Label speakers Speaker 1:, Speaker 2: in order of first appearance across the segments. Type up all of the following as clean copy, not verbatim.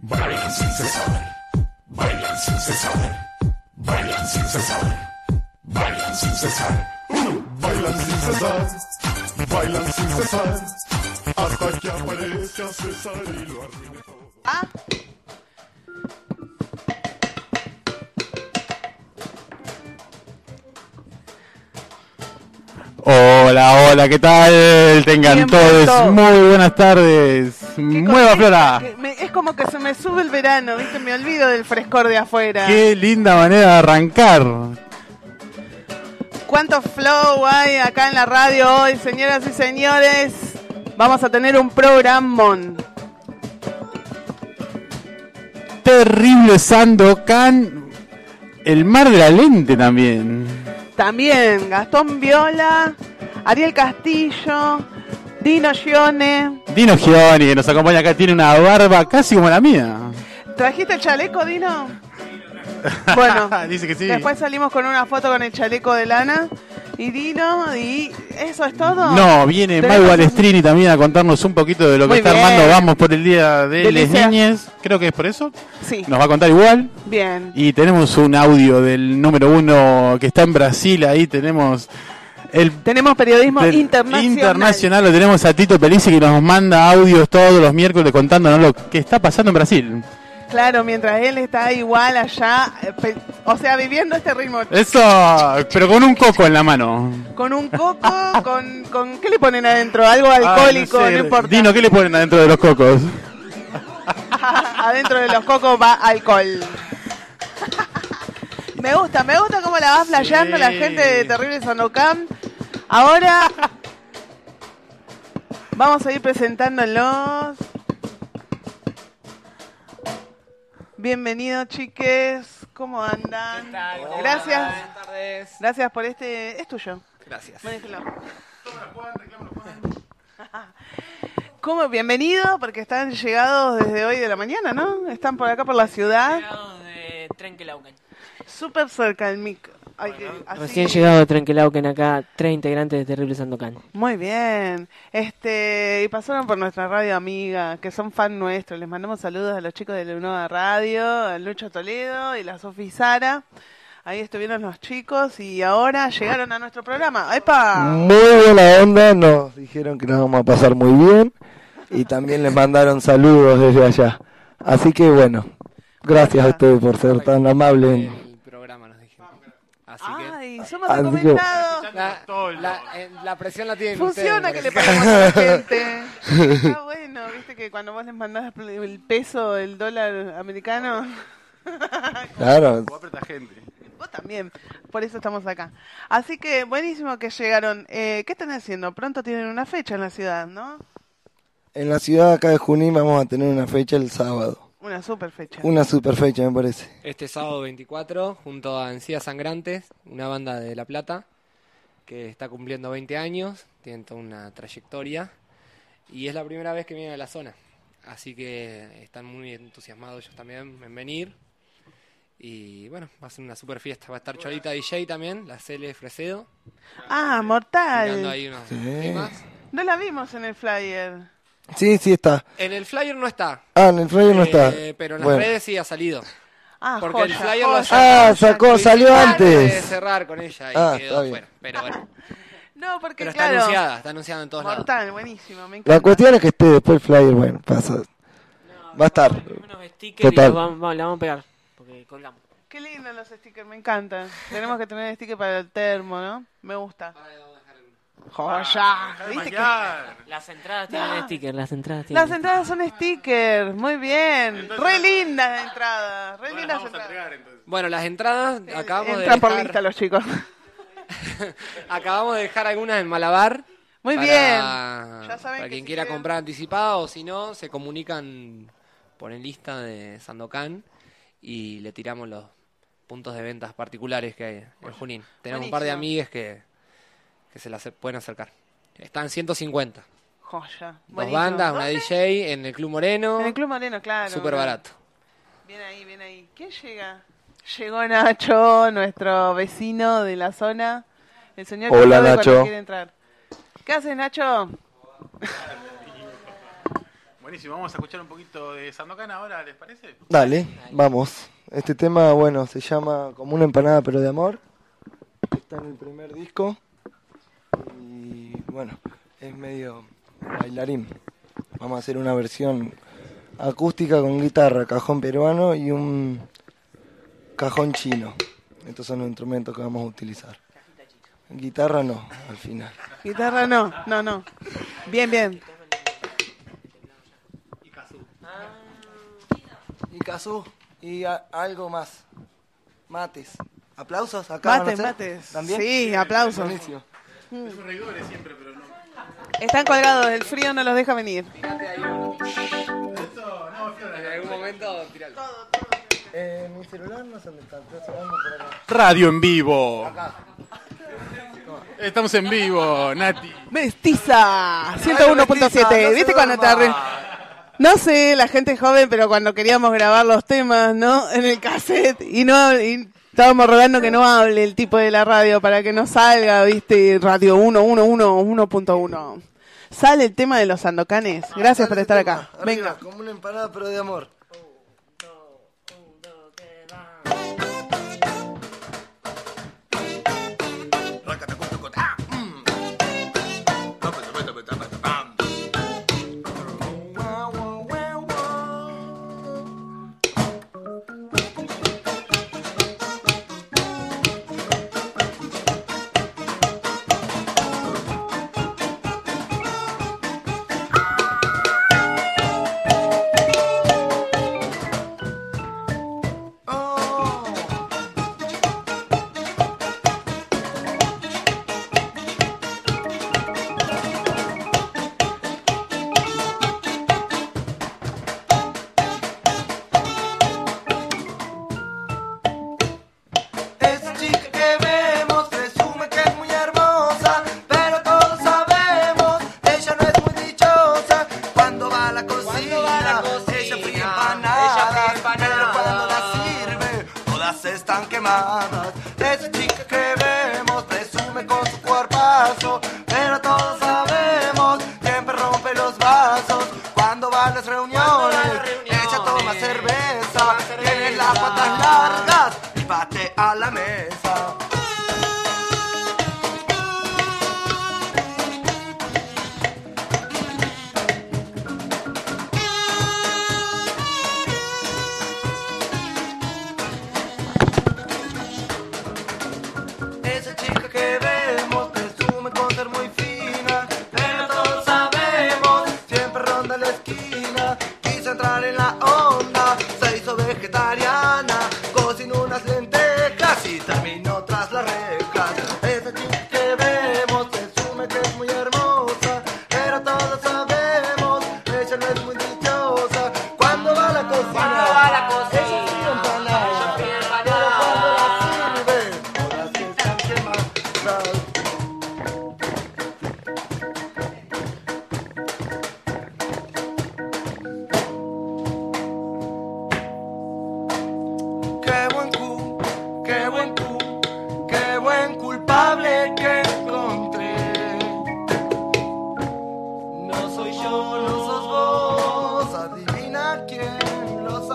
Speaker 1: Bailan sin cesar, bailan sin cesar, bailan sin cesar, bailan sin cesar, bailan sin cesar, bailan sin cesar, hasta que aparezca César y lo arruine todo.
Speaker 2: Hola, hola, ¿qué tal? Tengan todos muy buenas tardes. Nueva Flora.
Speaker 3: Es como que se me sube el verano, ¿viste? Me olvido del frescor de afuera.
Speaker 2: Qué linda manera de arrancar.
Speaker 3: ¿Cuánto flow hay acá en la radio hoy, señoras y señores? Vamos a tener un programón.
Speaker 2: Terrible Sandokan. El Mar de la Lente también.
Speaker 3: También Gastón Viola, Ariel Castillo, Dino Gione.
Speaker 2: Dino Gioni, que nos acompaña acá, tiene una barba casi como la mía.
Speaker 3: ¿Trajiste el chaleco, Dino? Bueno,
Speaker 2: dice que sí.
Speaker 3: Después salimos con una foto con el chaleco de lana. Y Dino, ¿y eso es todo?
Speaker 2: No, viene Mago Alestrini también a contarnos un poquito de lo que
Speaker 3: Muy
Speaker 2: está
Speaker 3: bien.
Speaker 2: armando Vamos por el Día de las
Speaker 3: Delicia.
Speaker 2: Niñas. Creo que es por eso.
Speaker 3: Sí.
Speaker 2: Nos va a contar igual.
Speaker 3: Bien.
Speaker 2: Y tenemos un audio del número 1 que está en Brasil. Ahí tenemos
Speaker 3: Tenemos periodismo
Speaker 2: del
Speaker 3: internacional.
Speaker 2: Lo tenemos a Tito Pelisi, que nos manda audios todos los miércoles contándonos lo que está pasando en Brasil.
Speaker 3: Claro, mientras él está igual allá, o sea, viviendo este ritmo.
Speaker 2: Eso, pero con un coco en la mano.
Speaker 3: Con un coco, con ¿qué le ponen adentro? Algo alcohólico,
Speaker 2: no sé.
Speaker 3: no importa.
Speaker 2: Dino, ¿qué le ponen adentro de los cocos?
Speaker 3: Adentro de los cocos va alcohol. Me gusta cómo la va flasheando la gente de Terrible Sandokan. Ahora vamos a ir presentándolos. Bienvenidos, chiques. ¿Cómo andan?
Speaker 4: ¿Qué tal?
Speaker 3: Gracias.
Speaker 4: Buenas tardes.
Speaker 3: Gracias por este. Es tuyo.
Speaker 4: Gracias.
Speaker 3: Manéjalo. ¿Cómo? Bienvenido, porque están llegados desde hoy de la mañana, ¿no? Están por acá por la ciudad.
Speaker 4: Llegado de Trenquelauquen.
Speaker 3: Súper cerca el mic. Ay, así.
Speaker 4: Recién llegado de Trenquelauquen acá, 3 integrantes de Terrible Sandokan.
Speaker 3: Muy bien. Y pasaron por nuestra radio amiga, que son fan nuestros. Les mandamos saludos a los chicos de la Nueva Radio, a Lucho Toledo y la Sofi Sara. Ahí estuvieron los chicos y ahora llegaron a nuestro programa. ¡Epa!
Speaker 5: Muy buena onda, nos dijeron que nos vamos a pasar muy bien y también les mandaron saludos desde allá. Así que bueno, gracias a ustedes por ser tan amables.
Speaker 4: El programa nos dijeron. Así
Speaker 3: ¡Ay, somos
Speaker 5: Así que-
Speaker 3: recomendados!
Speaker 4: la presión la tienen
Speaker 3: Funciona
Speaker 4: ustedes.
Speaker 3: que le pagamos a la gente. Está bueno, viste que cuando vos les mandás el peso, el dólar americano.
Speaker 5: Claro,
Speaker 3: Vos también, por eso estamos acá. Así que buenísimo que llegaron. ¿Qué están haciendo? Pronto tienen una fecha en la ciudad, ¿no?
Speaker 5: en la ciudad acá de Junín vamos a tener una fecha el sábado.
Speaker 3: Una super fecha.
Speaker 5: Una super fecha me parece.
Speaker 4: Este sábado 24, junto a Encías Sangrantes, una banda de La Plata, que está cumpliendo 20 años, tienen toda una trayectoria, y es la primera vez que vienen a la zona. Así que están muy entusiasmados ellos también en venir. Y bueno, va a ser una super fiesta. Va a estar Cholita DJ también, la Cele Fresedo.
Speaker 3: Ah,
Speaker 4: Tirando
Speaker 3: mortal.
Speaker 4: ahí unos
Speaker 5: Sí.
Speaker 4: temas.
Speaker 3: No la vimos en el flyer.
Speaker 5: Sí, sí está.
Speaker 4: En el flyer no está.
Speaker 5: Ah, en el flyer no está.
Speaker 4: Pero en las
Speaker 5: Bueno.
Speaker 4: redes sí ha salido.
Speaker 3: Ah,
Speaker 4: Porque el
Speaker 3: joya,
Speaker 4: flyer lo
Speaker 3: joya.
Speaker 4: sacó.
Speaker 5: Sacó, salió
Speaker 4: De
Speaker 5: antes.
Speaker 4: cerrar con ella y
Speaker 5: Ah,
Speaker 4: quedó
Speaker 5: está bien.
Speaker 4: fuera. Pero bueno.
Speaker 3: No, porque
Speaker 4: Pero está
Speaker 3: claro.
Speaker 4: está anunciada en todos lados.
Speaker 3: Mortal, buenísimo, me encanta.
Speaker 5: La cuestión es que esté después el flyer, bueno, pasa. Va a estar.
Speaker 4: Unos stickers
Speaker 5: Total.
Speaker 4: y los la vamos a pegar. Porque colgamos.
Speaker 3: Qué lindos los stickers, me encantan. Tenemos que tener stickers para el termo, ¿no? Me gusta. Joya. ¿Viste que
Speaker 4: Las entradas tienen stickers, las entradas
Speaker 3: las entradas son stickers? Muy bien. Re lindas las entradas. Re lindas entradas.
Speaker 4: Bueno, las entradas acabamos de
Speaker 3: Entran por
Speaker 4: dejar,
Speaker 3: lista los chicos.
Speaker 4: acabamos de dejar algunas en Malabar.
Speaker 3: Muy
Speaker 4: para-
Speaker 3: bien. Ya saben
Speaker 4: Para
Speaker 3: que
Speaker 4: quien
Speaker 3: si
Speaker 4: quiera
Speaker 3: quieren-
Speaker 4: comprar anticipado, o si no, se comunican por en lista de Sandokan y le tiramos los puntos de ventas particulares que hay en Junín. Tenemos un par de
Speaker 3: Buenísimo.
Speaker 4: amigues que se las pueden acercar. Están 150.
Speaker 3: Joya.
Speaker 4: Dos
Speaker 3: Buenísimo.
Speaker 4: bandas, una
Speaker 3: ¿Dónde?
Speaker 4: DJ en el Club Moreno.
Speaker 3: En el Club Moreno, claro.
Speaker 4: Súper
Speaker 3: claro.
Speaker 4: barato.
Speaker 3: Bien ahí, bien ahí. ¿Quién llega? Llegó Nacho, nuestro vecino de la zona. El señor que
Speaker 5: Hola,
Speaker 3: sabe cuando
Speaker 5: Nacho.
Speaker 3: quiere entrar. ¿Qué haces, Nacho?
Speaker 2: Buenísimo, vamos a escuchar un poquito de Sandokan ahora, ¿les parece?
Speaker 5: Dale, vamos. Este tema, bueno, se llama Como una empanada pero de amor. Está en el primer disco. Y bueno, es medio bailarín. Vamos a hacer una versión acústica con guitarra, cajón peruano y un cajón chino. Estos son los instrumentos que vamos a utilizar. Guitarra no, al final.
Speaker 3: Guitarra no. Bien.
Speaker 5: Y kazoo y algo más. Mates. ¿Aplausos acá?
Speaker 3: Mates.
Speaker 5: ¿También?
Speaker 3: Sí, aplausos.
Speaker 5: Buenísimo.
Speaker 2: Es un reidor siempre, pero no.
Speaker 3: Están colgados, el frío no los deja venir.
Speaker 4: Fíjate ahí uno. En algún momento, tiralo.
Speaker 5: Mi celular no sé dónde está. Vamos por acá.
Speaker 2: Radio en vivo. Estamos en vivo, Nati.
Speaker 3: Mestiza 101.7. ¿Viste cuando te arre... No sé, la gente joven, pero cuando queríamos grabar los temas, ¿no? En el cassette y estábamos rogando que no hable el tipo de la radio para que no salga, ¿viste? Radio 1.1. Sale el tema de los sandokanes. Gracias por estar acá.
Speaker 5: Arriba,
Speaker 3: Venga.
Speaker 5: como una empanada pero de amor.
Speaker 6: Están quemadas. Esa chica que vemos presume con su cuerpazo, pero todos sabemos, siempre rompe los vasos. Cuando va a las reuniones, ella toma cerveza, tiene las patas largas y patea la mesa. Vegetariana, cocinó unas lentejas y terminó tras las rejas. Esa chica que vemos presume que es muy hermosa, pero todos sabemos, ella no es muy dichosa. Cuando va a la cocina, ella pide empanada, pero cuando la sirve, todas están quemadas. Qué buen culpable que encontré. No soy yo, no sos vos, adivina quién lo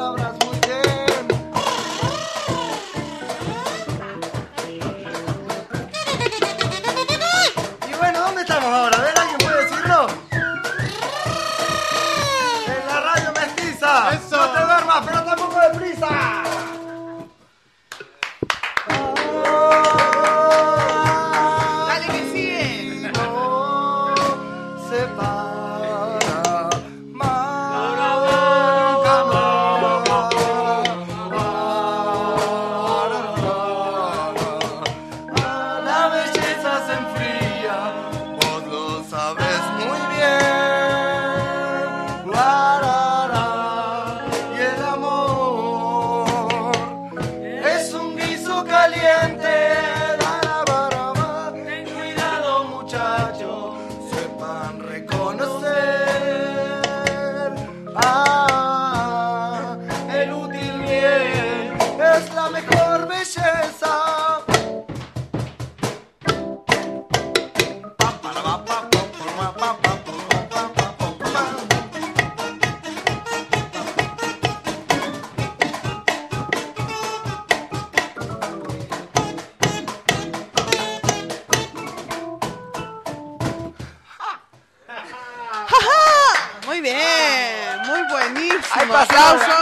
Speaker 3: aplauso.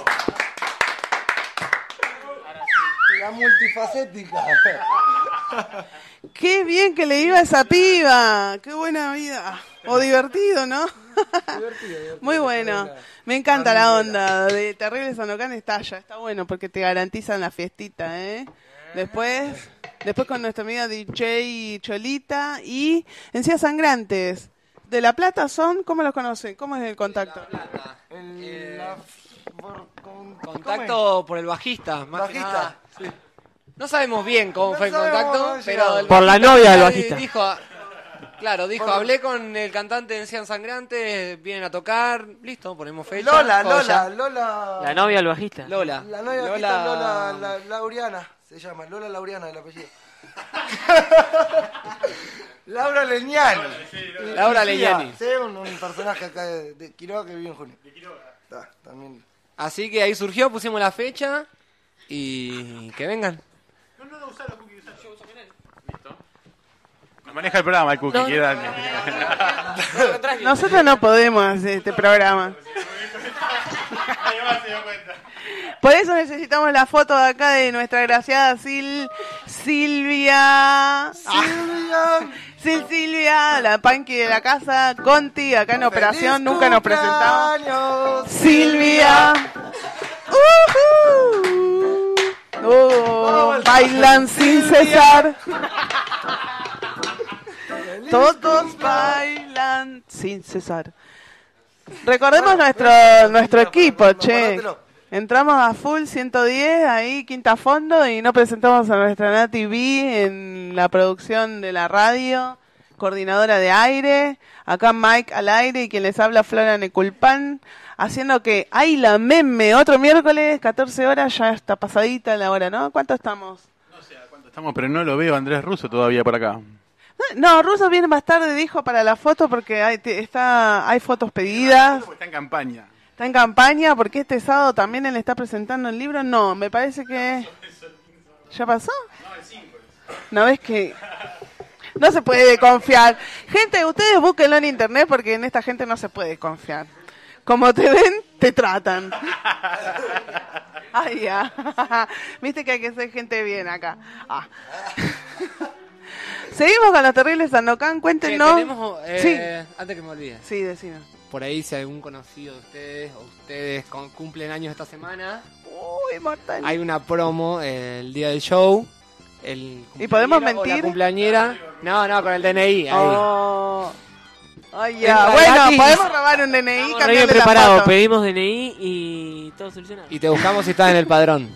Speaker 5: La multifacética.
Speaker 3: Qué bien que le iba a esa piba. Qué buena vida. O divertido, ¿no?
Speaker 5: Divertido.
Speaker 3: Muy bueno. Me encanta la onda de Terrible Sandokan. Está bueno porque te garantizan la fiestita, ¿eh? Después con nuestra amiga DJ Cholita y Encías Sangrantes. ¿De La Plata son? ¿Cómo los conocen? ¿Cómo es el contacto?
Speaker 4: Contacto por el bajista, más que
Speaker 5: Bajista,
Speaker 4: nada.
Speaker 5: sí.
Speaker 4: No sabemos bien cómo fue el contacto, pero... el
Speaker 7: Por la
Speaker 4: bajista
Speaker 7: novia del bajista.
Speaker 4: Dijo, hablé con el cantante de Encías Sangrantes, vienen a tocar, listo, ponemos fecha.
Speaker 5: Lola.
Speaker 7: La novia del bajista.
Speaker 4: Lola.
Speaker 5: La novia Lola Lauriana, se llama, Lola Lauriana el apellido. Laura Leñani.
Speaker 4: Laura Leñani.
Speaker 5: Sí, un personaje acá de Quiroga que vive en Junín. También.
Speaker 4: Así que ahí surgió, pusimos la fecha y que vengan.
Speaker 2: Maneja el programa, el Cookie.
Speaker 3: Nosotros no podemos hacer este programa. Por eso necesitamos la foto de acá de nuestra graciada Silvia, la Panqui de la casa, Conti, acá en operación, nunca nos presentamos. Silvia. Bailan sin cesar. Todos bailan sin cesar. Recordemos nuestro equipo, che. Entramos a full 110, ahí quinta fondo, y no presentamos a nuestra Nati B en la producción de la radio, coordinadora de aire, acá Mike al aire y quien les habla Flora Neculpan, haciendo que ¡ay la meme! Otro miércoles, 14 horas, ya está pasadita la hora, ¿no? ¿Cuánto estamos?
Speaker 2: No sé a cuánto estamos, pero no lo veo Andrés Russo todavía por acá.
Speaker 3: No, Russo viene más tarde, dijo, para la foto, porque hay fotos pedidas.
Speaker 2: Está en campaña.
Speaker 3: Está en campaña porque este sábado también él está presentando el libro. No, me parece que... ¿Ya pasó? No, el 5. ¿No ves que...? No se puede confiar. Gente, ustedes búsquenlo en internet porque en esta gente no se puede confiar. Como te ven, te tratan. Ay, ya. Viste que hay que ser gente bien acá. Ah. Seguimos con los terribles Sandokan. Cuéntenos.
Speaker 4: Sí, antes que me olvide.
Speaker 3: Sí, decime.
Speaker 4: Por ahí, si algún conocido de ustedes o ustedes cumplen años esta semana,
Speaker 3: uy, mortal.
Speaker 4: Hay una promo el día del show.
Speaker 3: ¿Y podemos mentir?
Speaker 4: La cumpleañera. No, con el DNI. Ahí.
Speaker 3: Oh. Ay, ya. Bueno,
Speaker 7: gratis.
Speaker 3: podemos robar un DNI.
Speaker 7: Estamos bien preparados, pedimos DNI y todo solucionado.
Speaker 4: Y te buscamos si estás en el padrón.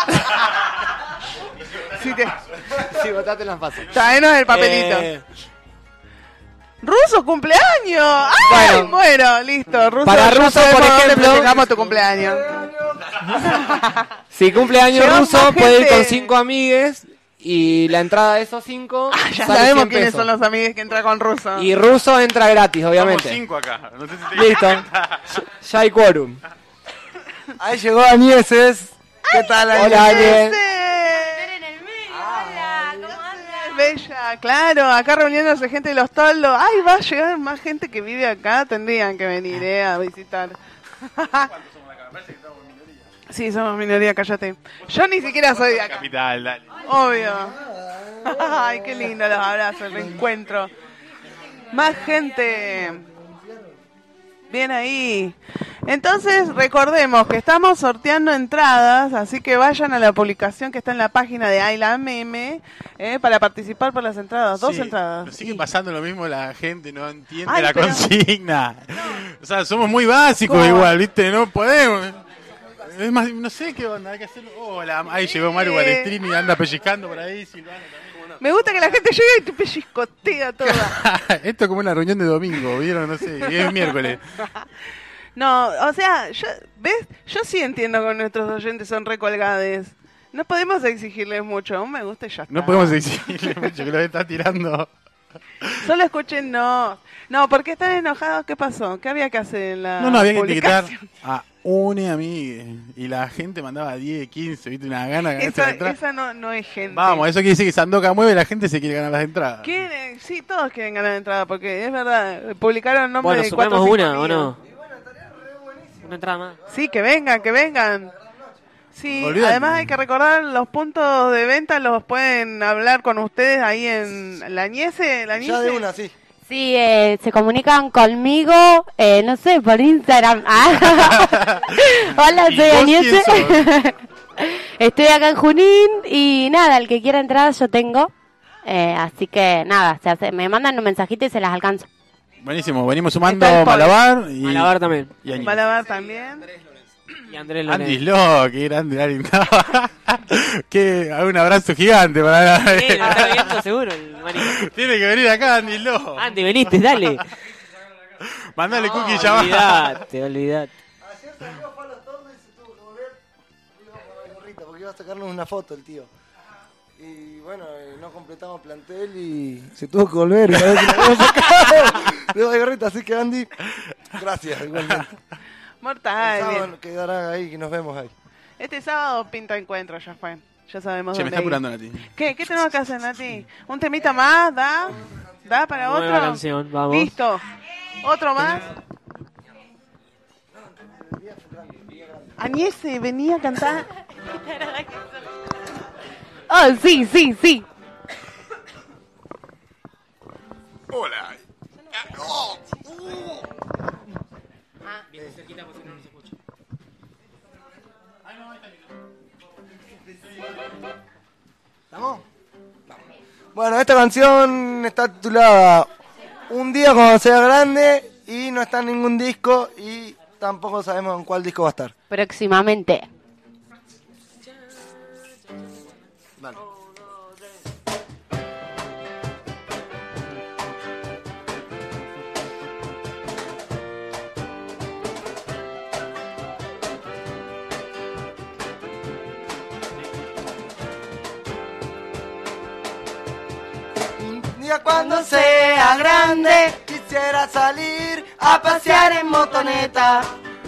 Speaker 3: Si
Speaker 4: votaste en las pasos.
Speaker 3: Traenos el papelito. Russo, cumpleaños. ¡Ay,
Speaker 4: bueno,
Speaker 3: muero! Listo, Russo.
Speaker 4: Para Russo, por ejemplo,
Speaker 3: festejamos tu cumpleaños.
Speaker 4: Si cumpleaños
Speaker 3: Llegó
Speaker 4: Russo,
Speaker 3: más
Speaker 4: puede ir
Speaker 3: gente.
Speaker 4: con 5 amigues. Y la entrada de esos 5
Speaker 3: Ya
Speaker 4: sale
Speaker 3: sabemos
Speaker 4: 100
Speaker 3: quiénes
Speaker 4: pesos.
Speaker 3: son los amigos que entran con Russo.
Speaker 4: Y Russo entra gratis, obviamente.
Speaker 2: Somos 5 acá. No sé si te
Speaker 4: Listo. Ya hay quórum.
Speaker 5: Ahí llegó Añeses. ¿Qué tal, Añeses?
Speaker 4: Hola, Añes.
Speaker 3: Bella, claro, acá reuniéndose gente de los toldos. Ay, va a llegar más gente que vive acá, tendrían que venir a visitar. Sí, somos minoría, cállate. Yo ni siquiera soy de acá.
Speaker 2: Capital, dale.
Speaker 3: Obvio. Ay, qué lindo los abrazos, el reencuentro. Más gente. Bien ahí. Entonces, recordemos que estamos sorteando entradas, así que vayan a la publicación que está en la página de Ayla Meme para participar por las entradas. Dos
Speaker 2: Sí,
Speaker 3: entradas.
Speaker 2: nos sigue pasando lo mismo, la gente no entiende
Speaker 3: Ay,
Speaker 2: la
Speaker 3: pero-
Speaker 2: consigna. O sea, somos muy básicos
Speaker 3: ¿Cómo?
Speaker 2: igual, ¿viste? No podemos. Es más, no sé qué onda, hay que hacerlo. Hola, ahí llegó Mario Balestrini y anda pellizcando por ahí, Silvana también.
Speaker 3: Me gusta que la gente llegue y te pellizcotea toda.
Speaker 2: Esto es como una reunión de domingo, ¿vieron? No sé, es miércoles.
Speaker 3: No, o sea, ¿ves? Yo sí entiendo que nuestros oyentes son recolgades. No podemos exigirles mucho. Un me gusta y ya está.
Speaker 2: No podemos exigirle mucho que lo está tirando.
Speaker 3: Solo escuchen no. No, porque están enojados. ¿Qué pasó? ¿Qué había que hacer en la
Speaker 2: No, había que etiquetar
Speaker 3: publicación?
Speaker 2: a una amiga. Y la gente mandaba 10, 15, ¿viste? Una gana de ganarse la entrada.
Speaker 3: Esa no es gente.
Speaker 2: Vamos, eso quiere decir que Sandoka mueve y la gente se quiere ganar las entradas.
Speaker 3: ¿Quieren? Sí, todos quieren ganar entrada, porque es verdad, publicaron nombres
Speaker 7: Bueno,
Speaker 3: de
Speaker 7: sumemos
Speaker 3: 4 o 5
Speaker 7: una, ¿o
Speaker 3: amigos.
Speaker 7: no? Una entrada más.
Speaker 3: Sí, que vengan, que vengan. Sí,
Speaker 2: Olvídate.
Speaker 3: además hay que recordar los puntos de venta, los pueden hablar con ustedes ahí en la Ñese.
Speaker 5: Ya de una, sí.
Speaker 8: Sí, se comunican conmigo, no sé, por Instagram. Ah. Hola,
Speaker 2: ¿Y
Speaker 8: soy
Speaker 2: vos
Speaker 8: Añese.
Speaker 2: quién sos?
Speaker 8: Estoy acá en Junín y nada, el que quiera entrar yo tengo. Así que nada, me mandan un mensajito y se las alcanzo.
Speaker 2: Buenísimo, venimos sumando
Speaker 3: Está el
Speaker 2: Malabar y
Speaker 7: Malabar también.
Speaker 2: y Añez.
Speaker 3: Malabar también.
Speaker 7: Y Andrés
Speaker 2: Andy
Speaker 7: Lorenzo.
Speaker 2: Lo, qué grande, Ari. Que un abrazo gigante para
Speaker 7: Sí, lo está viendo seguro el marido.
Speaker 2: Tiene que venir acá, Andy Lo.
Speaker 7: Andy, veniste, dale.
Speaker 2: Mandale cookie ya va.
Speaker 7: Olvidate.
Speaker 5: Ayer salió, fue a los tornos y se tuvo que volver. Iba con la gorrita porque iba a sacarnos una foto el tío. Y bueno, no completamos plantel y se tuvo que volver. Y a ver si lo habíamos sacado de la gorrita. Así que Andy, gracias igualmente. El
Speaker 3: Mortal.
Speaker 5: sábado
Speaker 3: bien.
Speaker 5: quedará ahí y nos vemos ahí.
Speaker 3: Este sábado pinta encuentro, ya fue. Ya sabemos
Speaker 2: Se me
Speaker 3: dónde
Speaker 2: está
Speaker 3: ir.
Speaker 2: apurando, Nati.
Speaker 3: ¿Qué tenemos que hacer, Nati? ¿Un temita más? ¿Da? ¿Da para
Speaker 7: Nueva
Speaker 3: otro?
Speaker 7: canción, vamos.
Speaker 3: Listo. ¿Otro más? Añese, venía a cantar.
Speaker 8: Oh, sí, sí, sí.
Speaker 1: Hola.
Speaker 5: ¿Estamos? Vamos. Bueno, esta canción está titulada Un día cuando sea grande y no está en ningún disco y tampoco sabemos en cuál disco va a estar.
Speaker 8: Próximamente.
Speaker 5: Vale. Un día cuando sea grande quisiera salir a pasear en motoneta,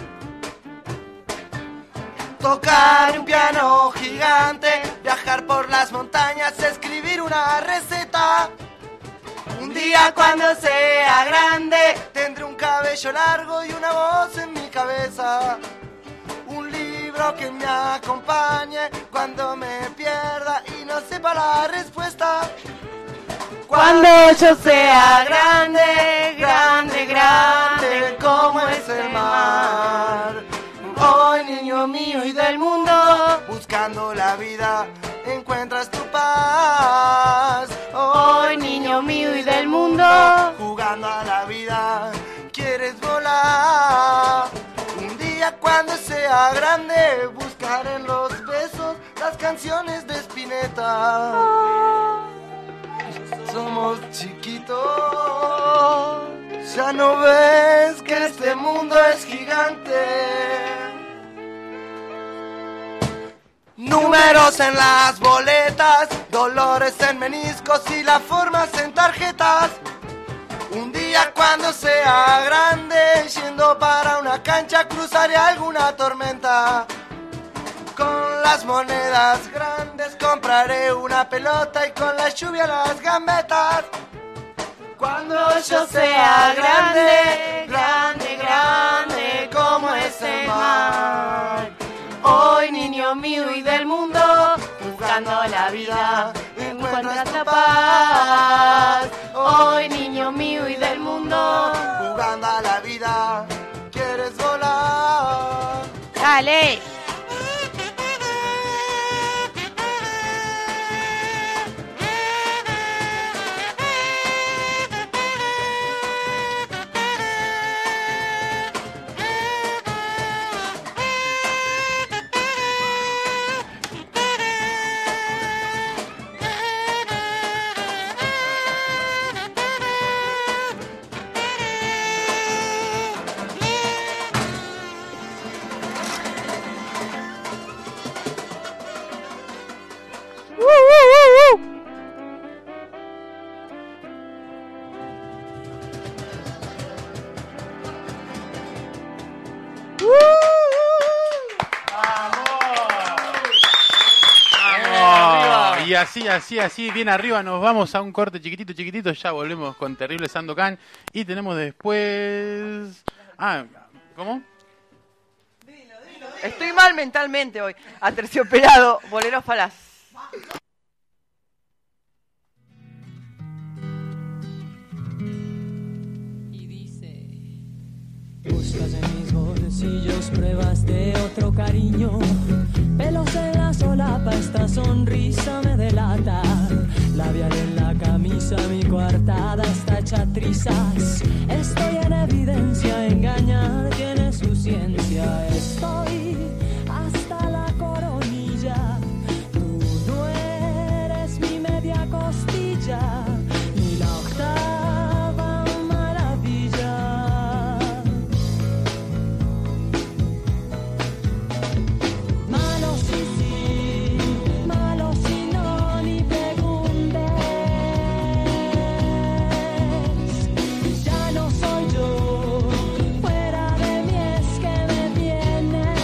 Speaker 5: tocar un piano gigante, viajar por las montañas, escribir una receta. Un día cuando sea grande tendré un cabello largo y una voz en mi cabeza, un libro que me acompañe cuando me pierda y no sepa la respuesta. Cuando yo sea grande, grande, grande, como es el mar. Hoy, niño mío y del mundo, buscando la vida, encuentras tu paz. Hoy, niño mío y del mundo, jugando a la vida, quieres volar. Un día cuando sea grande, buscar en los besos las canciones de Spinetta. Somos chiquitos, ya no ves que este mundo es gigante. Números en las boletas, dolores en meniscos y las formas en tarjetas. Un día cuando sea grande, yendo para una cancha, cruzaré alguna tormenta. Con las monedas grandes compraré una pelota y con la lluvia las gambetas. Cuando yo sea grande, grande, grande, como es el mar. Hoy, niño mío y del mundo, buscando la vida, encuentras la paz. Hoy, niño mío y del mundo, jugando a la vida, quieres volar.
Speaker 8: Dale.
Speaker 2: Y así, bien arriba nos vamos a un corte chiquitito, ya volvemos con Terrible Sandokan y tenemos después... ¿Cómo?
Speaker 9: Estoy mal mentalmente hoy. Aterciopelado, Boleros Falaz.
Speaker 10: Buscas en mis bolsillos pruebas de otro cariño. Pelos en la solapa, esta sonrisa me delata. Labial en la camisa, mi coartada está hecha trizas. Estoy en evidencia, engañar tiene su ciencia. Estoy hasta la coronilla. Tú no eres mi media costilla, ni la octava maravilla. Malo sí, sí, malo si no, ni preguntes. Ya no soy yo, fuera de mí es que me tienes.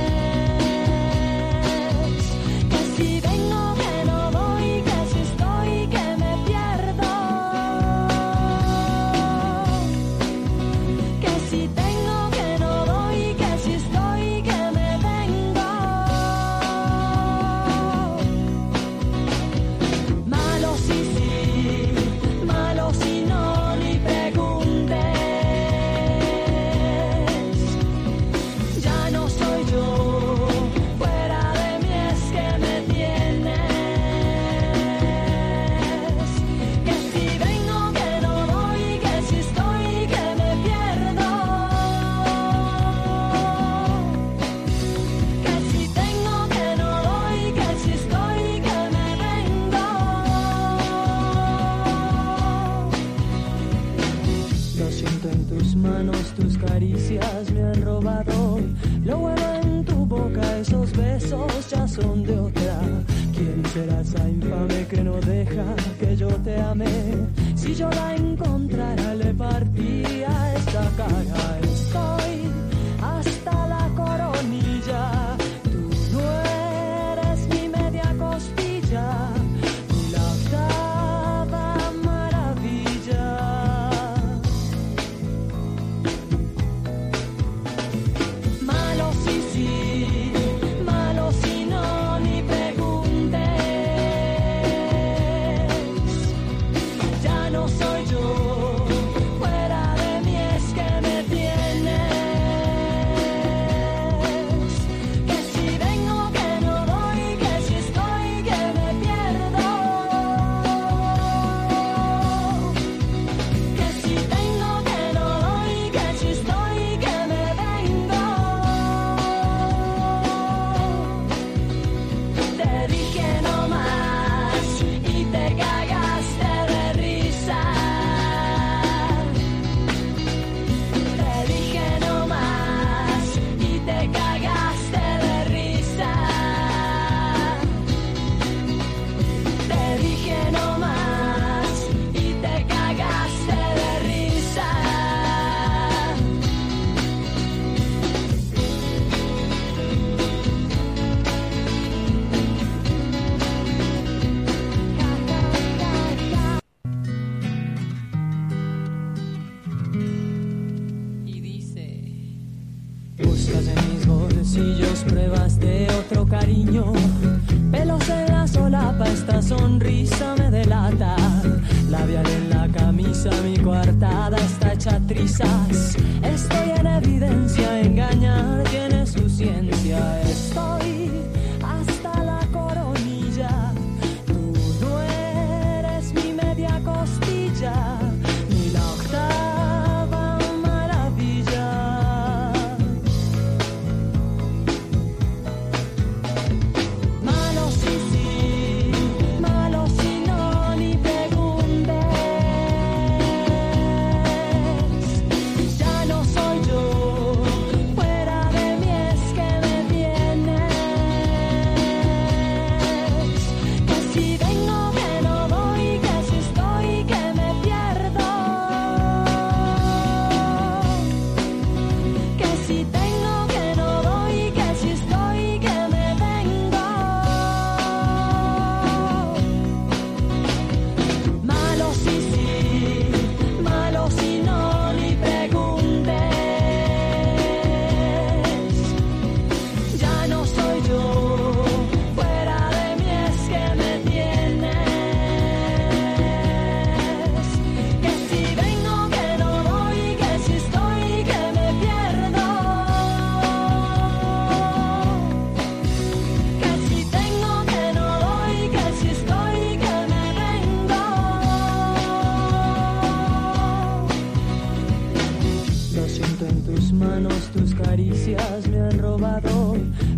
Speaker 10: Que si vengo, que no voy, que si estoy, que me pierdo. Que si tengo, que no doy, que si estoy, que me vengo. Malo sí, sí, malo si no, ni preguntes. Ya no soy yo, fuera de mí es que me tienes. Que si vengo, que no doy, que si estoy, que me pierdo. Que si tengo, que no doy, que si estoy, que me vengo. Lo siento en tus manos, tus caricias me han robado. Lo huelo en tu boca, esos besos ya son de otra. ¿Quién será esa infame que no deja que yo te ame? Si yo la encontrara, le partía esta cara. Estoy hasta la coronilla. Tú no eres mi media costilla, ni la octava maravilla. Malo sí, sí, malo si no, ni preguntes. Ya no soy yo, fuera de mí es que me tienes. Que si vengo, que no doy, que si estoy, que me pierdo. Que si tengo, que no doy, que si estoy, que me vengo. Te dije no más y te cagaste de risa. Te dije no más y te cagaste de risa. Te dije no más y te cagaste de risa. Y dice: buscas en mis bolsillos pruebas de otro cariño. Pelos en la solapa, esta sonrisa me delata. Labial en la camisa, mi coartada está hecha trizas. Estoy en evidencia, engañar tiene su ciencia. Estoy hasta la coronilla. Tú no eres mi media costilla, ni la octava maravilla. Malo sí, sí, malo si no, ni preguntes. Ya no soy yo,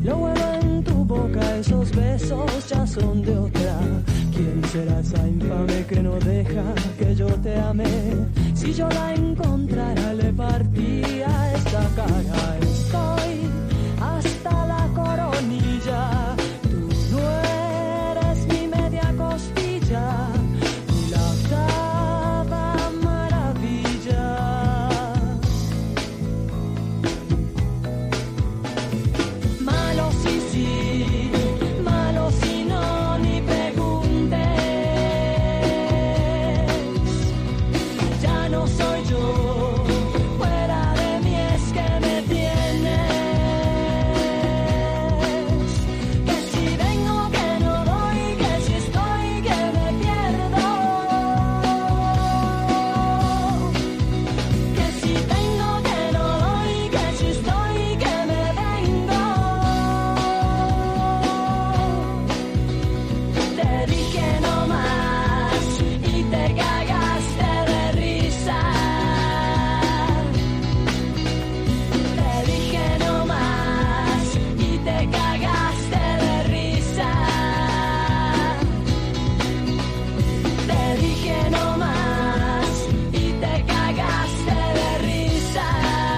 Speaker 10: Lo huelo en tu boca, esos besos ya son de otra. ¿Quién será esa infame que no deja que yo te ame? Si yo la encontrara le partía esta cara. Estoy hasta la coronilla. Tú no eres mi media costilla, ni la octava maravilla. Malo sí, sí, malo si no, ni preguntes. Ya no soy yo, fuera de mí es que me tienes. Que si vengo, que no doy, que si estoy, que me pierdo. Que si tengo, que no doy, que si estoy, que me vengo. Te dije no más y te cagaste de risa. Te dije no más y te cagaste de risa. Te dije no más y te cagaste de risa.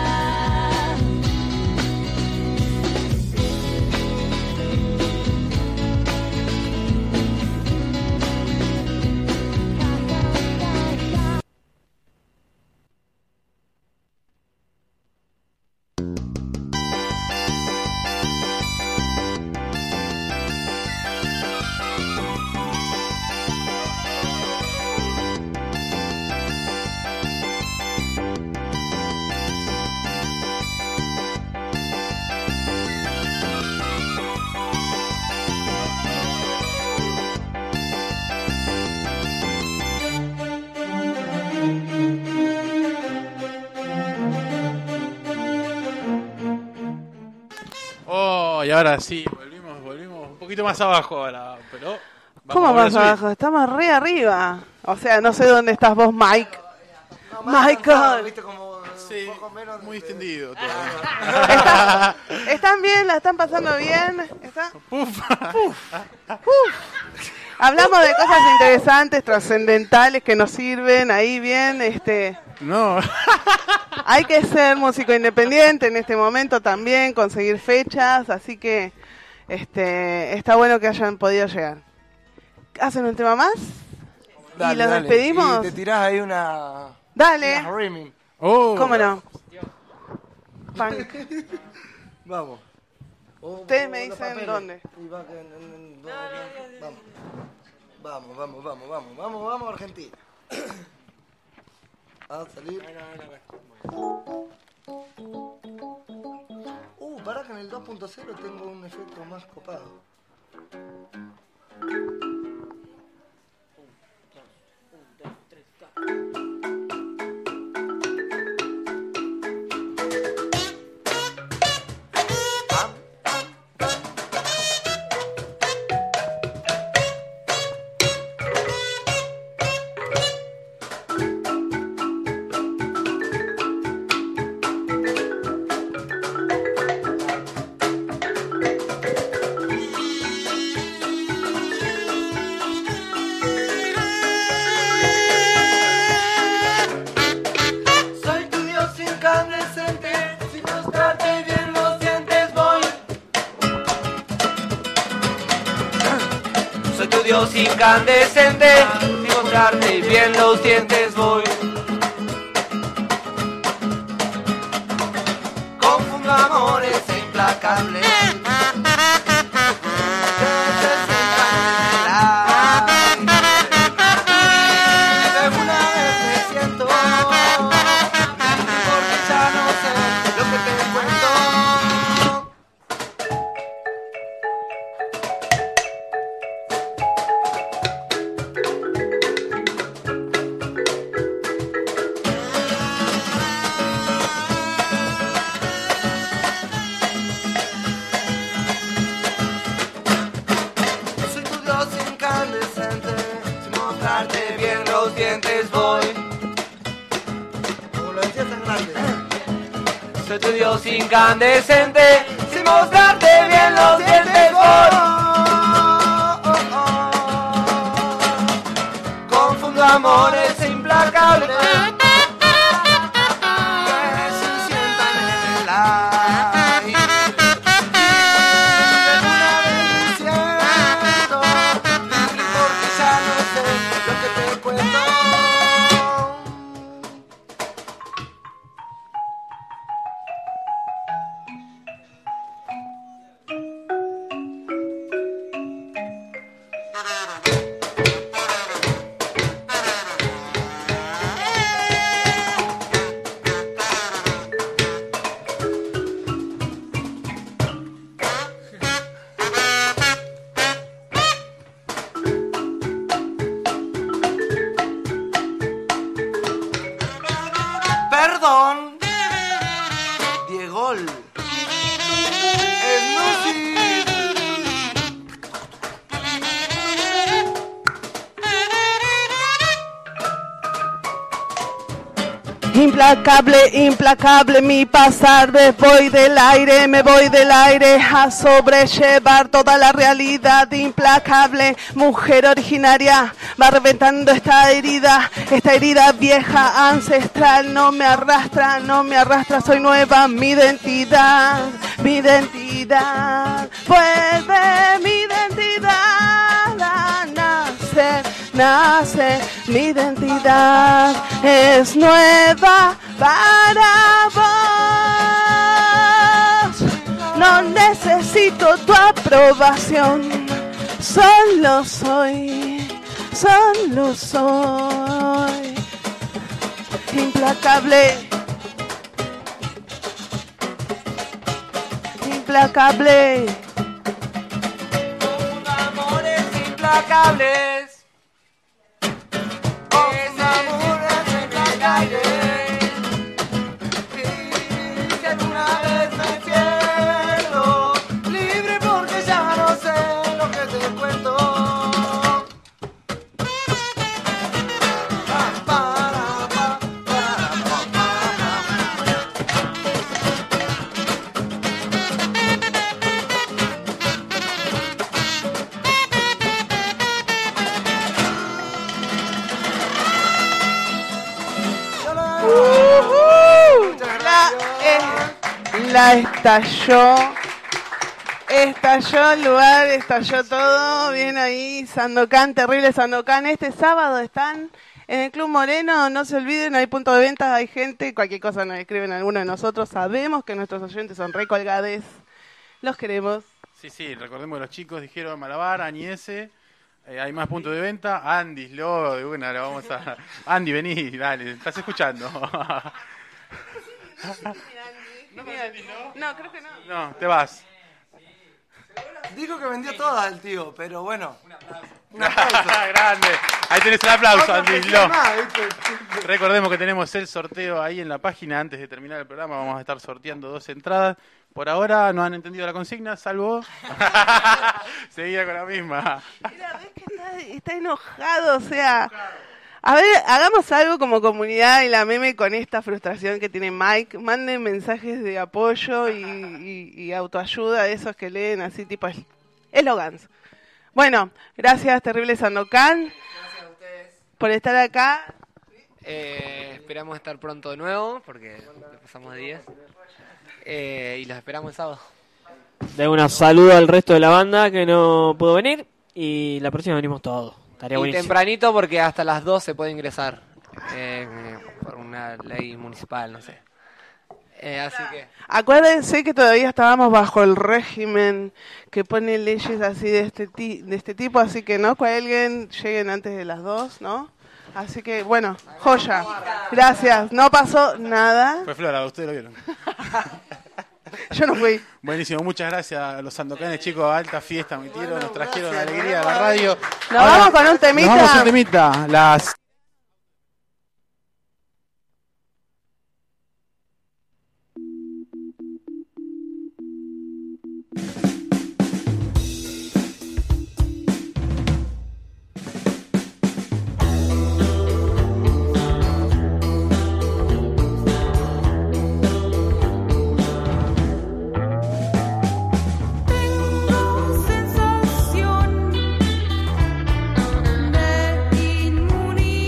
Speaker 2: Oh, y ahora sí, volvimos un poquito más abajo ahora, pero... vamos
Speaker 3: ¿Cómo
Speaker 2: a volver a
Speaker 3: más
Speaker 2: subir.
Speaker 3: abajo? Estamos re arriba. O sea, no sé dónde estás vos, Mike. Michael.
Speaker 5: Viste como
Speaker 2: Sí,
Speaker 5: un poco menos.
Speaker 2: muy extendido todo.
Speaker 3: ¿Están bien? ¿La están pasando bien? ¿Está?
Speaker 2: Uf.
Speaker 3: Hablamos de cosas interesantes, trascendentales, que nos sirven ahí bien.
Speaker 2: No.
Speaker 3: Hay que ser músico independiente en este momento también, conseguir fechas, así que está bueno que hayan podido llegar. ¿Hacen un tema más?
Speaker 5: Dale,
Speaker 3: ¿Y los
Speaker 5: dale.
Speaker 3: despedimos?
Speaker 5: Y te tirás ahí una...
Speaker 3: Dale.
Speaker 5: Una rimming.
Speaker 2: Oh.
Speaker 3: ¿Cómo no? Punk.
Speaker 5: Vamos.
Speaker 3: Ustedes me dicen dónde.
Speaker 5: Vamos, Argentina. A salir. Pará que en el 2.0 tengo un efecto más copado.
Speaker 6: Dios incandescente, sin mostrarte bien los dientes voy. Confundo amores implacables. Alguna vez me siento, porque ya no sé lo que te cuento. Soy tu Dios incandescente, sin mostrarte bien los
Speaker 3: Implacable, implacable mi pasar, me voy del aire a sobrellevar toda la realidad. Implacable, mujer originaria, va reventando esta herida vieja, ancestral. No me arrastra, soy nueva, mi identidad, vuelve mi identidad a nace, mi identidad es nueva para vos. No necesito tu aprobación, solo soy. Implacable.
Speaker 4: Amores implacables.
Speaker 6: Si alguna vez me pierdo, libre porque ya no sé lo que te cuento.
Speaker 3: La estalló el lugar, estalló todo, bien ahí, Sandokan, terrible Sandokan. Este sábado están en el Club Moreno, no se olviden, hay punto de venta, hay gente, cualquier cosa nos escriben alguno de nosotros, sabemos que nuestros oyentes son recolgades, los queremos.
Speaker 2: Sí, recordemos que los chicos dijeron Malabar, Añese, hay más puntos de venta, Andy, Lo, de una, la vamos a... Andy, vení, dale, estás escuchando.
Speaker 3: No, creo que no.
Speaker 2: No, te vas.
Speaker 6: Dijo que vendió todas el tío, pero bueno.
Speaker 2: Un aplauso. Grande. Ahí tenés el aplauso, Andy. Recordemos que tenemos el sorteo ahí en la página. Antes de terminar el programa vamos a estar sorteando 2 entradas. Por ahora no han entendido la consigna, salvo... Seguía con la misma.
Speaker 3: Mira, ves que está enojado, o sea... A ver, hagamos algo como comunidad y la meme con esta frustración que tiene Mike. Manden mensajes de apoyo y autoayuda de esos que leen así tipo eslogans. Bueno, gracias Terrible Sandokan.
Speaker 4: Gracias a ustedes
Speaker 3: por estar acá.
Speaker 4: Esperamos estar pronto de nuevo porque ya pasamos de 10. Y los esperamos el sábado.
Speaker 7: De una saludo al resto de la banda que no pudo venir y la próxima venimos todos.
Speaker 4: Y tempranito porque hasta las 2 se puede ingresar por una ley municipal, no sé. Así que...
Speaker 3: Acuérdense que todavía estábamos bajo el régimen que pone leyes así de este tipo, así que no cuelguen, lleguen antes de las 2, ¿no? Así que, bueno, joya. Gracias, no pasó nada.
Speaker 2: Fue Flora, ustedes lo vieron.
Speaker 3: Yo no fui.
Speaker 2: Buenísimo, muchas gracias a los sandocanes, chicos, alta fiesta, metieron, nos trajeron alegría a la radio.
Speaker 3: Nos vamos con un temita.
Speaker 2: Nos vamos con un temita, las...
Speaker 11: Sensación de inmunidad.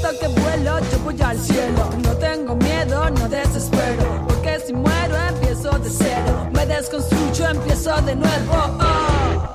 Speaker 10: cada que vuelo yo voy al cielo. No tengo miedo, no desespero, porque si muero empiezo de cero. Me desconstruyo, empiezo de nuevo. Oh.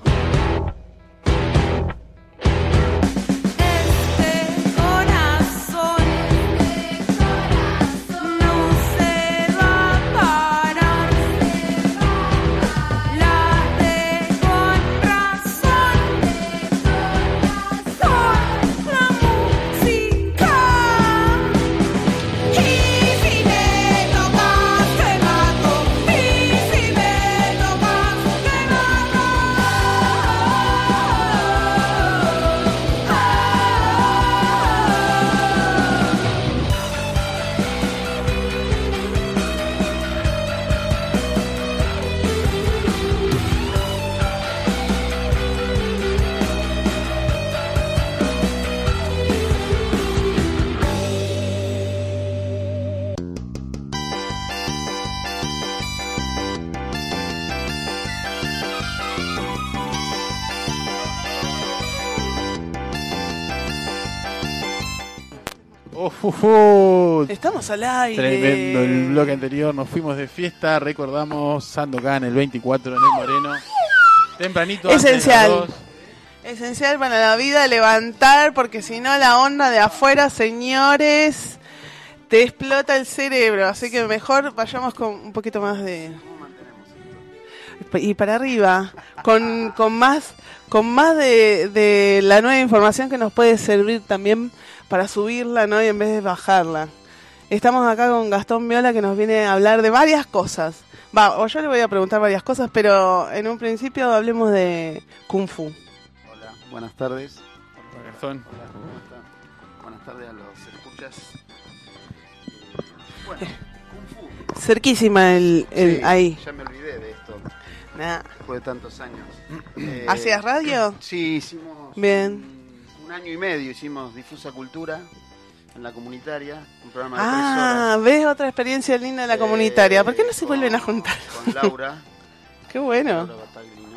Speaker 3: Estamos al aire.
Speaker 2: Tremendo el bloque anterior, nos fuimos de fiesta, recordamos Sandokan el 24 en el Moreno. Tempranito.
Speaker 3: Esencial. Esencial para la vida, levantar, porque si no la onda de afuera, señores, te explota el cerebro. Así que mejor vayamos con un poquito más de... Y para arriba, con más de la nueva información que nos puede servir también para subirla, ¿no? Y en vez de bajarla. Estamos acá con Gastón Viola, que nos viene a hablar de varias cosas. O yo le voy a preguntar varias cosas, pero en un principio hablemos de Kung Fu.
Speaker 11: Hola, buenas tardes.
Speaker 2: Hola, Gastón.
Speaker 11: Hola, ¿cómo están? Buenas tardes a los escuchas. Bueno, Kung Fu.
Speaker 3: Cerquísima
Speaker 11: Sí,
Speaker 3: ahí.
Speaker 11: Ya me olvidé de esto.
Speaker 3: Nah.
Speaker 11: Después de tantos años.
Speaker 3: ¿Hacías radio?
Speaker 11: Sí, hicimos...
Speaker 3: Bien.
Speaker 11: Un año y medio hicimos Difusa Cultura en la comunitaria, un programa de 3 horas.
Speaker 3: ¿Ves otra experiencia linda de la comunitaria? ¿Por qué no se vuelven a juntar?
Speaker 11: Con Laura.
Speaker 3: Qué bueno.
Speaker 11: Laura Battaglino.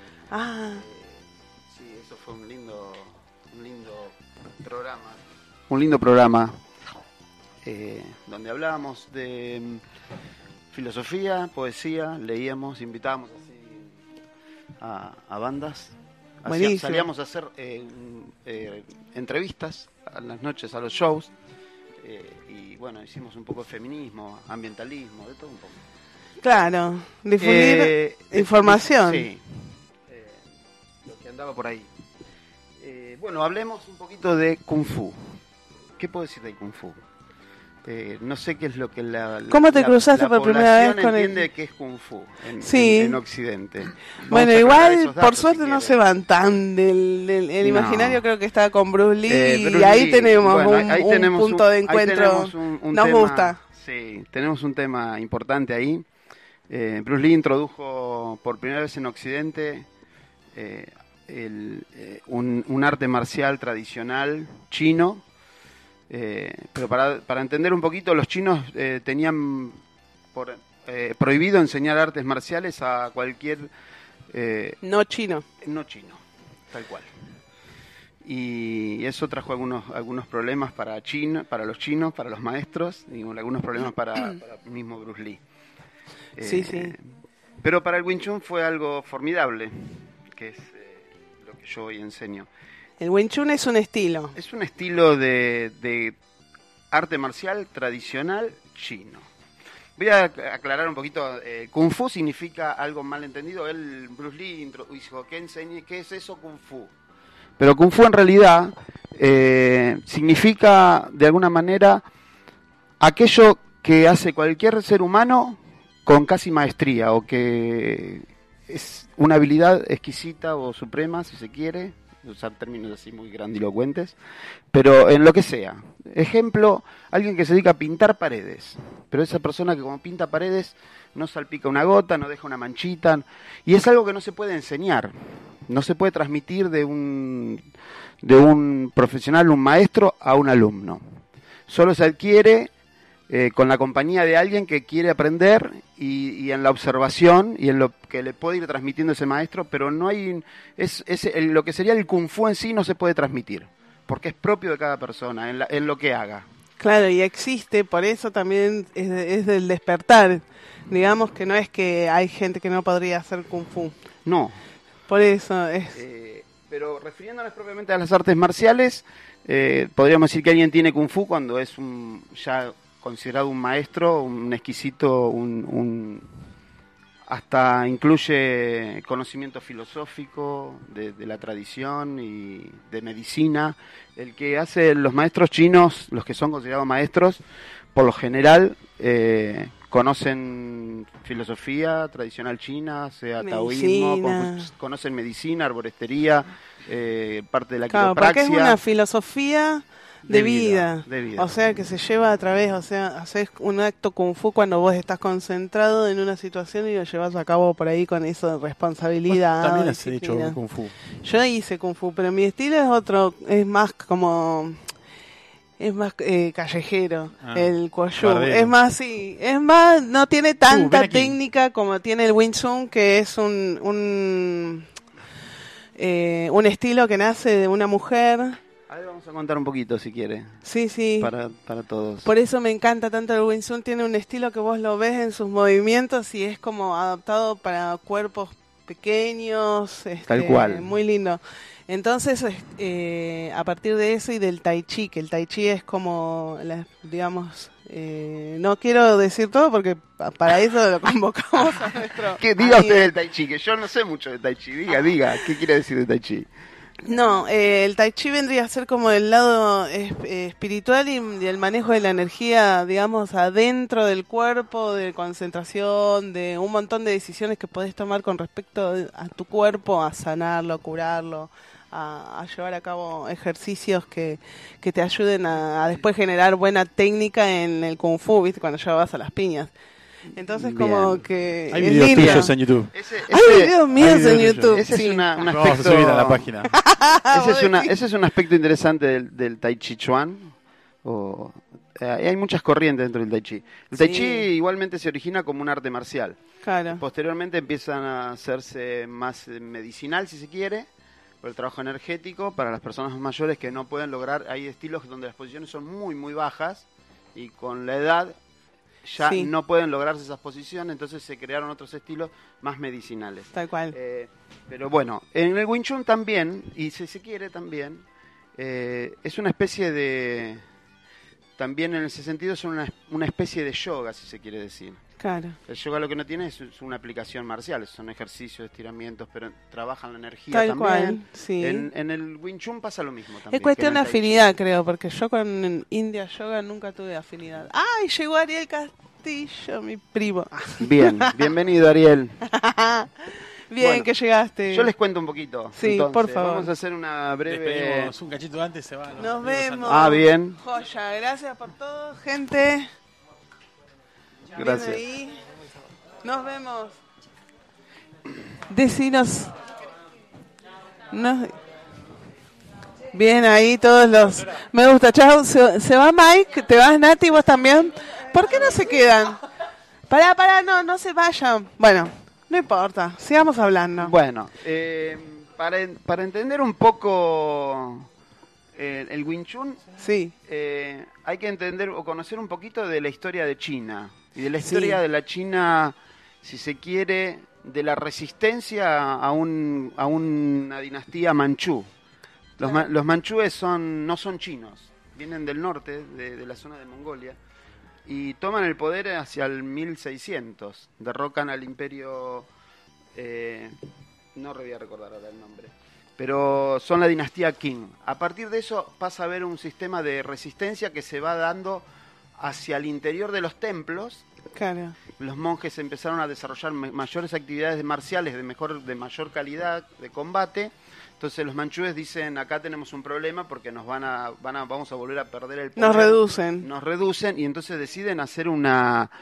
Speaker 11: Sí, eso fue un lindo programa. Un lindo programa donde hablábamos de filosofía, poesía, leíamos, invitábamos así a bandas. Salíamos a hacer entrevistas a las noches, a los shows, y bueno, hicimos un poco de feminismo, ambientalismo, de todo un poco.
Speaker 3: Claro, difundir información.
Speaker 11: Sí, lo que andaba por ahí. Bueno, hablemos un poquito de Kung Fu. ¿Qué puedo decir de Kung Fu? No sé qué es lo que
Speaker 3: ¿Cómo te cruzaste por primera vez con
Speaker 11: entiende que es Kung Fu en Occidente?
Speaker 3: Bueno, igual por suerte no se van tan del imaginario, creo que está con Bruce Lee, y ahí tenemos un punto de encuentro. Nos
Speaker 11: tema,
Speaker 3: gusta.
Speaker 11: Sí, tenemos un tema importante ahí. Bruce Lee introdujo por primera vez en Occidente un arte marcial tradicional chino. Pero para entender un poquito, los chinos tenían prohibido enseñar artes marciales a cualquier...
Speaker 3: no chino,
Speaker 11: tal cual. Y eso trajo algunos problemas para los chinos, para los maestros, y algunos problemas para el mismo Bruce Lee.
Speaker 3: Sí.
Speaker 11: Pero para el Wing Chun fue algo formidable, que es lo que yo hoy enseño.
Speaker 3: El Wing Chun es un estilo.
Speaker 11: Es un estilo de arte marcial tradicional chino. Voy a aclarar un poquito. Kung Fu significa algo mal entendido. Bruce Lee dijo, ¿qué es eso Kung Fu? Pero Kung Fu en realidad significa, de alguna manera, aquello que hace cualquier ser humano con casi maestría, o que es una habilidad exquisita o suprema, si se quiere, usar términos así muy grandilocuentes, pero en lo que sea. Ejemplo, alguien que se dedica a pintar paredes, pero esa persona que como pinta paredes no salpica una gota, no deja una manchita, y es algo que no se puede enseñar, no se puede transmitir de un profesional, un maestro, a un alumno. Solo se adquiere con la compañía de alguien que quiere aprender y en la observación y en lo que le puede ir transmitiendo ese maestro, pero no hay lo que sería el Kung Fu en sí no se puede transmitir, porque es propio de cada persona, en lo que haga.
Speaker 3: Claro, y existe, por eso también es del despertar. Digamos que no es que hay gente que no podría hacer Kung Fu.
Speaker 11: No.
Speaker 3: Por eso es...
Speaker 11: Pero refiriéndonos propiamente a las artes marciales, podríamos decir que alguien tiene Kung Fu cuando es ya considerado un maestro, un exquisito, hasta incluye conocimiento filosófico de la tradición y de medicina. El que hace los maestros chinos, los que son considerados maestros, por lo general conocen filosofía tradicional china, sea taoísmo, conocen medicina, arboristería, parte de la quiropraxia.
Speaker 3: Porque es una filosofía de vida.
Speaker 11: De vida.
Speaker 3: O sea, que se lleva a través, o sea, haces un acto Kung Fu cuando vos estás concentrado en una situación y lo llevas a cabo por ahí con eso de responsabilidad.
Speaker 2: También has hecho Kung Fu.
Speaker 3: Yo hice Kung Fu, pero mi estilo es otro, es más como... Es más callejero, el Kuo-Yu. Es más, sí, es más, no tiene tanta técnica como tiene el Wing Chun, que es un estilo que nace de una mujer.
Speaker 11: A ver, vamos a contar un poquito, si quiere.
Speaker 3: Sí.
Speaker 11: Para todos.
Speaker 3: Por eso me encanta tanto el Wing Chun. Tiene un estilo que vos lo ves en sus movimientos y es como adaptado para cuerpos pequeños.
Speaker 11: Tal cual.
Speaker 3: Muy lindo. Entonces, a partir de eso y del Tai Chi, que el Tai Chi es como, digamos, no quiero decir todo porque para eso lo convocamos a nuestro...
Speaker 11: ¿Qué diga usted del Tai Chi? Que yo no sé mucho de Tai Chi. Diga, ¿qué quiere decir de Tai Chi?
Speaker 3: No, el Tai Chi vendría a ser como el lado espiritual y el manejo de la energía, digamos, adentro del cuerpo, de concentración, de un montón de decisiones que podés tomar con respecto a tu cuerpo, a sanarlo, a curarlo, a llevar a cabo ejercicios que te ayuden a después generar buena técnica en el Kung Fu, ¿viste? Cuando ya vas a las piñas. Entonces, como que
Speaker 2: hay videos tuyos en YouTube.
Speaker 3: Hay videos míos en YouTube.
Speaker 11: Ese es un aspecto...
Speaker 2: Vamos a subir a la página.
Speaker 11: Ese es un aspecto interesante del Tai Chi Chuan. Hay muchas corrientes dentro del Tai Chi. El Tai Chi igualmente se origina como un arte marcial.
Speaker 3: Claro.
Speaker 11: Posteriormente empiezan a hacerse más medicinal, si se quiere, por el trabajo energético, para las personas mayores que no pueden lograr. Hay estilos donde las posiciones son muy, muy bajas y con la edad ya no pueden lograrse esas posiciones, entonces se crearon otros estilos más medicinales.
Speaker 3: Tal cual.
Speaker 11: Pero bueno, en el Wing Chun también, y si se quiere también, es una especie de... También en ese sentido es una especie de yoga, si se quiere decir.
Speaker 3: Claro.
Speaker 11: El yoga lo que no tiene es una aplicación marcial, son ejercicios, estiramientos, pero trabajan la energía
Speaker 3: Tal
Speaker 11: también.
Speaker 3: Cual, sí.
Speaker 11: En el Wing Chun pasa lo mismo también.
Speaker 3: Es cuestión de afinidad, creo, porque yo con India Yoga nunca tuve afinidad. ¡Ay, llegó Ariel Castillo, mi primo!
Speaker 11: Bien, bienvenido Ariel.
Speaker 3: Bien,
Speaker 11: bueno,
Speaker 3: que llegaste.
Speaker 11: Yo les cuento un poquito.
Speaker 3: Sí,
Speaker 11: entonces,
Speaker 3: por favor.
Speaker 11: Vamos a hacer una breve...
Speaker 2: Despedimos un cachito antes, se va.
Speaker 3: Nos vemos.
Speaker 11: Bien.
Speaker 3: Joya, gracias por todo, gente.
Speaker 11: Gracias.
Speaker 3: Ahí. Nos vemos. Decinos. Bien, ahí todos los... Me gusta, chao. Se va Mike, te vas Nati, vos también. ¿Por qué no se quedan? Pará, no se vayan. Bueno, no importa, sigamos hablando.
Speaker 11: Bueno, para entender un poco el Wing Chun, hay que entender o conocer un poquito de la historia de China. Y de la historia de la China, si se quiere, de la resistencia a una dinastía manchú. Los manchúes no son chinos, vienen del norte, de la zona de Mongolia, y toman el poder hacia el 1600. Derrocan al imperio, no voy a recordar ahora el nombre, pero son la dinastía Qing. A partir de eso pasa a haber un sistema de resistencia que se va dando hacia el interior de los templos.
Speaker 3: Claro.
Speaker 11: Los monjes empezaron a desarrollar mayores actividades marciales de mayor calidad de combate. Entonces los manchúes dicen, acá tenemos un problema porque vamos a volver a perder el poder. Nos reducen y entonces deciden hacer una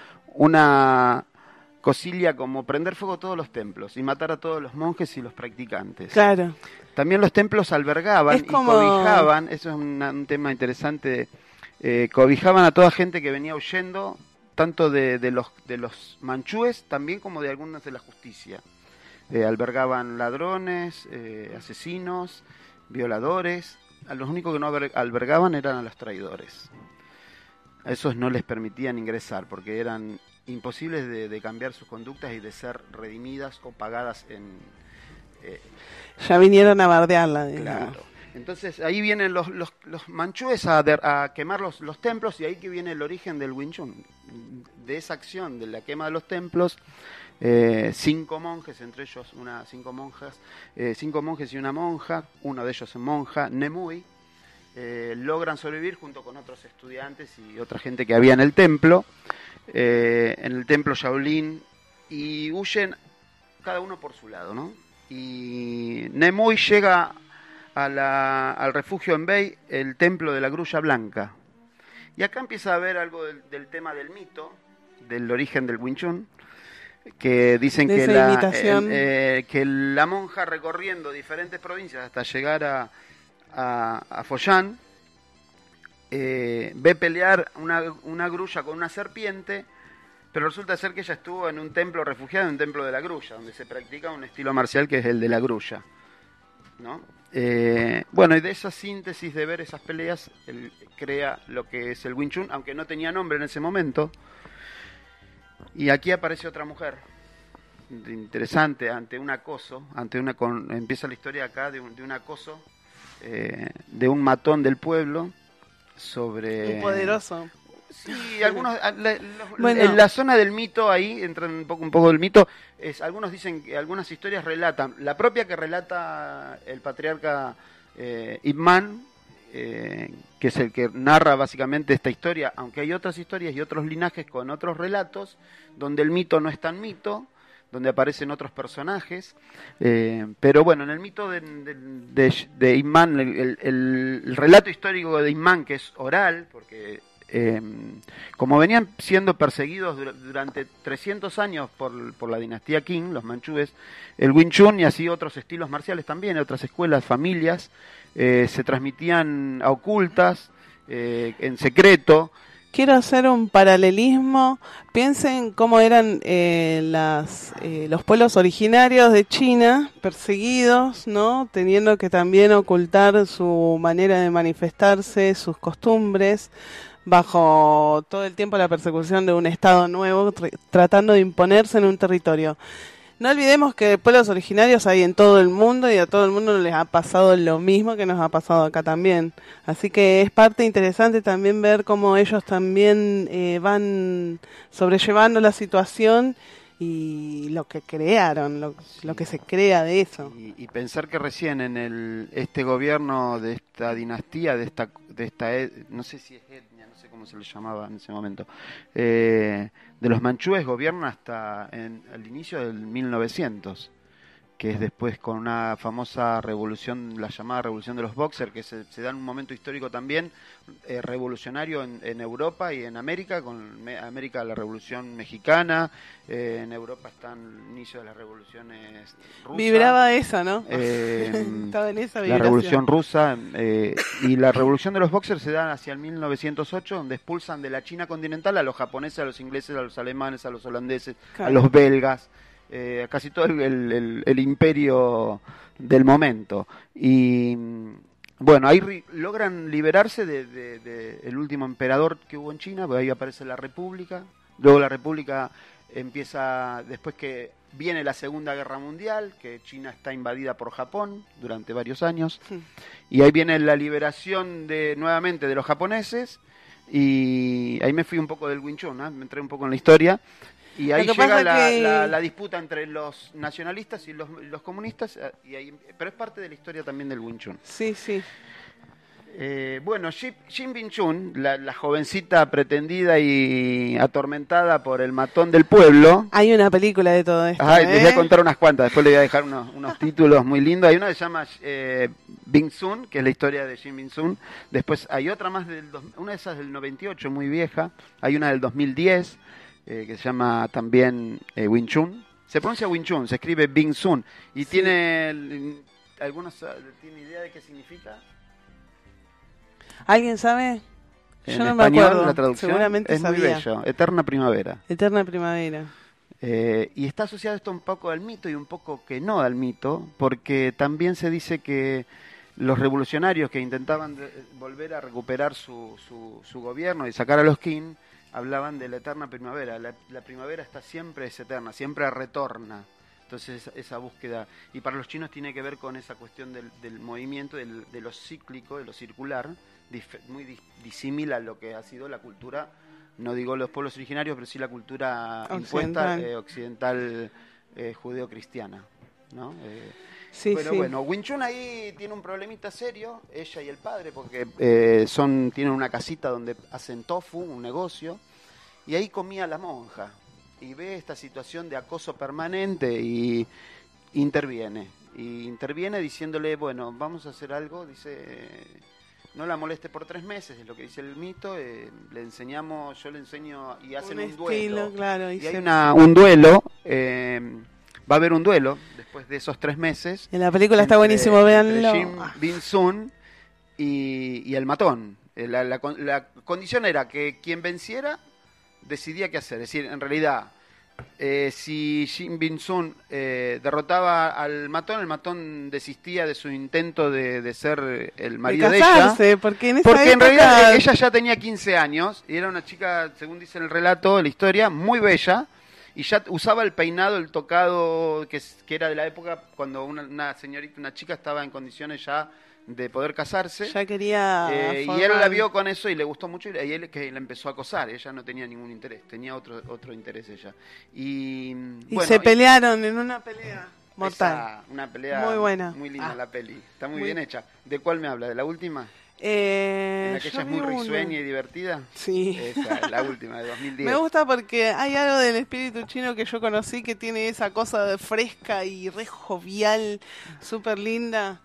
Speaker 11: cosilla como prender fuego a todos los templos y matar a todos los monjes y los practicantes.
Speaker 3: Claro.
Speaker 11: También los templos albergaban y cobijaban, eso es un tema interesante, cobijaban a toda gente que venía huyendo, tanto de los manchúes también como de algunas de la justicia. Albergaban ladrones, asesinos, violadores, a los únicos que no albergaban eran a los traidores. A esos no les permitían ingresar porque eran imposibles de cambiar sus conductas y de ser redimidas o pagadas en...
Speaker 3: ya vinieron a bardearla, digamos.
Speaker 11: Claro. Entonces ahí vienen los manchúes a quemar los templos, y ahí que viene el origen del Wing Chun. De esa acción de la quema de los templos, 5 monjes, entre ellos 5 monjes y una monja, uno de ellos es monja, Nemui, logran sobrevivir junto con otros estudiantes y otra gente que había en el templo Shaolin, y huyen cada uno por su lado, ¿no? Y Nemui llega al refugio en Bei, el templo de la Grulla Blanca. Y acá empieza a haber algo del tema del mito, del origen del Wing Chun, que dicen que la monja, recorriendo diferentes provincias hasta llegar a Follán, ve pelear una grulla con una serpiente, pero resulta ser que ella estuvo en un templo refugiado, en un templo de la grulla, donde se practica un estilo marcial que es el de la grulla, ¿no? Bueno, y de esa síntesis de ver esas peleas, él crea lo que es el Wing Chun, aunque no tenía nombre en ese momento. Y aquí aparece otra mujer interesante ante un acoso, empieza la historia acá de un acoso de un matón del pueblo sobre...
Speaker 3: Un poderoso.
Speaker 11: Sí, algunos en la zona del mito, ahí entra un poco del mito. Algunos dicen que algunas historias relatan, la propia que relata el patriarca Ip Man, que es el que narra básicamente esta historia, aunque hay otras historias y otros linajes con otros relatos donde el mito no es tan mito, donde aparecen otros personajes, pero bueno, en el mito de Ip Man, el relato histórico de Ip Man, que es oral, porque como venían siendo perseguidos durante 300 años por la dinastía Qing, los manchúes, el Wing Chun y así otros estilos marciales también, otras escuelas, familias, se transmitían a ocultas, en secreto.
Speaker 3: Quiero hacer un paralelismo. Piensen cómo eran los pueblos originarios de China, perseguidos, ¿no? Teniendo que también ocultar su manera de manifestarse, sus costumbres, bajo todo el tiempo la persecución de un Estado nuevo, tratando de imponerse en un territorio. No olvidemos que pueblos originarios hay en todo el mundo y a todo el mundo les ha pasado lo mismo que nos ha pasado acá también. Así que es parte interesante también ver cómo ellos también van sobrellevando la situación y lo que crearon, lo que se crea de eso.
Speaker 11: Y pensar que recién en este gobierno de esta dinastía, de esta no sé si es etnia, no sé cómo se le llamaba en ese momento, de los manchúes gobiernan hasta al inicio del 1900, que es después con una famosa revolución, la llamada revolución de los boxers, que se da en un momento histórico también revolucionario en Europa y en América, con América la revolución mexicana, en Europa están el inicio de las revoluciones rusas.
Speaker 3: Vibraba eso, ¿no? Estaba en esa vibración.
Speaker 11: La revolución rusa y la revolución de los boxers se da hacia el 1908, donde expulsan de la China continental a los japoneses, a los ingleses, a los alemanes, a los holandeses, claro, a los belgas, casi todo el imperio del momento. Y bueno, ahí logran liberarse de el último emperador que hubo en China, porque ahí aparece la República. Luego la República empieza, después que viene la Segunda Guerra Mundial, que China está invadida por Japón durante varios años, y ahí viene la liberación nuevamente de los japoneses, y ahí me fui un poco del Wing Chun, me entré un poco en la historia. Y ahí llega la disputa entre los nacionalistas y los comunistas, pero es parte de la historia también del Wing Chun.
Speaker 3: Sí, sí.
Speaker 11: Bueno, Jin Wing Chun, la jovencita pretendida y atormentada por el matón del pueblo.
Speaker 3: Hay una película de todo esto.
Speaker 11: Les voy a contar unas cuantas, después le voy a dejar unos títulos muy lindos. Hay una que se llama Bing Sun, que es la historia de Jin Wing Chun. Después hay otra más, una de esas del 98, muy vieja. Hay una del 2010. Que se llama también Wing Chun. Se pronuncia Wing Chun, se escribe Bing Sun. Y sí, ¿algunos tienen idea de qué significa?
Speaker 3: ¿Alguien sabe?
Speaker 11: Yo no me acuerdo. La traducción
Speaker 3: seguramente
Speaker 11: es
Speaker 3: sabía.
Speaker 11: Muy bello, Eterna Primavera.
Speaker 3: Eterna Primavera.
Speaker 11: Y está asociado esto un poco al mito y un poco que no al mito, porque también se dice que los revolucionarios que intentaban volver a recuperar su gobierno y sacar a los Qin, hablaban de la eterna primavera. La primavera siempre es eterna, siempre retorna. Entonces esa búsqueda, y para los chinos tiene que ver con esa cuestión del movimiento, de lo cíclico, de lo circular, muy disímil a lo que ha sido la cultura, no digo los pueblos originarios, pero sí la cultura impuesta occidental judeo-cristiana, ¿no?
Speaker 3: Sí,
Speaker 11: pero
Speaker 3: sí.
Speaker 11: bueno, Wing Chun ahí tiene un problemita serio, ella y el padre, porque tienen una casita donde hacen tofu, un negocio, y ahí comía la monja, y ve esta situación de acoso permanente y interviene diciéndole, bueno, vamos a hacer algo, dice, no la moleste por 3 meses, es lo que dice el mito, yo le enseño y hacen un duelo,
Speaker 3: claro,
Speaker 11: y hay un duelo, va a haber un duelo después de esos 3 meses.
Speaker 3: En la película está buenísimo, véanlo.
Speaker 11: Jim Bin-sun y el matón. La condición era que quien venciera decidía qué hacer. Es decir, en realidad, si Jim Bin-sun derrotaba al matón, el matón desistía de su intento de ser el marido de ella.
Speaker 3: Porque en
Speaker 11: realidad ella ya tenía 15 años y era una chica, según dice en el relato, la historia, muy bella. Y ya usaba el peinado, el tocado, que era de la época cuando una señorita, una chica estaba en condiciones ya de poder casarse.
Speaker 3: Ya quería
Speaker 11: y él la vio con eso y le gustó mucho, y él que la empezó a acosar. Ella no tenía ningún interés, tenía otro interés ella. Y
Speaker 3: se pelearon en una pelea mortal.
Speaker 11: Una pelea
Speaker 3: muy buena.
Speaker 11: Muy linda la peli. Está muy bien hecha. ¿De cuál me habla? ¿De la última?
Speaker 3: En
Speaker 11: la que ella es muy risueña y divertida.
Speaker 3: Sí.
Speaker 11: Esa, la última, de 2010.
Speaker 3: Me gusta porque hay algo del espíritu chino que yo conocí que tiene esa cosa de fresca y re jovial, súper linda.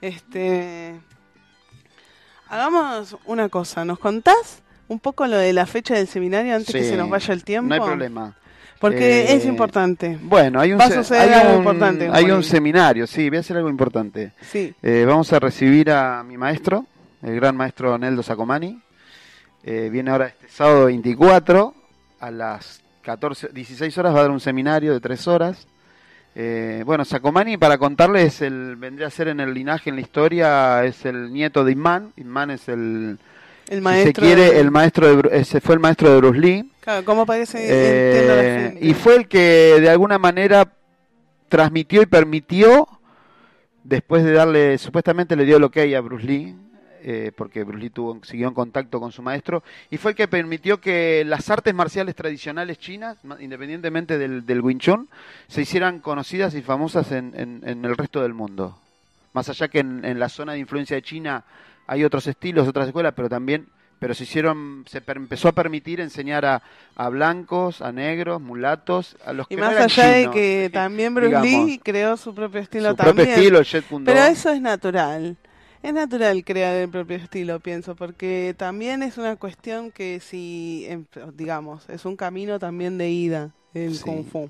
Speaker 3: Hagamos una cosa, ¿nos contás un poco lo de la fecha del seminario antes que se nos vaya el tiempo?
Speaker 11: No hay problema.
Speaker 3: Porque es importante.
Speaker 11: Bueno, hay
Speaker 3: algo importante.
Speaker 11: Hay un seminario, sí, voy a hacer algo importante.
Speaker 3: Sí.
Speaker 11: Vamos a recibir a mi maestro, el gran maestro Neldo Sacomani. Viene ahora este sábado 24 a las 16 horas, va a dar un seminario de 3 horas. Bueno, Sacomani, para contarles, vendría a ser en el linaje, en la historia, es el nieto de Inman. Inman es el maestro, si se quiere, el maestro fue el maestro de Bruce Lee.
Speaker 3: Claro, ¿cómo parece?
Speaker 11: Y fue el que de alguna manera transmitió y permitió, después de supuestamente le dio el ok a Bruce Lee, porque Bruce Lee siguió en contacto con su maestro, y fue el que permitió que las artes marciales tradicionales chinas, independientemente del Wing Chun, se hicieran conocidas y famosas en el resto del mundo. Más allá que en la zona de influencia de China hay otros estilos, otras escuelas, pero se empezó a permitir enseñar a blancos, a negros, mulatos, a los que no eran chinos.
Speaker 3: Y más allá de que también Bruce Lee creó su propio estilo
Speaker 11: su propio estilo, el Jet Kune Do.
Speaker 3: Pero eso es natural. Es natural crear el propio estilo, pienso, porque también es una cuestión que digamos, es un camino también de ida, el Kung Fu.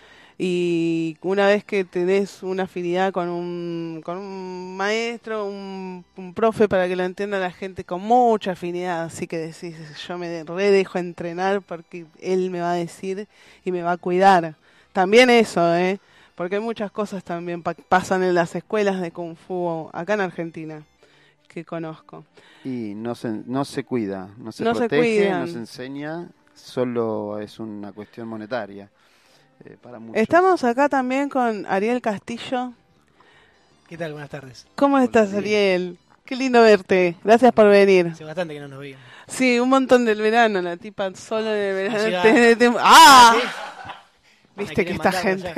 Speaker 3: Y una vez que tenés una afinidad con un maestro, un profe, para que lo entienda la gente, con mucha afinidad, así que decís, yo me dejo entrenar porque él me va a decir y me va a cuidar. También eso, porque hay muchas cosas también pasan en las escuelas de Kung Fu acá en Argentina, que conozco.
Speaker 11: Y no se cuida, no se protege, no se enseña, solo es una cuestión monetaria. Para muchos.
Speaker 3: Estamos acá también con Ariel Castillo.
Speaker 12: ¿Qué tal? Buenas tardes.
Speaker 3: ¿Cómo estás, Ariel? Qué lindo verte. Gracias por venir.
Speaker 12: Hace bastante que no nos veíamos.
Speaker 3: Sí, un montón del verano, la tipa solo del verano.
Speaker 12: ¡Ah!
Speaker 3: ¿Sí? Viste que esta gente...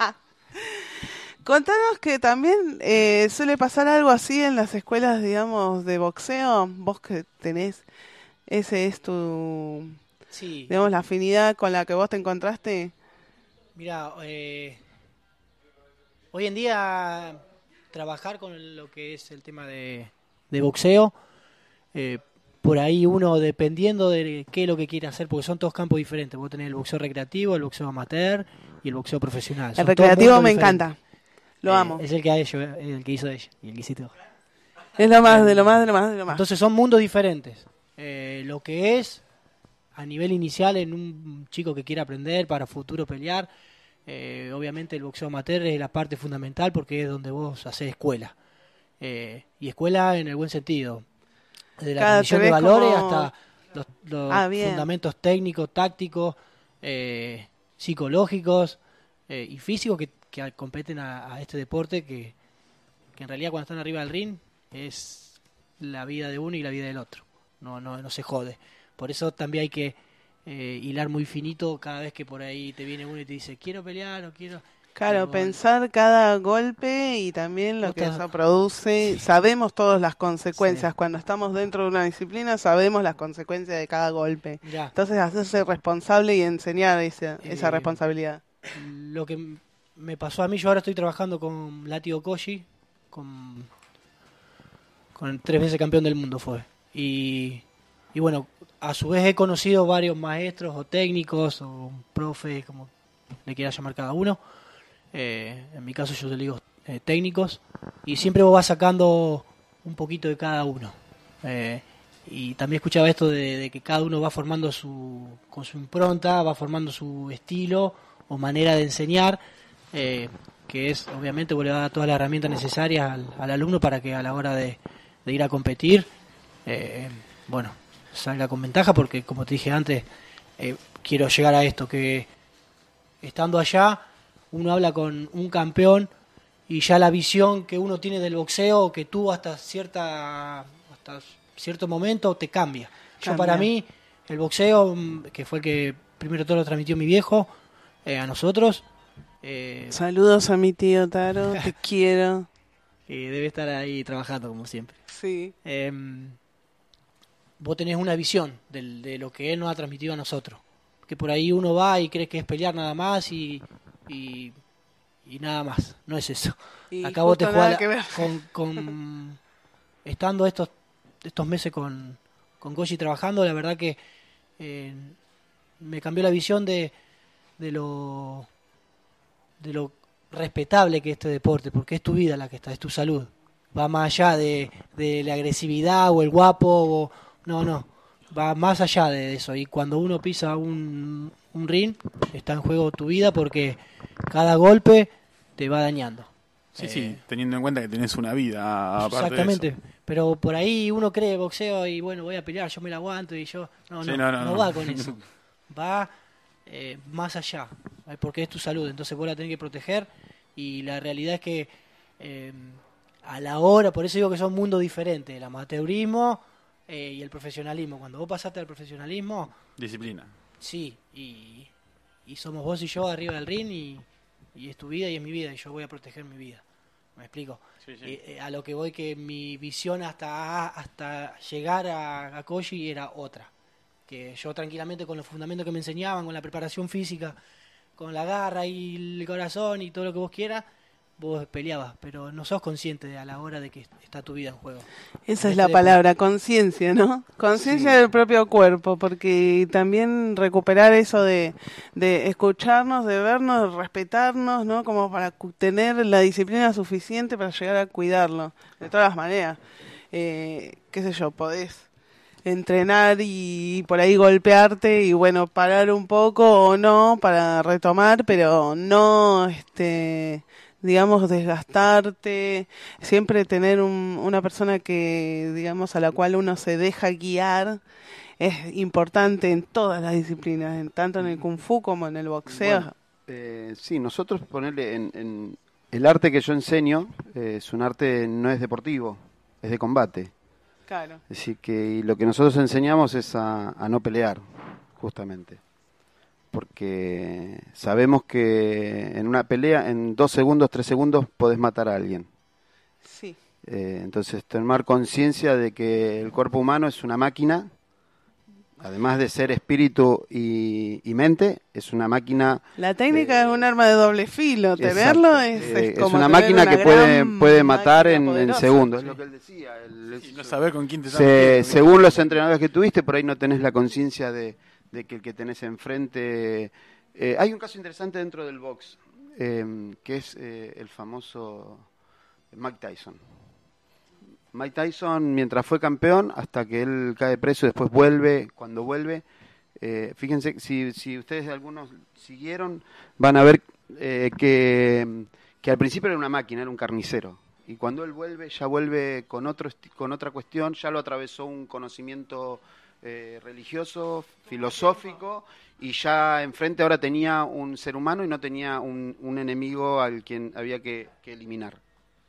Speaker 3: Contanos que también suele pasar algo así en las escuelas, digamos, de boxeo. Vos que tenés, ese es tu...
Speaker 12: Sí.
Speaker 3: Digamos, la afinidad con la que vos te encontraste.
Speaker 12: Mira, hoy en día trabajar con lo que es el tema de boxeo, por ahí uno dependiendo de qué es lo que quiere hacer, porque son todos campos diferentes. Vos tenés el boxeo recreativo, el boxeo amateur y el boxeo profesional.
Speaker 3: El recreativo me encanta, lo amo.
Speaker 12: Es el que hizo ella y el que hiciste vos.
Speaker 3: Es lo más, de lo más.
Speaker 12: Entonces son mundos diferentes. Lo que es a nivel inicial en un chico que quiere aprender para futuro pelear, obviamente el boxeo amateur es la parte fundamental porque es donde vos hacés escuela. Y escuela en el buen sentido. Desde la
Speaker 3: Claro,
Speaker 12: transmisión
Speaker 3: te
Speaker 12: de
Speaker 3: ves
Speaker 12: valores
Speaker 3: como-
Speaker 12: hasta los
Speaker 3: bien.
Speaker 12: fundamentos técnicos, tácticos, psicológicos y físicos que competen a este deporte que en realidad cuando están arriba del ring es la vida de uno y la vida del otro. No se jode. Por eso también hay que hilar muy finito cada vez que por ahí te viene uno y te dice quiero pelear o quiero...
Speaker 3: Claro,
Speaker 12: Igual.
Speaker 3: pensar cada golpe y también lo
Speaker 12: Vos
Speaker 3: que
Speaker 12: estás-
Speaker 3: eso produce. Sabemos todas las consecuencias. Cuando estamos dentro de una disciplina sabemos las consecuencias de cada golpe.
Speaker 12: Ya.
Speaker 3: Entonces hacerse responsable y enseñar esa responsabilidad.
Speaker 12: Lo que me pasó a mí, yo ahora estoy trabajando con Látigo Koji, con 3 veces campeón del mundo fue. Y bueno, a su vez he conocido varios maestros o técnicos o profes, como le quiera llamar cada uno. En mi caso yo le digo técnicos. Y siempre vos vas sacando un poquito de cada uno. Y también escuchaba esto de que cada uno va formando con su impronta, va formando su estilo o manera de enseñar, que es, obviamente, vos le vas a dar todas las herramientas necesarias al alumno para que a la hora de ir a competir, bueno, salga con ventaja, porque como te dije antes, quiero llegar a esto, que estando allá, uno habla con un campeón y ya la visión que uno tiene del boxeo, que tuvo hasta cierto momento, te cambia. Yo
Speaker 3: Cambia.
Speaker 12: para mí, el boxeo, que fue el que primero todo lo transmitió mi viejo, a nosotros.
Speaker 3: Saludos a mi tío Taro, te quiero.
Speaker 12: Que debe estar ahí trabajando como siempre.
Speaker 3: Sí.
Speaker 12: Vos tenés una visión de lo que él nos ha transmitido a nosotros. Que por ahí uno va y cree que es pelear nada más y nada más. No es eso.
Speaker 3: Y
Speaker 12: Acá vos te
Speaker 3: justo nada
Speaker 12: jugás
Speaker 3: que ver.
Speaker 12: estando estos meses con Goji trabajando, la verdad que me cambió la visión de lo respetable que es este deporte, porque es tu vida la que está, es tu salud. Va más allá de la agresividad o el guapo, no, va más allá de eso. Y cuando uno pisa un ring, está en juego tu vida, porque cada golpe te va dañando.
Speaker 2: Sí, teniendo en cuenta que tenés una vida aparte
Speaker 12: Exactamente.
Speaker 2: de eso.
Speaker 12: Pero por ahí uno cree boxeo y bueno, voy a pelear, yo me la aguanto y yo... No va con eso. Va más allá, porque es tu salud, entonces vos la tenés que proteger, y la realidad es que a la hora, por eso digo que son mundos diferentes, el amateurismo y el profesionalismo. Cuando vos pasaste al profesionalismo...
Speaker 2: Disciplina.
Speaker 12: Sí, y somos vos y yo arriba del ring y es tu vida y es mi vida y yo voy a proteger mi vida. ¿Me explico?
Speaker 2: Sí.
Speaker 12: A lo que voy, que mi visión hasta llegar a Koji era otra. Que yo tranquilamente con los fundamentos que me enseñaban, con la preparación física, con la garra y el corazón y todo lo que vos quieras, vos peleabas, pero no sos consciente a la hora de que está tu vida en juego.
Speaker 3: Esa es la palabra, conciencia, ¿no? Conciencia del propio cuerpo, porque también recuperar eso de escucharnos, de vernos, de respetarnos, ¿no? Como para tener la disciplina suficiente para llegar a cuidarlo, de todas las maneras. Qué sé yo, podés entrenar y por ahí golpearte y bueno, parar un poco o no para retomar, pero no, digamos, desgastarte, siempre tener una persona que, digamos, a la cual uno se deja guiar, es importante en todas las disciplinas, tanto en el kung fu como en el boxeo.
Speaker 11: Bueno, sí, nosotros ponerle en el arte que yo enseño, es un arte, no es deportivo, es de combate.
Speaker 3: Claro.
Speaker 11: Es decir, que lo que nosotros enseñamos es a no pelear, justamente. Porque sabemos que en una pelea, en 2 segundos, 3 segundos, podés matar a alguien.
Speaker 3: Sí.
Speaker 11: Entonces, tomar conciencia de que el cuerpo humano es una máquina, además de ser espíritu y mente, es una máquina...
Speaker 3: La técnica es un arma de doble filo, tenerlo es como
Speaker 11: una
Speaker 3: tener
Speaker 11: máquina
Speaker 3: una
Speaker 11: que
Speaker 3: gran
Speaker 11: puede matar
Speaker 3: máquina
Speaker 11: en
Speaker 3: poderosa.
Speaker 11: segundos.
Speaker 3: Sí.
Speaker 11: Es lo que él decía.
Speaker 2: Y no saber con quién te estás metiendo.
Speaker 11: Según los entrenadores que tuviste, por ahí no tenés la conciencia de que el que tenés enfrente... hay un caso interesante dentro del box, que es el famoso Mike Tyson. Mike Tyson, mientras fue campeón, hasta que él cae preso, después vuelve, cuando vuelve, fíjense, si ustedes algunos siguieron, van a ver que al principio era una máquina, era un carnicero. Y cuando él vuelve, ya vuelve con otra cuestión, ya lo atravesó un conocimiento religioso, filosófico, y ya enfrente ahora tenía un ser humano y no tenía un enemigo al quien había que eliminar.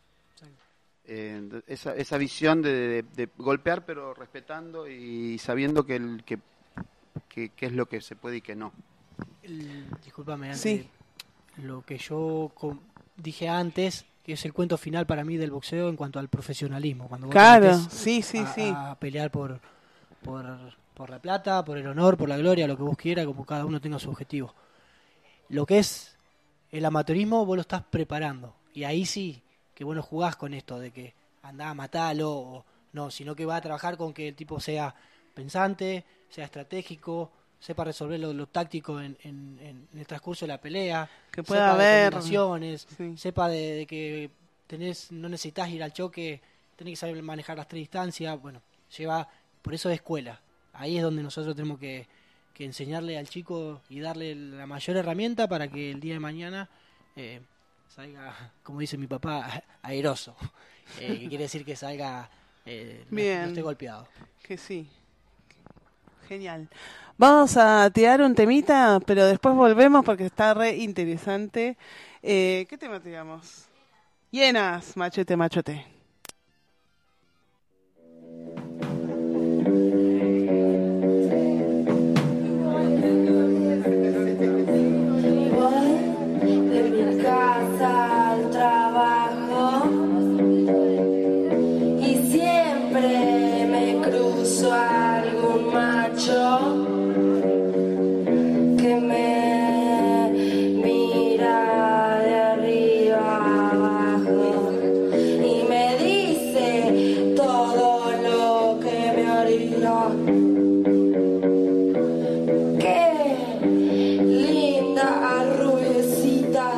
Speaker 11: Esa visión de golpear pero respetando y sabiendo que es lo que se puede y que no.
Speaker 12: Discúlpame,
Speaker 3: Sí.
Speaker 12: Lo que yo dije antes, que es el cuento final para mí del boxeo en cuanto al profesionalismo. Cuando vos
Speaker 3: Claro,
Speaker 12: te metés
Speaker 3: sí.
Speaker 12: a pelear por la plata, por el honor, por la gloria, lo que vos quieras, como cada uno tenga su objetivo. Lo que es el amateurismo, vos lo estás preparando. Y ahí sí, que vos no jugás con esto de que andá a matarlo, o no, sino que va a trabajar con que el tipo sea pensante, sea estratégico, sepa resolver lo táctico en el transcurso de la pelea,
Speaker 3: Que pueda
Speaker 12: sepa de
Speaker 3: haber,
Speaker 12: combinaciones,
Speaker 3: sí.
Speaker 12: sepa de que no necesitas ir al choque, tenés que saber manejar las 3 distancias, bueno, por eso es escuela. Ahí es donde nosotros tenemos que enseñarle al chico y darle la mayor herramienta para que el día de mañana salga, como dice mi papá, airoso. Que quiere decir que salga, no esté golpeado.
Speaker 3: Que sí. Genial. Vamos a tirar un temita, pero después volvemos porque está re interesante. ¿Qué tema tiramos? Hienas, machete, machote.
Speaker 13: De mi casa al trabajo y siempre me cruzo algún macho que me mira de arriba abajo y me dice todo lo que me olvidó. Qué linda rubiecita,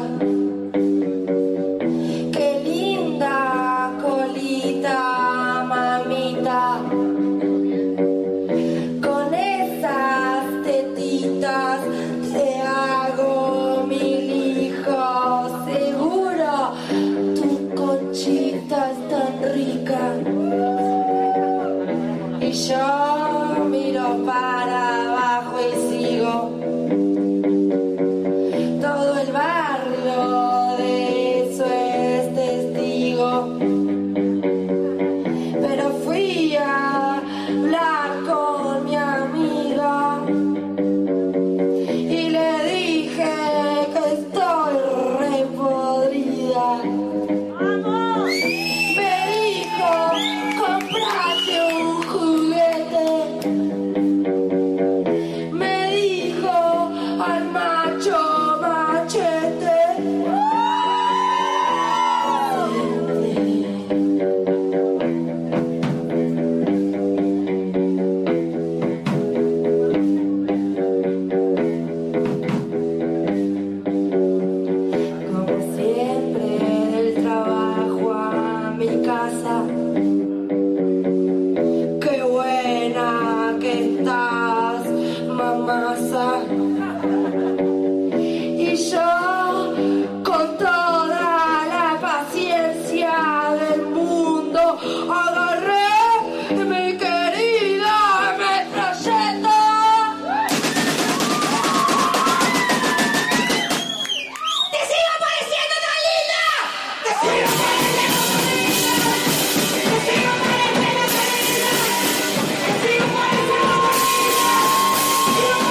Speaker 13: qué linda colita, mamita, con esas tetitas te hago 1000 hijos, seguro tu conchita es tan rica. Y yo miro para abajo y sigo. Todo el barrio de eso es testigo. Pero fui a hablar con mi amiga y le dije que estoy re podrida. Me dijo, comprate un juguete. Me dijo al macho machete. Como siempre del trabajo a mi casa. Qué buena que estás, mamasa. Y yo con toda la paciencia del mundo agarré mi querida metralleta. ¡Te sigo pareciendo tan linda! ¡Te sigo pareciendo tan linda! ¡Te sigo pareciendo tan linda! ¡Te sigo pareciendo tan linda! ¡Te sigo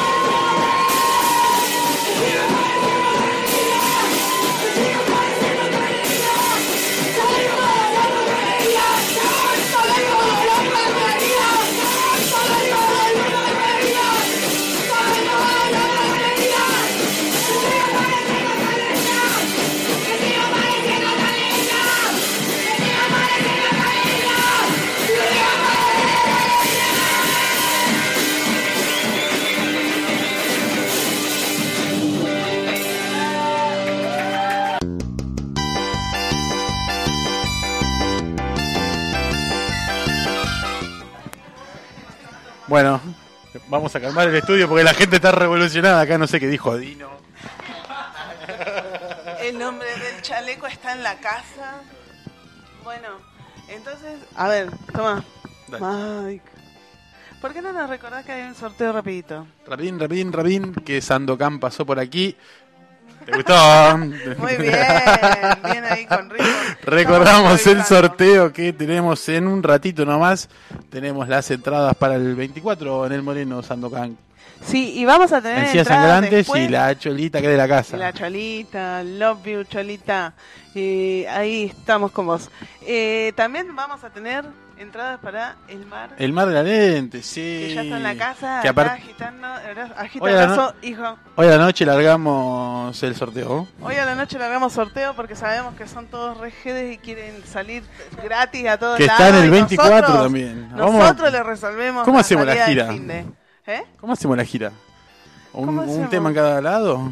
Speaker 2: Bueno, vamos a calmar el estudio porque la gente está revolucionada. Acá no sé qué dijo Dino.
Speaker 3: El nombre del chaleco está en la casa. Bueno, entonces, a ver, toma.
Speaker 2: Dale.
Speaker 3: Mike. ¿Por qué no nos recordás que hay un sorteo rapidito?
Speaker 2: Rapidín, que Sandokan pasó por aquí. ¿Te gustó?
Speaker 3: Muy bien, bien ahí con Rico.
Speaker 2: Recordamos el sorteo que tenemos en un ratito nomás. Tenemos las entradas para el 24 en el Moreno Sandokan.
Speaker 3: Sí, y vamos a tener
Speaker 2: Encías
Speaker 3: entradas
Speaker 2: Sangrantes
Speaker 3: después.
Speaker 2: y la Cholita que es de la casa.
Speaker 3: La Cholita, love you Cholita. Ahí estamos con vos. También vamos a tener entradas para el mar.
Speaker 2: El Mar de la Lente, sí.
Speaker 3: Que ya está en la casa,
Speaker 2: Que
Speaker 3: acá
Speaker 2: aparte-
Speaker 3: agitando. Agita
Speaker 2: Hoy
Speaker 3: el
Speaker 2: a la
Speaker 3: brazo, hijo.
Speaker 2: Hoy a la noche largamos el sorteo.
Speaker 3: Hoy a la noche le hagamos sorteo porque sabemos que son todos rejedes y quieren salir gratis a todos
Speaker 2: Que
Speaker 3: lados.
Speaker 2: está en el
Speaker 3: y
Speaker 2: 24
Speaker 3: nosotros-
Speaker 2: también.
Speaker 3: Nosotros le resolvemos.
Speaker 2: ¿Cómo hacemos la
Speaker 3: salida del
Speaker 2: gira?
Speaker 3: finde. ¿Eh?
Speaker 2: ¿Cómo hacemos la gira?
Speaker 3: ¿Cómo
Speaker 2: ¿Un
Speaker 3: hacemos?
Speaker 2: tema en cada lado?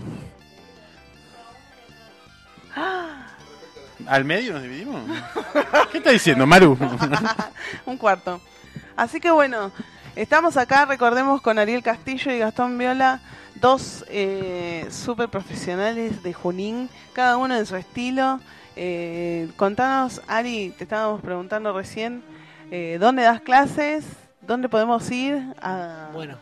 Speaker 3: Ah,
Speaker 2: ¿Al medio nos dividimos? ¿Qué está diciendo, Maru?
Speaker 3: un cuarto. Así que bueno, estamos acá, recordemos, con Ariel Castillo y Gastón Viola, dos súper profesionales de Junín, cada uno en su estilo. Contanos, Ari, te estábamos preguntando recién, ¿dónde das clases? ¿Dónde podemos ir?
Speaker 12: Bueno,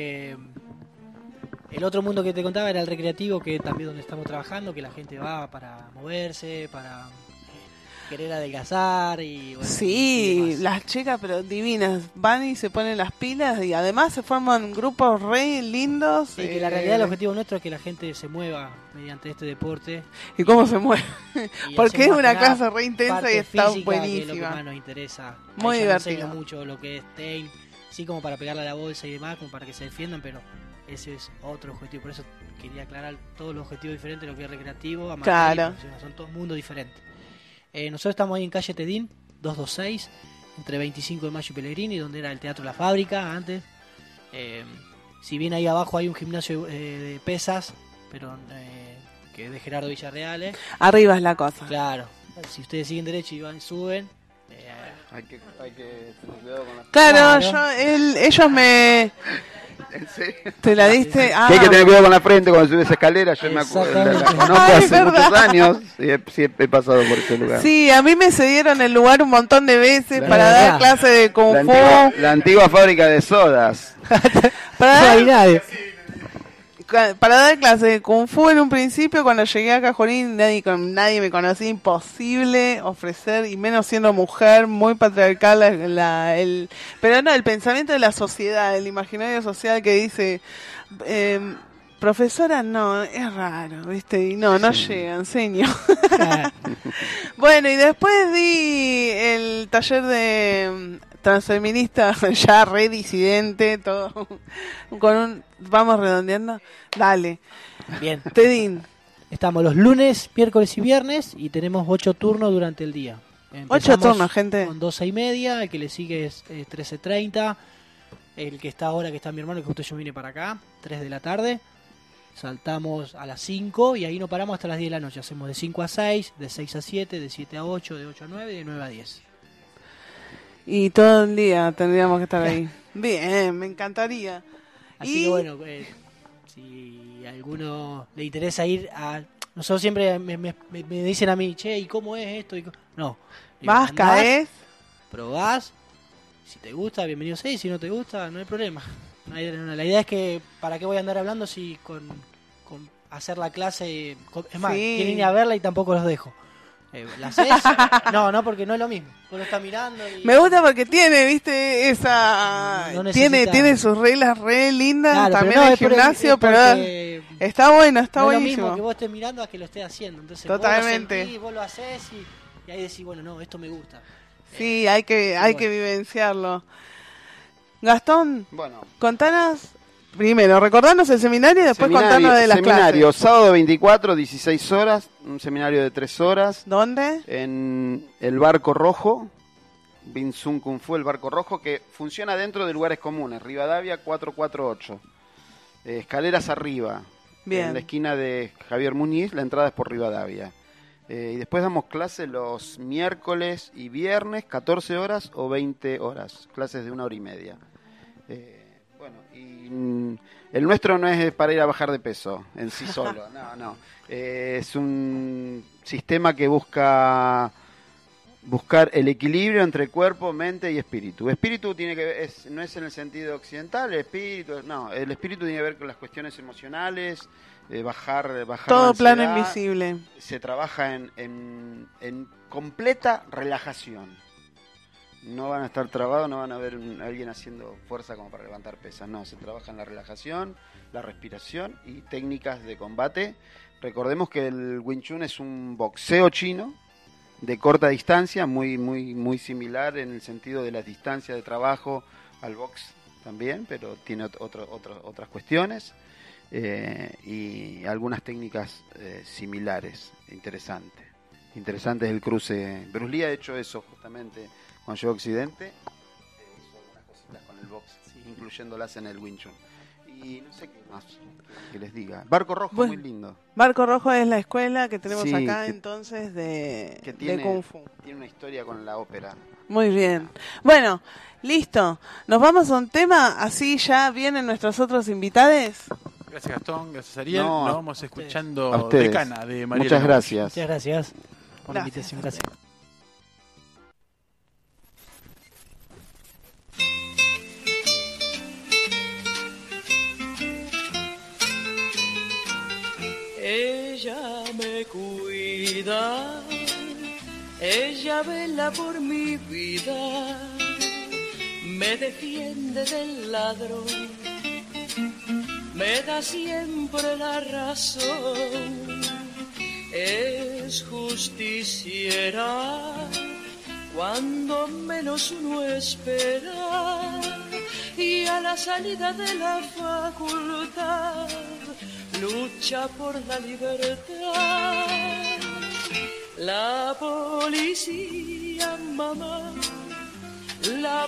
Speaker 12: el otro mundo que te contaba era el recreativo, que es también donde estamos trabajando, que la gente va para moverse, para querer adelgazar y bueno, y
Speaker 3: Sí,
Speaker 12: demás.
Speaker 3: las chicas, pero divinas, van y se ponen las pilas y además se forman grupos re lindos.
Speaker 12: Sí, que la realidad el objetivo nuestro es que la gente se mueva mediante este deporte.
Speaker 3: ¿Y cómo se mueve?
Speaker 12: Y
Speaker 3: Porque es
Speaker 12: hacemos
Speaker 3: una
Speaker 12: más que nada
Speaker 3: clase re intensa
Speaker 12: parte
Speaker 3: y está
Speaker 12: física, que es lo que
Speaker 3: buenísima.
Speaker 12: más nos interesa.
Speaker 3: Muy
Speaker 12: Ahí ya nos
Speaker 3: divertido.
Speaker 12: enseña mucho lo que es TEIN, sí, como para pegarle a la bolsa y demás, como para que se defiendan, pero ese es otro objetivo. Por eso quería aclarar todos los objetivos diferentes, lo que es recreativo, amateur,
Speaker 3: Claro.
Speaker 12: profesional, son todos mundos diferentes. Nosotros estamos ahí en calle Tedín, 226, entre 25 de mayo y Pellegrini, donde era el Teatro La Fábrica antes. Si bien ahí abajo hay un gimnasio de pesas, pero que es de Gerardo Villarreal.
Speaker 3: Arriba es la cosa.
Speaker 12: Claro, si ustedes siguen derecho y van suben.
Speaker 11: Hay que tener cuidado con las...
Speaker 3: Claro, ellos me...
Speaker 11: ¿En serio?
Speaker 3: ¿Te la diste?
Speaker 11: Que hay que tener cuidado con la frente cuando subes escalera. Yo me acuerdo, la conozco
Speaker 3: Ay,
Speaker 11: hace
Speaker 3: verdad.
Speaker 11: muchos años y sí, he pasado por ese lugar.
Speaker 3: Sí, a mí me cedieron el lugar un montón de veces
Speaker 11: La
Speaker 3: para
Speaker 11: verdad.
Speaker 3: dar clase de Kung Fu.
Speaker 11: La antigua fábrica de sodas.
Speaker 3: Para dar clase de Kung Fu en un principio, cuando llegué a Cajorín, nadie me conocía, imposible ofrecer, y menos siendo mujer, muy patriarcal, pero no, el pensamiento de la sociedad, el imaginario social que dice, profesora, no, es raro, ¿viste? Y no llega, enseño. Bueno, y después di el taller de transfeminista, ya re disidente, todo, vamos redondeando, dale.
Speaker 12: Bien.
Speaker 3: Tedín.
Speaker 12: Estamos los lunes, miércoles y viernes y tenemos 8 turnos durante el día.
Speaker 3: 8 turnos, gente.
Speaker 12: Con 12:30, el que le sigue es 13:30, el que está ahora, que está mi hermano, que justo yo vine para acá, 3 de la tarde. Saltamos a las 5 y ahí no paramos hasta las 10 de la noche. Hacemos de 5 a 6, de 6 a 7, de 7 a 8, de 8 a 9 y de 9 a 10.
Speaker 3: Y todo el día tendríamos que estar ahí. Bien, me encantaría.
Speaker 12: Así que bueno, si a alguno le interesa ir a... Nosotros siempre me dicen a mí, che, ¿y cómo es esto? No. Digo,
Speaker 3: Vas,
Speaker 12: andás,
Speaker 3: caes.
Speaker 12: Probás. Si te gusta, bienvenido sea. Y si no te gusta, no hay problema. La idea es que, ¿para qué voy a andar hablando si con hacer la clase... Es más,
Speaker 3: Sí.
Speaker 12: quieren ir a verla y tampoco los dejo. ¿La haces? No, porque no es lo mismo. Uno está mirando y...
Speaker 3: Me gusta porque tiene, viste, esa...
Speaker 12: No necesita-
Speaker 3: tiene sus reglas re lindas,
Speaker 12: Claro,
Speaker 3: también
Speaker 12: pero no,
Speaker 3: el
Speaker 12: es por
Speaker 3: gimnasio,
Speaker 12: es
Speaker 3: pero
Speaker 12: porque
Speaker 3: está bueno, está
Speaker 12: no es lo
Speaker 3: buenísimo.
Speaker 12: mismo que vos estés mirando a que lo estés haciendo. Entonces
Speaker 3: Totalmente.
Speaker 12: Vos lo sentís, vos lo haces y ahí decís, bueno, no, esto me gusta.
Speaker 3: Sí, hay que vivenciarlo. Gastón,
Speaker 11: Bueno.
Speaker 3: contanos, primero, recordanos el seminario y después contanos de las
Speaker 11: seminario,
Speaker 3: clases.
Speaker 11: sábado 24, 16 horas, un seminario de 3 horas.
Speaker 3: ¿Dónde?
Speaker 11: En el Barco Rojo, Binsun Kung Fu, el Barco Rojo, que funciona dentro de lugares comunes, Rivadavia 448. Escaleras arriba,
Speaker 3: Bien.
Speaker 11: en la esquina de Javier Muñiz, la entrada es por Rivadavia. Y después damos clases los miércoles y viernes, 14 horas o 20 horas, clases de 1 hora y media. Bueno, y el nuestro no es para ir a bajar de peso en sí solo, no. Es un sistema que busca buscar el equilibrio entre cuerpo, mente y espíritu. Espíritu tiene que ver, no es en el sentido occidental, el espíritu tiene que ver con las cuestiones emocionales, bajar
Speaker 3: todo
Speaker 11: la
Speaker 3: plano
Speaker 11: ansiedad.
Speaker 3: invisible.
Speaker 11: Se trabaja en completa relajación. No van a estar trabados, no van a ver alguien haciendo fuerza como para levantar pesas. No, se trabaja en la relajación, la respiración y técnicas de combate. Recordemos que el Wing Chun es un boxeo chino de corta distancia, muy similar en el sentido de las distancias de trabajo al box también, pero tiene otras cuestiones y algunas técnicas similares. Interesante es el cruce. Bruce Lee ha hecho eso justamente cuando llegó a Occidente, hizo algunas cositas con el box, incluyéndolas en el Wing Chun. Y no sé qué más que les diga. Barco Rojo,
Speaker 3: Bueno,
Speaker 11: muy lindo.
Speaker 3: Barco Rojo es la escuela que tenemos
Speaker 11: Sí,
Speaker 3: acá
Speaker 11: que-
Speaker 3: entonces de
Speaker 11: Tiene
Speaker 3: Kung Fu.
Speaker 11: Tiene una historia con la ópera.
Speaker 3: Muy bien. Bueno, listo. Nos vamos a un tema, así ya vienen nuestros otros invitados.
Speaker 2: Gracias Gastón, gracias Ariel.
Speaker 11: No,
Speaker 2: Nos vamos escuchando
Speaker 11: a ustedes.
Speaker 2: Decana de María
Speaker 11: Muchas
Speaker 2: Elena
Speaker 11: gracias.
Speaker 12: Muchas gracias por la
Speaker 3: Gracias.
Speaker 12: invitación. Gracias.
Speaker 10: Ella me cuida, ella vela por mi vida, me defiende del ladrón, me da siempre la razón, es justiciera cuando menos uno espera y a la salida de la facultad lucha por la libertad. La policía, mamá, la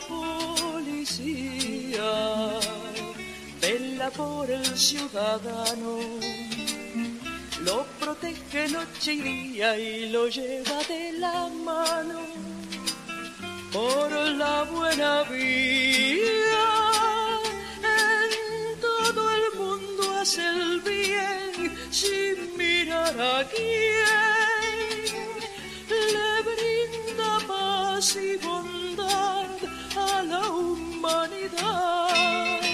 Speaker 10: policía vela por el ciudadano, lo protege noche y día y lo lleva de la mano por la buena vida. En todo el mundo hace el bien sin mirar a quién, le brinda paz y bondad a la humanidad.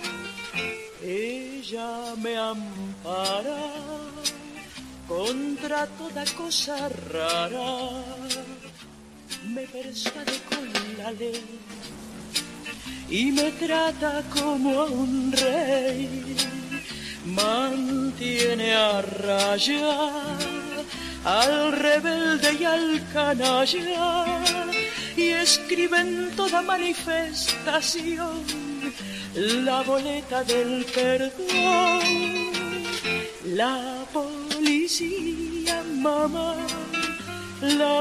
Speaker 10: Ella me ampara contra toda cosa rara, me persuade con la ley y me trata como a un rey, mantiene a raya al rebelde y al canalla y escribe en toda manifestación la boleta del perdón. La policía, mamá, la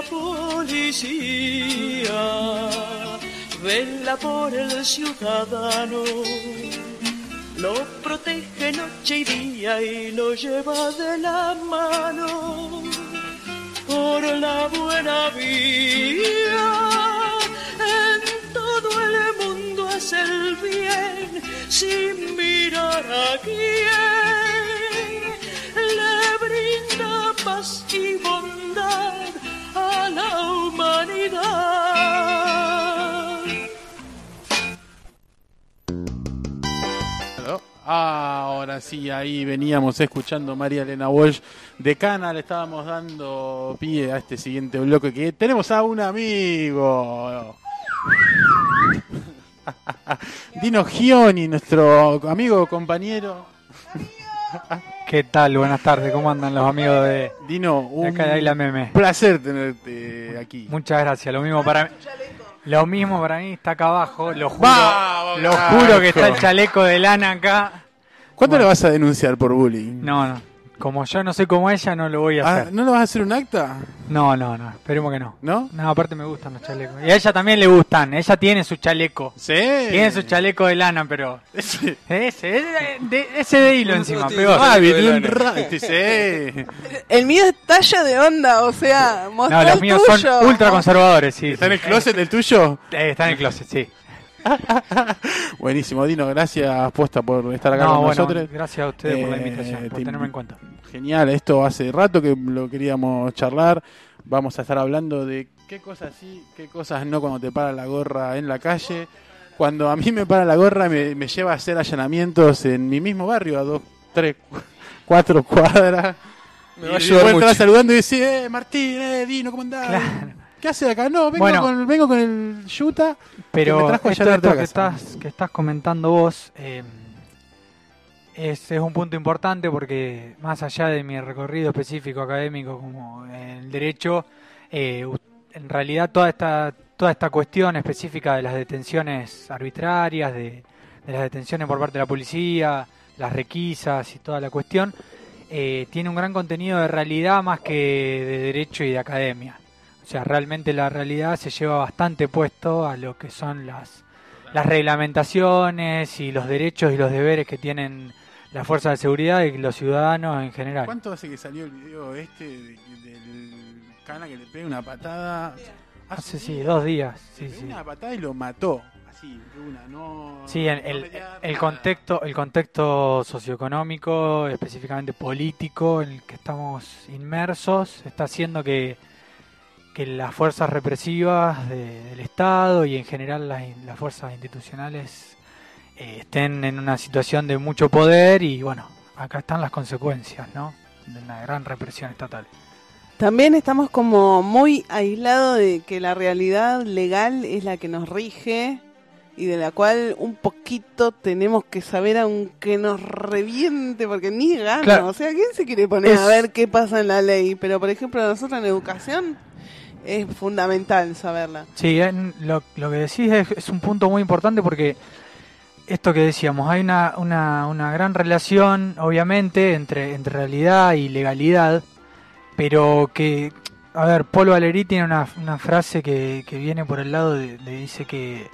Speaker 10: policía vela por el ciudadano, lo protege noche y día y lo lleva de la mano por la buena vida. En todo el mundo hace el bien sin mirar a quién, le brinda paz y bondad a la humanidad.
Speaker 2: Ahora sí, ahí veníamos escuchando María Elena Walsh de Cana. Le estábamos dando pie a este siguiente bloque que tenemos a un amigo. Dino Gioni, nuestro amigo, compañero.
Speaker 14: ¿Qué tal? Buenas tardes, ¿cómo andan los amigos de
Speaker 2: Dino? Un
Speaker 14: acá de Isla Meme?
Speaker 2: placer tenerte aquí.
Speaker 14: Muchas gracias, lo mismo para mí, está acá abajo, lo juro,
Speaker 2: Vamos,
Speaker 14: lo
Speaker 2: carajo.
Speaker 14: juro que está el chaleco de lana acá.
Speaker 2: ¿Cuándo le vas a denunciar por bullying?
Speaker 14: No, como yo no soy como ella, no lo voy a hacer.
Speaker 2: ¿No le vas a hacer un acta?
Speaker 14: No, esperemos que no.
Speaker 2: ¿No?
Speaker 14: No, aparte me gustan los chalecos. Y a ella también le gustan, ella tiene su chaleco.
Speaker 2: ¿Sí?
Speaker 14: Tiene su chaleco de lana, pero... Ese de hilo encima,
Speaker 4: tiene
Speaker 14: peor.
Speaker 2: Sí.
Speaker 3: El mío es talla de onda, o sea, mostrá
Speaker 14: No, los
Speaker 3: el
Speaker 14: míos
Speaker 3: tuyo.
Speaker 14: son ultra conservadores, sí.
Speaker 2: ¿Está en el closet el tuyo?
Speaker 14: Está en el closet, sí.
Speaker 2: Buenísimo, Dino, gracias posta por estar acá
Speaker 14: No,
Speaker 2: con
Speaker 14: bueno,
Speaker 2: nosotros.
Speaker 14: gracias a ustedes por la invitación, por
Speaker 2: te-
Speaker 14: tenerme en cuenta.
Speaker 2: Genial, esto hace rato que lo queríamos charlar. Vamos a estar hablando de qué cosas sí, qué cosas no cuando te para la gorra en la calle. Cuando a mí me para la gorra me lleva a hacer allanamientos en mi mismo barrio, a 2, 3, 4 cuadras.
Speaker 4: Me va a
Speaker 2: y
Speaker 4: ayudar
Speaker 2: después
Speaker 4: mucho.
Speaker 2: estás saludando y decís, Martín, Dino, ¿cómo andás?
Speaker 14: Claro.
Speaker 2: ¿Qué haces acá? No, vengo con el yuta. que
Speaker 14: Pero
Speaker 2: me trajo
Speaker 14: esto,
Speaker 2: allá de
Speaker 14: esto
Speaker 2: la
Speaker 14: que
Speaker 2: casa.
Speaker 14: estás comentando vos es un punto importante porque más allá de mi recorrido específico académico como en el derecho, en realidad toda esta cuestión específica de las detenciones arbitrarias, de las detenciones por parte de la policía, las requisas y toda la cuestión, tiene un gran contenido de realidad más que de derecho y de academia. O sea, realmente la realidad se lleva bastante puesto a lo que son las reglamentaciones y los derechos y los deberes que tienen las fuerzas de seguridad y los ciudadanos en general.
Speaker 2: ¿Cuánto hace que salió el video del Cana que le pega una patada?
Speaker 14: Hace 2 días. Sí,
Speaker 2: Le pegó
Speaker 14: sí.
Speaker 2: una patada y lo mató. Así, de una, no.
Speaker 14: Sí, el contexto socioeconómico, específicamente político, en el que estamos inmersos, está haciendo que las fuerzas represivas del Estado y en general las fuerzas institucionales estén en una situación de mucho poder y bueno, acá están las consecuencias, ¿no? De una gran represión estatal.
Speaker 3: También estamos como muy aislados de que la realidad legal es la que nos rige y de la cual un poquito tenemos que saber aunque nos reviente, porque ni gana.
Speaker 14: Claro.
Speaker 3: O sea, ¿quién se quiere poner a ver qué pasa en la ley? Pero, por ejemplo, nosotros en educación es fundamental saberla.
Speaker 14: Sí, lo que decís es un punto muy importante porque esto que decíamos, hay una gran relación, obviamente, entre realidad y legalidad, pero que, a ver, Paul Valéry tiene una frase que viene por el lado dice que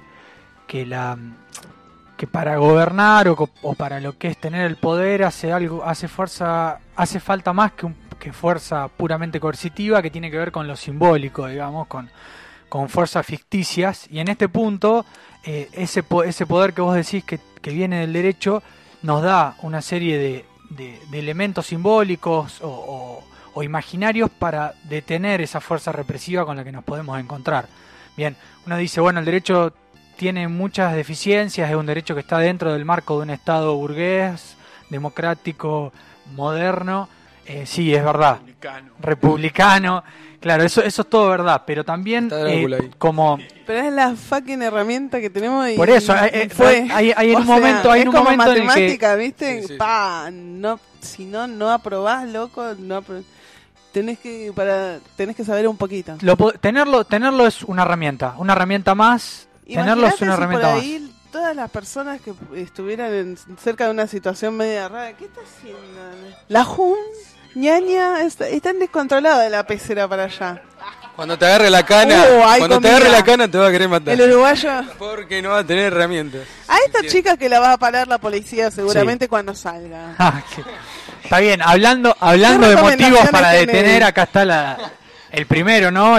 Speaker 14: para gobernar o para lo que es tener el poder hace falta más que fuerza puramente coercitiva, que tiene que ver con lo simbólico, digamos, con fuerzas ficticias, y en este punto ese poder que vos decís que viene del derecho nos da una serie de elementos simbólicos o imaginarios para detener esa fuerza represiva con la que nos podemos encontrar. Bien, uno dice, bueno, el derecho tiene muchas deficiencias, es un derecho que está dentro del marco de un Estado burgués, democrático, moderno. Sí, es verdad. Republicano. Claro, eso es todo verdad, pero también como...
Speaker 3: Pero es la fucking herramienta que tenemos y
Speaker 14: por eso,
Speaker 3: fue.
Speaker 14: hay en
Speaker 3: O
Speaker 14: un
Speaker 3: sea,
Speaker 14: momento, hay
Speaker 3: es
Speaker 14: un
Speaker 3: como
Speaker 14: momento en el que...
Speaker 3: matemática, ¿viste?
Speaker 14: Sí, sí,
Speaker 3: No, si no aprobás, loco, tenés que saber un poquito.
Speaker 14: Tenerlo es una herramienta más. Tenerlo es una herramienta
Speaker 3: por
Speaker 14: más.
Speaker 3: ahí todas las personas que estuvieran cerca de una situación media rara, ¿qué está haciendo? La ñaña están descontrolados de la pecera para allá.
Speaker 4: Cuando te agarre la cana,
Speaker 3: hay
Speaker 4: cuando te
Speaker 3: comida.
Speaker 4: agarre la cana te va a querer matar.
Speaker 3: El uruguayo.
Speaker 4: Porque no va a tener herramientas.
Speaker 3: A esta chica que la va a parar la policía seguramente cuando salga.
Speaker 14: Ah, sí. Está bien, hablando
Speaker 3: ¿Qué
Speaker 14: de motivos
Speaker 3: recomendaciones
Speaker 14: para
Speaker 3: tenés?
Speaker 14: detener, acá está el primero, ¿no?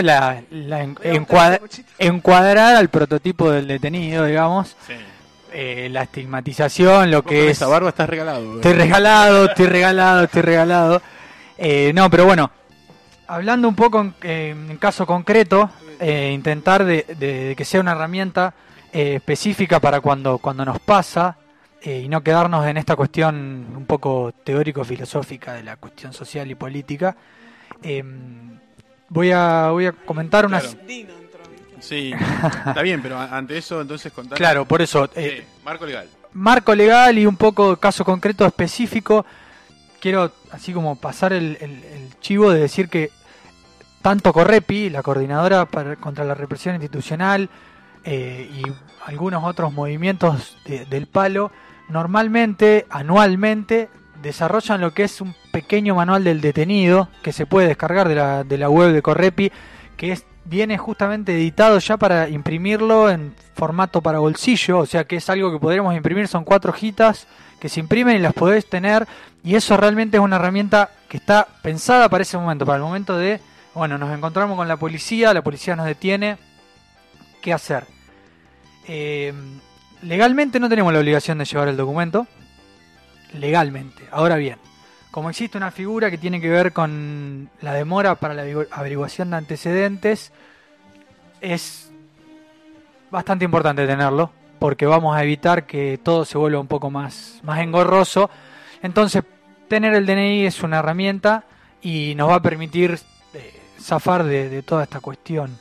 Speaker 14: Encuadrar al prototipo del detenido, digamos. La estigmatización, lo que es...
Speaker 2: Esa barba estás regalado.
Speaker 14: Estoy regalado. No, pero bueno, hablando un poco en caso concreto, intentar de que sea una herramienta específica para cuando nos pasa y no quedarnos en esta cuestión un poco teórico-filosófica de la cuestión social y política. Voy a comentar unas...
Speaker 2: Sí, está bien, pero ante eso entonces contar.
Speaker 14: Claro, por eso.
Speaker 2: Marco legal.
Speaker 14: Marco legal y un poco caso concreto específico. Quiero así como pasar el chivo de decir que tanto Correpi, la coordinadora contra la represión institucional, y algunos otros movimientos del palo, normalmente, anualmente, desarrollan lo que es un pequeño manual del detenido que se puede descargar de la web de Correpi, que viene justamente editado ya para imprimirlo en formato para bolsillo, o sea que es algo que podremos imprimir, son 4 hojitas que se imprimen y las podés tener, y eso realmente es una herramienta que está pensada para ese momento, para el momento de, bueno, nos encontramos con la policía nos detiene, ¿qué hacer? Legalmente no tenemos la obligación de llevar el documento, legalmente, ahora bien, como existe una figura que tiene que ver con la demora para la averiguación de antecedentes, es bastante importante tenerlo, porque vamos a evitar que todo se vuelva un poco más engorroso. Entonces, tener el DNI es una herramienta y nos va a permitir zafar de toda esta cuestión.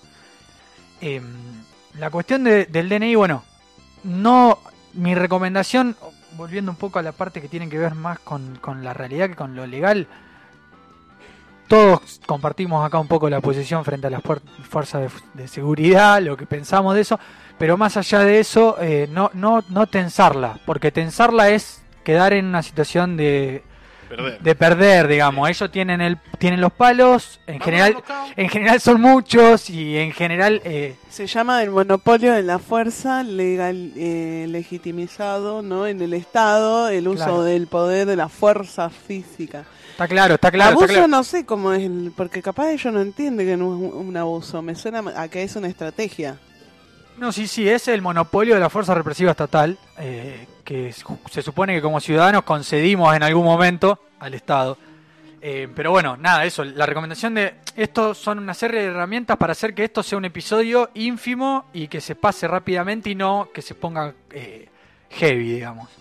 Speaker 14: La cuestión del DNI, bueno, no, mi recomendación, volviendo un poco a la parte que tiene que ver más con la realidad que con lo legal, todos compartimos acá un poco la posición frente a las fuerzas de seguridad, lo que pensamos de eso, pero más allá de eso, no tensarla, porque tensarla es quedar en una situación de perder, digamos. Ellos tienen los palos, en general son muchos y en general
Speaker 3: se llama el monopolio de la fuerza legal, legitimizado, ¿no? En el Estado, el uso
Speaker 14: Claro.
Speaker 3: del poder de la fuerza física.
Speaker 14: Está claro.
Speaker 3: Abuso no sé cómo es, porque capaz ellos no entienden que no es un abuso. Me suena a que es una estrategia.
Speaker 14: No, sí, es el monopolio de la fuerza represiva estatal, que se supone que como ciudadanos concedimos en algún momento al Estado. Pero bueno, nada, eso, la recomendación de esto son una serie de herramientas para hacer que esto sea un episodio ínfimo y que se pase rápidamente y no que se ponga heavy, digamos.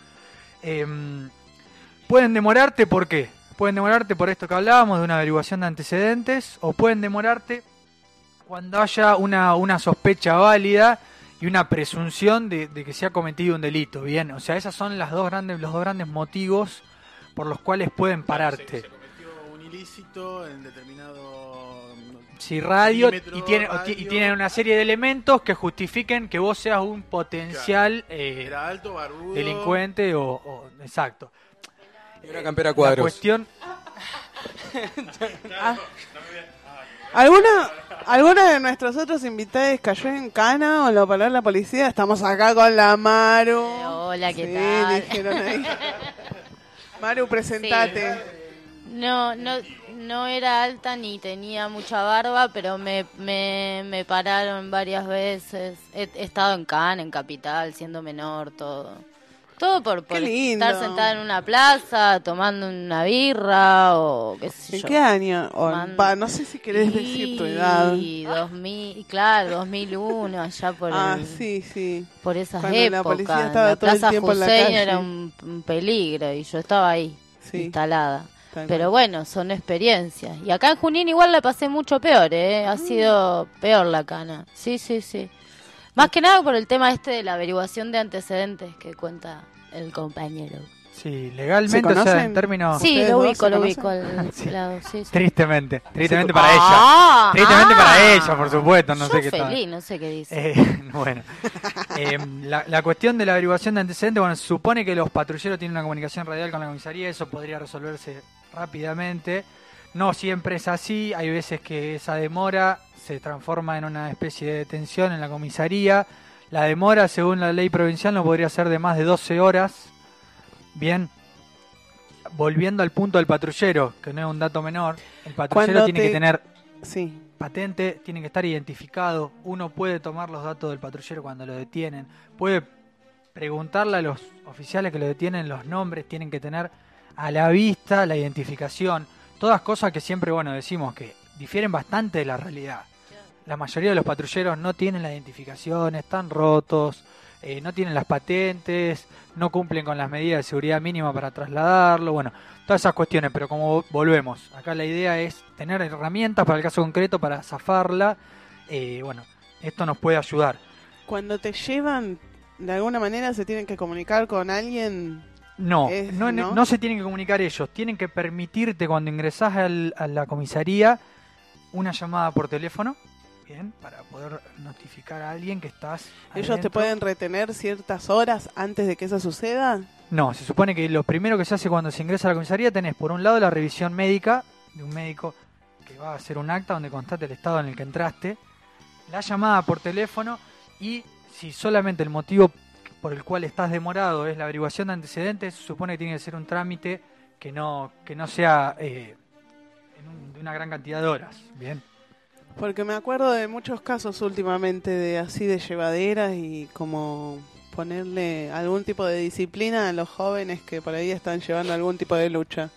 Speaker 14: Pueden demorarte, ¿por qué? Pueden demorarte por esto que hablábamos de una averiguación de antecedentes, o pueden demorarte cuando haya una sospecha válida y una presunción de que se ha cometido un delito, bien, o sea, esos son los dos grandes motivos por los cuales pueden pararte.
Speaker 2: Se cometió un ilícito en determinado
Speaker 14: Radio
Speaker 2: milímetro,
Speaker 14: y tienen una serie de elementos que justifiquen que vos seas un potencial
Speaker 2: era alto, barbudo,
Speaker 14: delincuente o exacto.
Speaker 15: Y una campera a cuadros.
Speaker 14: La cuestión
Speaker 3: ¿Alguno de nuestros otros invitados cayó en cana o lo paró la policía? Estamos acá con la Maru.
Speaker 16: Hola, ¿qué
Speaker 3: Sí,
Speaker 16: tal?
Speaker 3: dijeron ahí. Maru, presentate.
Speaker 16: No era alta ni tenía mucha barba, pero me pararon varias veces. He estado en Cannes, en Capital, siendo menor, todo. Todo por
Speaker 3: Qué lindo.
Speaker 16: estar sentada en una plaza, tomando una birra o qué sé yo.
Speaker 3: ¿En qué año? No sé si querés decir tu edad.
Speaker 16: 2001, allá por
Speaker 3: sí.
Speaker 16: por esas
Speaker 3: Cuando
Speaker 16: épocas.
Speaker 3: la policía estaba
Speaker 16: la
Speaker 3: todo el
Speaker 16: Plaza
Speaker 3: tiempo en la
Speaker 16: Hussein
Speaker 3: calle.
Speaker 16: era un peligro y yo estaba ahí, instalada.
Speaker 3: Tal
Speaker 16: Pero
Speaker 3: cual.
Speaker 16: bueno, son experiencias. Y acá en Junín igual la pasé mucho peor, Ha sido peor la cana. Sí. Más que nada por el tema de la averiguación de antecedentes que cuenta el compañero.
Speaker 14: Sí, legalmente, o sea, en términos...
Speaker 16: Sí, lo ubico al
Speaker 14: Sí.
Speaker 16: lado, sí.
Speaker 14: Tristemente para
Speaker 16: Ah,
Speaker 14: ella. Tristemente para ella, por supuesto, no
Speaker 16: Yo
Speaker 14: sé qué tal.
Speaker 16: feliz, no sé qué dice.
Speaker 14: Bueno, la cuestión de la averiguación de antecedentes, bueno, se supone que los patrulleros tienen una comunicación radial con la comisaría, eso podría resolverse rápidamente. No siempre es así, hay veces que esa demora se transforma en una especie de detención en la comisaría. La demora, según la ley provincial, no podría ser de más de 12 horas. Bien, volviendo al punto del patrullero, que no es un dato menor, el patrullero tiene que tener patente, tiene que estar identificado. Uno puede tomar los datos del patrullero cuando lo detienen, puede preguntarle a los oficiales que lo detienen los nombres, tienen que tener a la vista la identificación. Todas cosas que siempre, decimos que difieren bastante de la realidad. La mayoría de los patrulleros no tienen la identificación, están rotos, no tienen las patentes, no cumplen con las medidas de seguridad mínima para trasladarlo, todas esas cuestiones, pero como volvemos, acá la idea es tener herramientas para el caso concreto para zafarla, esto nos puede ayudar.
Speaker 3: Cuando te llevan, de alguna manera se tienen que comunicar con alguien.
Speaker 14: No se tienen que comunicar ellos, tienen que permitirte cuando ingresás a la comisaría una llamada por teléfono, bien, para poder notificar a alguien que estás
Speaker 3: ¿Ellos
Speaker 14: adentro.
Speaker 3: te pueden retener ciertas horas antes de que eso suceda?
Speaker 14: No, se supone que lo primero que se hace cuando se ingresa a la comisaría tenés por un lado la revisión médica de un médico que va a hacer un acta donde constate el estado en el que entraste, la llamada por teléfono y si solamente el motivo por el cual estás demorado es la averiguación de antecedentes, se supone que tiene que ser un trámite que no sea de una gran cantidad de horas, bien.
Speaker 3: Porque me acuerdo de muchos casos últimamente de así de llevaderas y como ponerle algún tipo de disciplina a los jóvenes que por ahí están llevando algún tipo de lucha.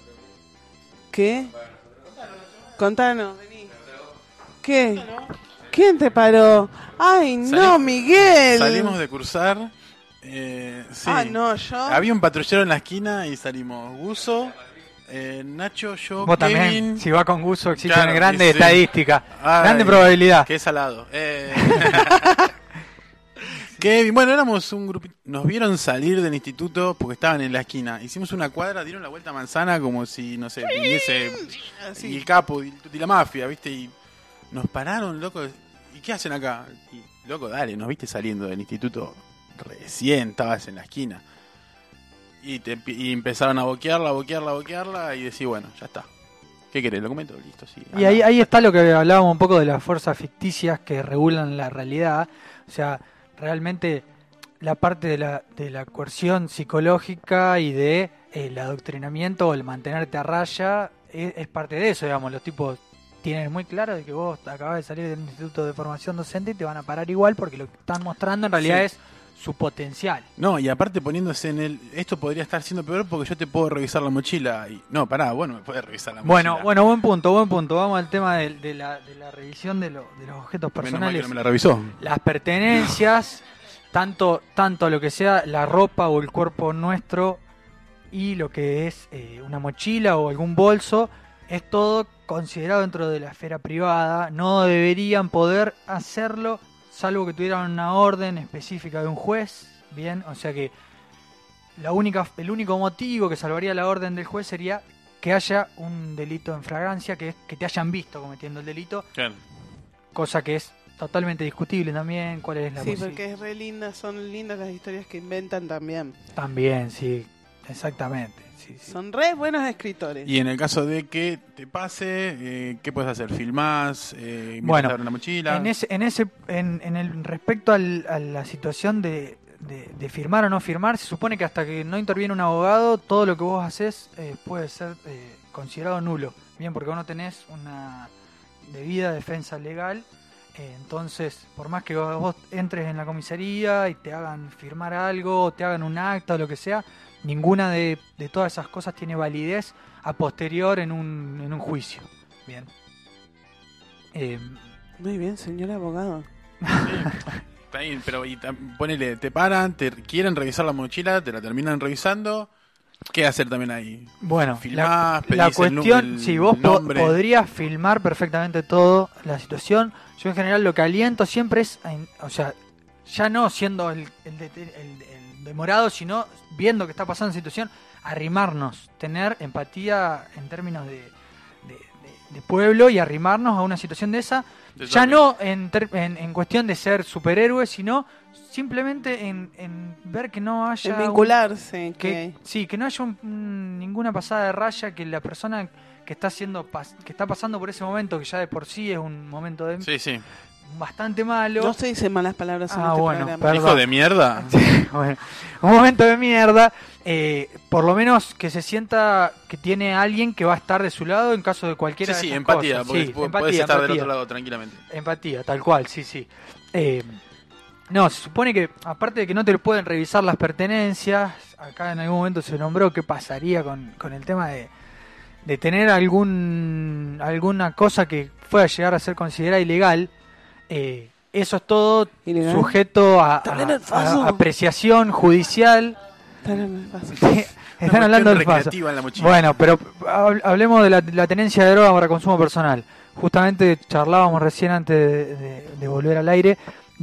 Speaker 3: ¿Qué? Contanos, vení. ¿Qué? ¿Quién te paró? Ay, no, Miguel.
Speaker 2: Salimos de cursar. Sí.
Speaker 3: Ah, no, yo.
Speaker 2: Había un patrullero en la esquina y salimos. Guso, Nacho, yo,
Speaker 14: Vos
Speaker 2: Kevin.
Speaker 14: también, si va con Guso, existe
Speaker 2: Claro,
Speaker 14: una grande
Speaker 2: sí.
Speaker 14: estadística,
Speaker 2: Ay,
Speaker 14: grande probabilidad.
Speaker 2: Qué salado. Kevin, bueno, éramos un grupito. Nos vieron salir del instituto porque estaban en la esquina. Hicimos una cuadra, dieron la vuelta a manzana como si, no sé, viniese y el capo y la mafia, ¿viste? Y nos pararon, loco. ¿Y qué hacen acá? Y, loco, dale, nos viste saliendo del instituto recién, estabas en la esquina. Y empezaron a boquearla y decís, bueno, ya está. ¿Qué querés? ¿Documento? Listo, sí.
Speaker 14: Y ahí está lo que hablábamos un poco de las fuerzas ficticias que regulan la realidad. O sea, realmente la parte de la coerción psicológica y de el adoctrinamiento o el mantenerte a raya es parte de eso, digamos. Los tipos tienen muy claro de que vos acabas de salir del instituto de formación docente y te van a parar igual porque lo que están mostrando en realidad
Speaker 2: Sí.
Speaker 14: es su potencial.
Speaker 2: No, y aparte poniéndose en esto podría estar siendo peor porque yo te puedo revisar la mochila. Y no, pará, bueno, me puedes revisar la mochila.
Speaker 14: Bueno, buen punto. Vamos al tema de la revisión de los objetos
Speaker 2: Menos mal que
Speaker 14: personales.
Speaker 2: no me la revisó.
Speaker 14: Las pertenencias, tanto lo que sea la ropa o el cuerpo nuestro y lo que es una mochila o algún bolso, es todo considerado dentro de la esfera privada. No deberían poder hacerlo salvo que tuvieran una orden específica de un juez. Bien, o sea que el único motivo que salvaría la orden del juez sería que haya un delito en flagrancia, que es que te hayan visto cometiendo el delito.
Speaker 2: Claro.
Speaker 14: Cosa que es totalmente discutible también. ¿Cuál es la
Speaker 3: Sí,
Speaker 14: posibilidad?
Speaker 3: porque es re linda, son lindas las historias que inventan también.
Speaker 14: También, sí, exactamente. Sí, sí.
Speaker 3: Son re buenos escritores.
Speaker 2: Y en el caso de que te pase, ¿qué puedes hacer? ¿Filmás?
Speaker 14: Bueno,
Speaker 2: ¿Miras la mochila?
Speaker 14: en el respecto a la situación de firmar o no firmar, se supone que hasta que no interviene un abogado, todo lo que vos haces puede ser considerado nulo. Bien, porque vos no tenés una debida defensa legal. Entonces, por más que vos entres en la comisaría y te hagan firmar algo, o te hagan un acta o lo que sea, ninguna de todas esas cosas tiene validez a posterior en un juicio. Bien.
Speaker 3: Muy bien, señor abogado.
Speaker 2: Está bien, pero ponele, te paran, te quieren revisar la mochila, te la terminan revisando. ¿Qué hacer también ahí?
Speaker 14: Bueno,
Speaker 2: Filmás,
Speaker 14: la
Speaker 2: pedís
Speaker 14: cuestión, si vos
Speaker 2: nombre.
Speaker 14: podrías filmar perfectamente todo la situación. Yo en general lo que aliento siempre es, o sea, ya no siendo el demorado, sino viendo que está pasando la situación, arrimarnos, tener empatía en términos de pueblo y arrimarnos a una situación de esa, ya no en cuestión de ser superhéroes, sino simplemente en ver que no haya...
Speaker 3: En vincularse.
Speaker 14: que no haya ninguna pasada de raya, que la persona que está que está pasando por ese momento, que ya de por sí es un momento bastante malo.
Speaker 3: No se dicen malas palabras en este programa.
Speaker 14: Perdón.
Speaker 2: ¿Hijo de mierda?
Speaker 14: Sí, bueno, un momento de mierda. Por lo menos que se sienta que tiene alguien que va a estar de su lado en caso de cualquiera de esas
Speaker 2: empatía,
Speaker 14: cosas.
Speaker 2: porque
Speaker 14: Sí,
Speaker 2: podés estar del otro lado tranquilamente.
Speaker 14: Empatía, tal cual, sí. No, se supone que, aparte de que no te pueden revisar las pertenencias, acá en algún momento se nombró qué pasaría con el tema de tener alguna cosa que pueda llegar a ser considerada ilegal. Eso es todo
Speaker 3: ¿Ilegal?
Speaker 14: Sujeto a apreciación judicial. Están hablando del FASO. Bueno, pero hablemos de la tenencia de droga para consumo personal. Justamente charlábamos recién antes de volver al aire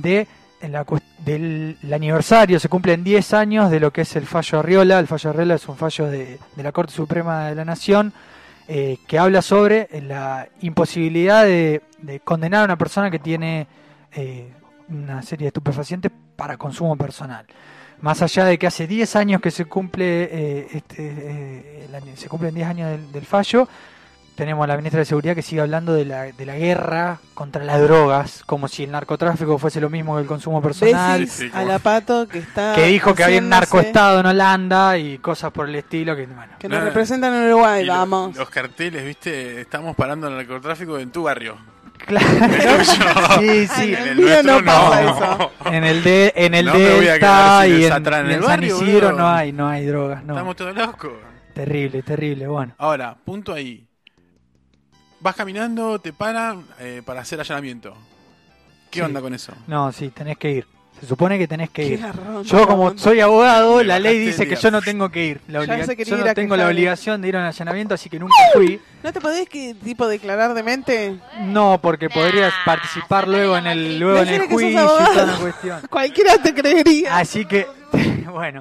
Speaker 14: del aniversario. Se cumplen 10 años de lo que es el fallo Arriola. El fallo Arriola es un fallo de la Corte Suprema de la Nación que habla sobre la imposibilidad de condenar a una persona que tiene una serie de estupefacientes para consumo personal. Más allá de que hace 10 años que se cumplen 10 años del fallo, tenemos a la ministra de Seguridad que sigue hablando de la guerra contra las drogas, como si el narcotráfico fuese lo mismo que el consumo personal.
Speaker 3: Besis a la Pato que está
Speaker 14: que dijo que había un
Speaker 3: haciéndose-
Speaker 14: narcoestado en Holanda y cosas por el estilo que bueno.
Speaker 3: Que nos representan en Uruguay,
Speaker 2: Y
Speaker 3: vamos.
Speaker 2: Los carteles, ¿viste? Estamos parando el narcotráfico en tu barrio.
Speaker 14: Claro. Sí.
Speaker 2: En el mío no pasa
Speaker 3: eso.
Speaker 14: En el de
Speaker 2: No me voy a
Speaker 14: Delta
Speaker 2: quedar sin
Speaker 14: y
Speaker 2: el
Speaker 14: en
Speaker 2: Satrán en el
Speaker 14: San
Speaker 2: barrio,
Speaker 14: Isidro
Speaker 2: boludo.
Speaker 14: no hay drogas, no.
Speaker 2: Estamos todos locos.
Speaker 14: Terrible, bueno.
Speaker 2: Ahora, punto ahí. Vas caminando, te paran para hacer allanamiento. ¿Qué onda con eso?
Speaker 14: No, sí, tenés que ir. Se supone que tenés que
Speaker 3: Qué
Speaker 14: ir.
Speaker 3: garrón,
Speaker 14: Yo como
Speaker 3: garrón.
Speaker 14: soy abogado,
Speaker 2: Me
Speaker 14: la ley
Speaker 2: bajaste
Speaker 14: dice
Speaker 2: el
Speaker 14: que
Speaker 2: día.
Speaker 14: yo no tengo que ir.
Speaker 3: Ya se quería
Speaker 14: Yo
Speaker 3: ir
Speaker 14: no
Speaker 3: a
Speaker 14: tengo la
Speaker 3: quejar.
Speaker 14: obligación de ir a un allanamiento, así que nunca fui.
Speaker 3: ¿No te podés tipo declarar de mente?
Speaker 14: No, porque podrías participar luego en el
Speaker 3: Decirle que sos
Speaker 14: juicio y
Speaker 3: abogado.
Speaker 14: toda la cuestión.
Speaker 3: Cualquiera te creería.
Speaker 14: Así que, bueno.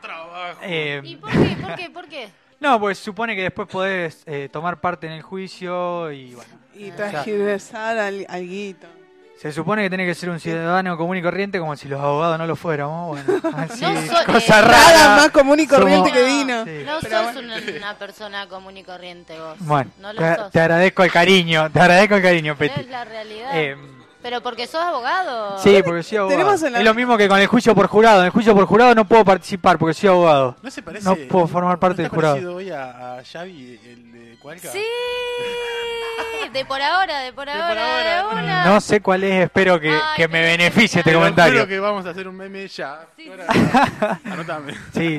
Speaker 16: ¿Y por qué? ¿Por qué? ¿Por qué?
Speaker 14: No, pues supone que después podés tomar parte en el juicio y bueno.
Speaker 3: Y
Speaker 14: o sea,
Speaker 3: transgiversar alguito.
Speaker 14: se supone que tenés que ser un ciudadano común y corriente como si los abogados no lo fuéramos. Bueno, así,
Speaker 16: No soy-
Speaker 14: cosa
Speaker 3: Nada
Speaker 14: rara.
Speaker 3: más común y corriente
Speaker 14: Somos-
Speaker 3: que Dino.
Speaker 14: Sí.
Speaker 16: No
Speaker 3: Pero
Speaker 16: sos
Speaker 3: bueno.
Speaker 16: una persona común y corriente vos.
Speaker 14: Bueno,
Speaker 16: no lo
Speaker 14: te,
Speaker 16: sos.
Speaker 14: te agradezco el cariño, Peti.
Speaker 16: Es la realidad.
Speaker 14: Eh,
Speaker 16: Pero porque sos abogado.
Speaker 14: Sí, porque soy abogado.
Speaker 3: Tenemos en la-
Speaker 14: Es lo mismo que con el juicio por jurado. En el juicio por jurado no puedo participar porque soy abogado.
Speaker 2: ¿No se parece?
Speaker 14: No puedo formar parte del
Speaker 2: ¿No te ha
Speaker 14: jurado.
Speaker 2: parecido hoy a Xavi, el de Cualca?
Speaker 16: Sí, de por ahora, de una.
Speaker 14: No sé cuál es, espero que me beneficie este
Speaker 2: Te lo
Speaker 14: comentario.
Speaker 2: juro que vamos a hacer un meme ya. Anotame.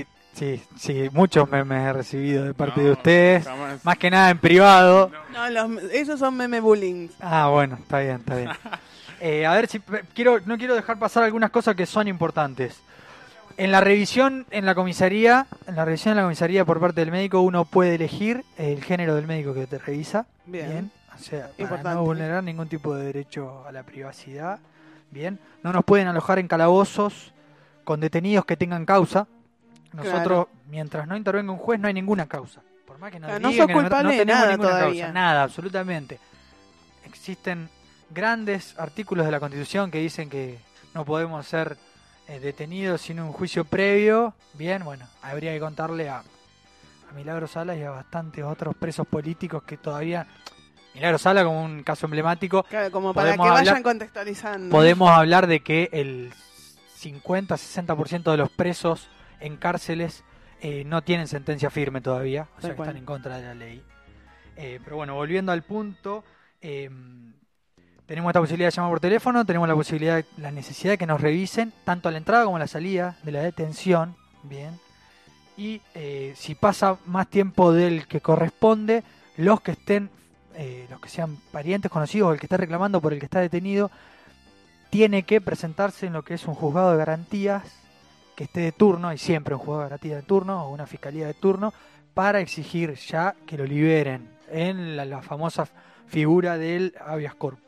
Speaker 14: Sí, muchos memes he recibido de parte de
Speaker 2: No,
Speaker 14: ustedes.
Speaker 2: jamás.
Speaker 14: Más que nada en privado.
Speaker 3: No, esos son meme bullying.
Speaker 14: Ah, bueno, está bien. A ver, no quiero dejar pasar algunas cosas que son importantes. En la revisión en la comisaría por parte del médico, uno puede elegir el género del médico que te revisa.
Speaker 3: Bien.
Speaker 14: O sea, para
Speaker 3: Importante.
Speaker 14: no vulnerar ningún tipo de derecho a la privacidad. Bien. No nos pueden alojar en calabozos con detenidos que tengan causa. Nosotros,
Speaker 3: Claro.
Speaker 14: mientras no intervenga un juez, no hay ninguna causa. Por más que nos
Speaker 3: Claro, no
Speaker 14: digan
Speaker 3: sos
Speaker 14: que
Speaker 3: culpable de
Speaker 14: tenemos
Speaker 3: nada
Speaker 14: ninguna
Speaker 3: todavía.
Speaker 14: causa. Nada, absolutamente. Existen grandes artículos de la Constitución que dicen que no podemos ser detenidos sin un juicio previo. Bien, bueno, habría que contarle a Milagro Sala y a bastantes otros presos políticos que todavía... Milagro Sala como un caso emblemático.
Speaker 3: Claro, como para que
Speaker 14: podemos
Speaker 3: vayan
Speaker 14: hablar-
Speaker 3: contextualizando.
Speaker 14: Podemos hablar de que el 50-60% de los presos en cárceles no tienen sentencia firme todavía, o sea
Speaker 3: Tal
Speaker 14: que
Speaker 3: cual.
Speaker 14: están en contra de la ley. Pero bueno, volviendo al punto, tenemos esta posibilidad de llamar por teléfono, tenemos la necesidad de que nos revisen tanto a la entrada como a la salida de la detención, bien. Y si pasa más tiempo del que corresponde, los que sean parientes conocidos o el que esté reclamando por el que está detenido, tiene que presentarse en lo que es un juzgado de garantías que esté de turno, y siempre un juzgado de garantías de turno o una fiscalía de turno, para exigir ya que lo liberen en la famosa figura del habeas corpus.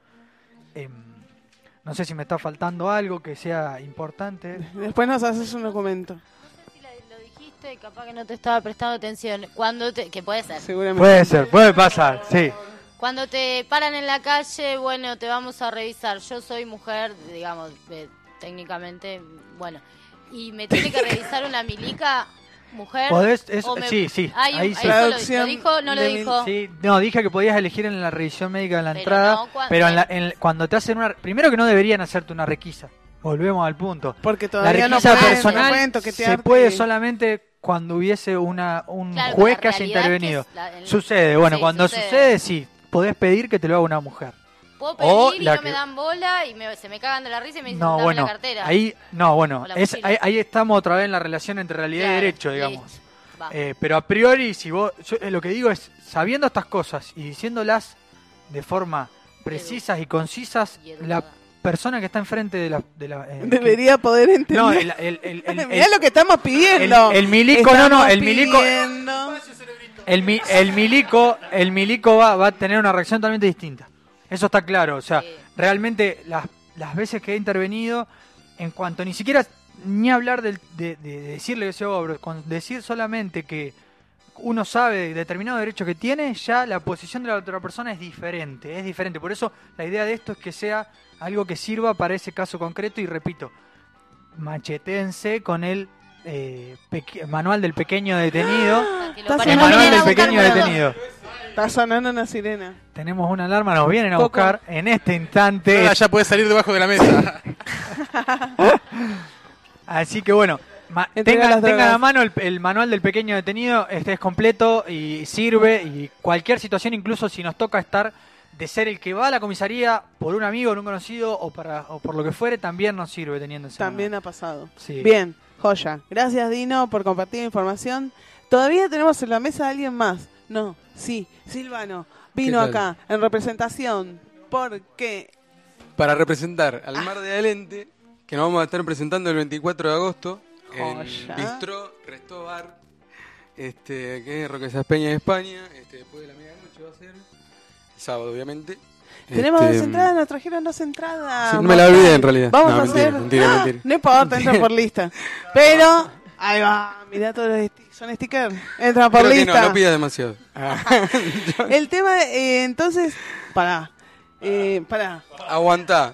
Speaker 14: No sé si me está faltando algo que sea importante.
Speaker 3: Después nos haces un documento.
Speaker 16: Lo dijiste, capaz que no te estaba prestando atención. Que puede ser.
Speaker 3: Seguramente.
Speaker 14: Puede ser, puede pasar, sí.
Speaker 16: Cuando te paran en la calle, bueno, te vamos a revisar. Yo soy mujer, digamos, técnicamente, bueno. Y me tiene que revisar una milica, mujer.
Speaker 14: ¿Podés? Sí,
Speaker 16: Hay
Speaker 14: ahí sí.
Speaker 16: eso ¿Lo dijo? ¿No lo dijo?
Speaker 14: Sí, no, dije que podías elegir en la revisión médica de la
Speaker 16: Pero
Speaker 14: entrada,
Speaker 16: no cuando-
Speaker 14: pero cuando te hacen una... Primero que no deberían hacerte una requisa. Volvemos al punto.
Speaker 3: Porque
Speaker 14: La
Speaker 3: todavía no
Speaker 14: requisa
Speaker 3: pueden,
Speaker 14: personal
Speaker 3: no pueden
Speaker 14: se
Speaker 3: toquetearte.
Speaker 14: puede solamente cuando hubiese un
Speaker 16: Claro,
Speaker 14: juez
Speaker 16: la
Speaker 14: que haya
Speaker 16: realidad
Speaker 14: intervenido.
Speaker 16: es que
Speaker 14: Sucede, bueno,
Speaker 16: sí,
Speaker 14: cuando
Speaker 16: sucede.
Speaker 14: sucede, sí, podés pedir que te lo haga una mujer.
Speaker 16: Puedo
Speaker 14: O
Speaker 16: pedir y
Speaker 14: la
Speaker 16: no
Speaker 14: que-
Speaker 16: me dan bola y se me cagan de la risa y me dicen,
Speaker 14: No,
Speaker 16: dame
Speaker 14: bueno,
Speaker 16: la cartera.
Speaker 14: ahí
Speaker 16: O la mochila.
Speaker 14: ahí estamos otra vez en la relación entre realidad
Speaker 16: Claro,
Speaker 14: y derecho,
Speaker 16: listo.
Speaker 14: digamos.
Speaker 16: Va.
Speaker 14: Pero a priori, si vos, lo que digo es, sabiendo estas cosas y diciéndolas de forma precisas y concisas, la persona que está enfrente de la...
Speaker 3: Debería poder entender.
Speaker 14: No,
Speaker 3: Mirá lo que estamos pidiendo.
Speaker 14: el milico,
Speaker 3: Estamos
Speaker 14: el milico...
Speaker 3: pidiendo-
Speaker 14: El milico va a tener una reacción totalmente distinta. Eso está claro. O sea, realmente las veces que he intervenido, en cuanto ni siquiera ni hablar de decirle que se obra, con decir solamente que uno sabe de determinado derecho que tiene, ya la posición de la otra persona es diferente. Es diferente. Por eso la idea de esto es que sea algo que sirva para ese caso concreto. Y repito, machetense con el manual del pequeño detenido. El manual del pequeño detenido.
Speaker 3: Está sonando una sirena.
Speaker 14: Tenemos una alarma, nos vienen a
Speaker 3: Coco.
Speaker 14: buscar en este instante.
Speaker 2: Ahora ya puedes salir debajo de la mesa.
Speaker 14: Así que bueno,
Speaker 3: Entrega las
Speaker 14: tengan
Speaker 3: drogas.
Speaker 14: a mano el manual del pequeño detenido. Este es completo y sirve. Y cualquier situación, incluso si nos toca estar de ser el que va a la comisaría por un amigo, por un conocido o por lo que fuere, también nos sirve teniendo ese
Speaker 3: También
Speaker 14: manual.
Speaker 3: ha pasado.
Speaker 14: Sí.
Speaker 3: Bien, joya. Gracias, Dino, por compartir información. Todavía tenemos en la mesa a alguien más. No, sí, Silvano vino
Speaker 15: ¿Qué tal?
Speaker 3: acá en representación porque
Speaker 15: para representar al Mar de Alente, que nos vamos a estar presentando el 24 de agosto en
Speaker 3: Joya.
Speaker 15: Bistró, Resto Bar, que es Roque Peña de España. Después de la medianoche va a ser el sábado, obviamente.
Speaker 3: Tenemos 2 entradas, nos trajeron 2 entradas.
Speaker 15: Sí, no me la olvidé en realidad.
Speaker 3: Vamos
Speaker 15: No,
Speaker 3: a hacer.
Speaker 15: mentira.
Speaker 3: No importa, entra por lista. Pero, ahí va, mirá todos los son stickers. Entra por
Speaker 15: Creo que
Speaker 3: lista.
Speaker 15: no pidas demasiado.
Speaker 3: El tema, entonces, pará.
Speaker 15: Aguantá.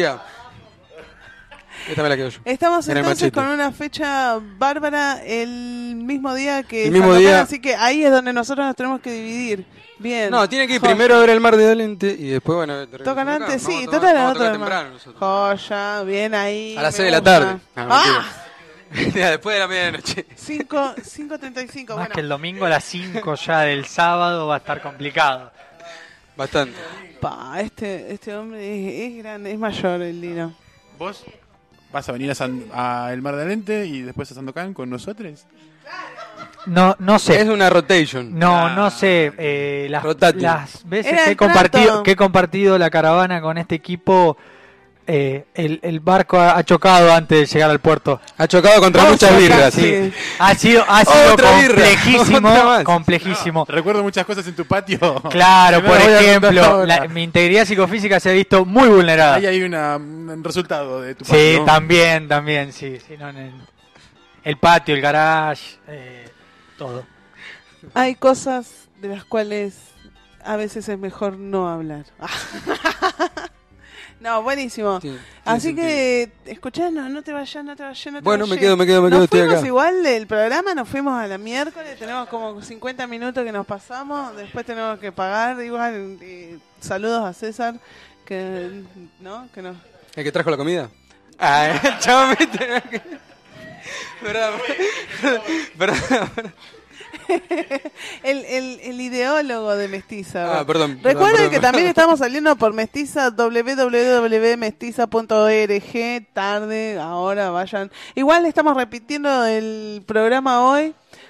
Speaker 15: Esta me la quedo yo.
Speaker 3: Estamos
Speaker 15: En el
Speaker 3: entonces
Speaker 15: machete.
Speaker 3: con una fecha bárbara el mismo día que
Speaker 15: El mismo
Speaker 3: Sandokan,
Speaker 15: día.
Speaker 3: así que ahí es donde nosotros nos tenemos que dividir. Bien.
Speaker 15: No, tiene que ir
Speaker 3: Joya.
Speaker 15: primero a ver el Mar de Alente y después, bueno,
Speaker 3: Tocan
Speaker 15: acá.
Speaker 3: antes, sí,
Speaker 15: Vamos a
Speaker 3: tocan la
Speaker 15: tocar
Speaker 3: otra
Speaker 15: temprano
Speaker 3: más.
Speaker 15: nosotros.
Speaker 3: Joya, bien ahí.
Speaker 15: A las
Speaker 3: me
Speaker 15: 6 de la
Speaker 3: gusta.
Speaker 15: tarde. Mentira, después de la medianoche.
Speaker 3: 5:35.
Speaker 14: Más
Speaker 3: Bueno,
Speaker 14: que el domingo a las 5 ya del sábado va a estar complicado.
Speaker 15: Bastante.
Speaker 3: este hombre es grande, es mayor el Dino.
Speaker 2: ¿Vos vas a venir a El Mar de Alente y después a Sandokan con nosotros?
Speaker 14: No sé.
Speaker 15: Es una rotation.
Speaker 14: No sé.
Speaker 15: Rotate.
Speaker 14: Las veces
Speaker 3: Era
Speaker 14: que
Speaker 3: el trato.
Speaker 14: he compartido la caravana con este equipo, el barco ha chocado antes de llegar al puerto.
Speaker 15: Ha chocado contra muchas birras.
Speaker 14: Sí. Ha sido
Speaker 15: Otra birra.
Speaker 14: complejísimo.
Speaker 15: Otra más.
Speaker 14: Complejísimo.
Speaker 2: Recuerdo muchas cosas en tu patio.
Speaker 14: Claro,
Speaker 2: Que no
Speaker 14: por
Speaker 2: las voy a contar
Speaker 14: ejemplo,
Speaker 2: ahora.
Speaker 14: mi integridad psicofísica se ha visto muy vulnerada.
Speaker 2: Ahí hay un resultado de tu patio.
Speaker 14: Sí,
Speaker 2: ¿no?
Speaker 14: también, sí. No, el patio, el garage, todo.
Speaker 3: Hay cosas de las cuales a veces es mejor no hablar. No, buenísimo. Así que, escuchá, no te vayas.
Speaker 15: Bueno, me
Speaker 3: vayas.
Speaker 15: quedo,
Speaker 3: Nos
Speaker 15: estoy
Speaker 3: fuimos
Speaker 15: acá.
Speaker 3: igual del programa, nos fuimos a la miércoles, tenemos como 50 minutos que nos pasamos, después tenemos que pagar, igual, saludos a César, que nos...
Speaker 15: ¿El que trajo la comida? Chavo, Perdón.
Speaker 3: el ideólogo de Mestiza.
Speaker 15: Perdón.
Speaker 3: Recuerden que también estamos saliendo por Mestiza, www.mestiza.org, tarde, ahora vayan. Igual estamos repitiendo el programa hoy.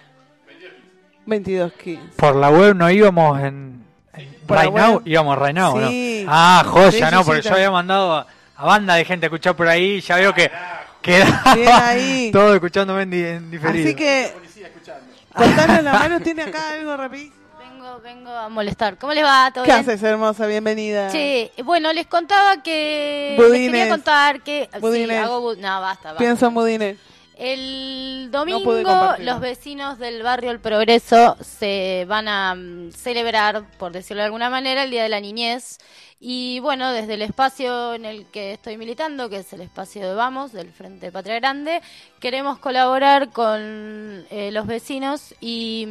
Speaker 3: 22:15.
Speaker 14: Por la web no íbamos
Speaker 3: Por la
Speaker 14: Right Now,
Speaker 3: web.
Speaker 14: íbamos Right Now,
Speaker 3: Sí.
Speaker 14: ¿no? Ah, joya,
Speaker 3: Sí,
Speaker 14: ¿no?
Speaker 3: sí,
Speaker 14: Porque
Speaker 3: sí,
Speaker 14: yo había mandado a banda de gente a escuchar por ahí, ya veo que queda
Speaker 3: Bien ahí.
Speaker 14: todo escuchándome en diferido.
Speaker 3: Así que, contanos la mano, ¿tiene acá algo rapidísimo?
Speaker 16: Vengo a molestar. ¿Cómo les va? ¿Todo
Speaker 3: ¿Qué
Speaker 16: bien?
Speaker 3: haces, hermosa? Bienvenida.
Speaker 16: Sí, bueno, les contaba que...
Speaker 3: Budines.
Speaker 16: Les quería contar que...
Speaker 3: Budines.
Speaker 16: Sí, hago no, basta.
Speaker 3: Pienso en budines.
Speaker 16: El
Speaker 3: No pude
Speaker 16: domingo
Speaker 3: compartirlo.
Speaker 16: los vecinos del barrio El Progreso se van a celebrar, por decirlo de alguna manera, el Día de la Niñez. Y bueno, desde el espacio en el que estoy militando, que es el espacio de Vamos, del Frente Patria Grande, queremos colaborar con los vecinos y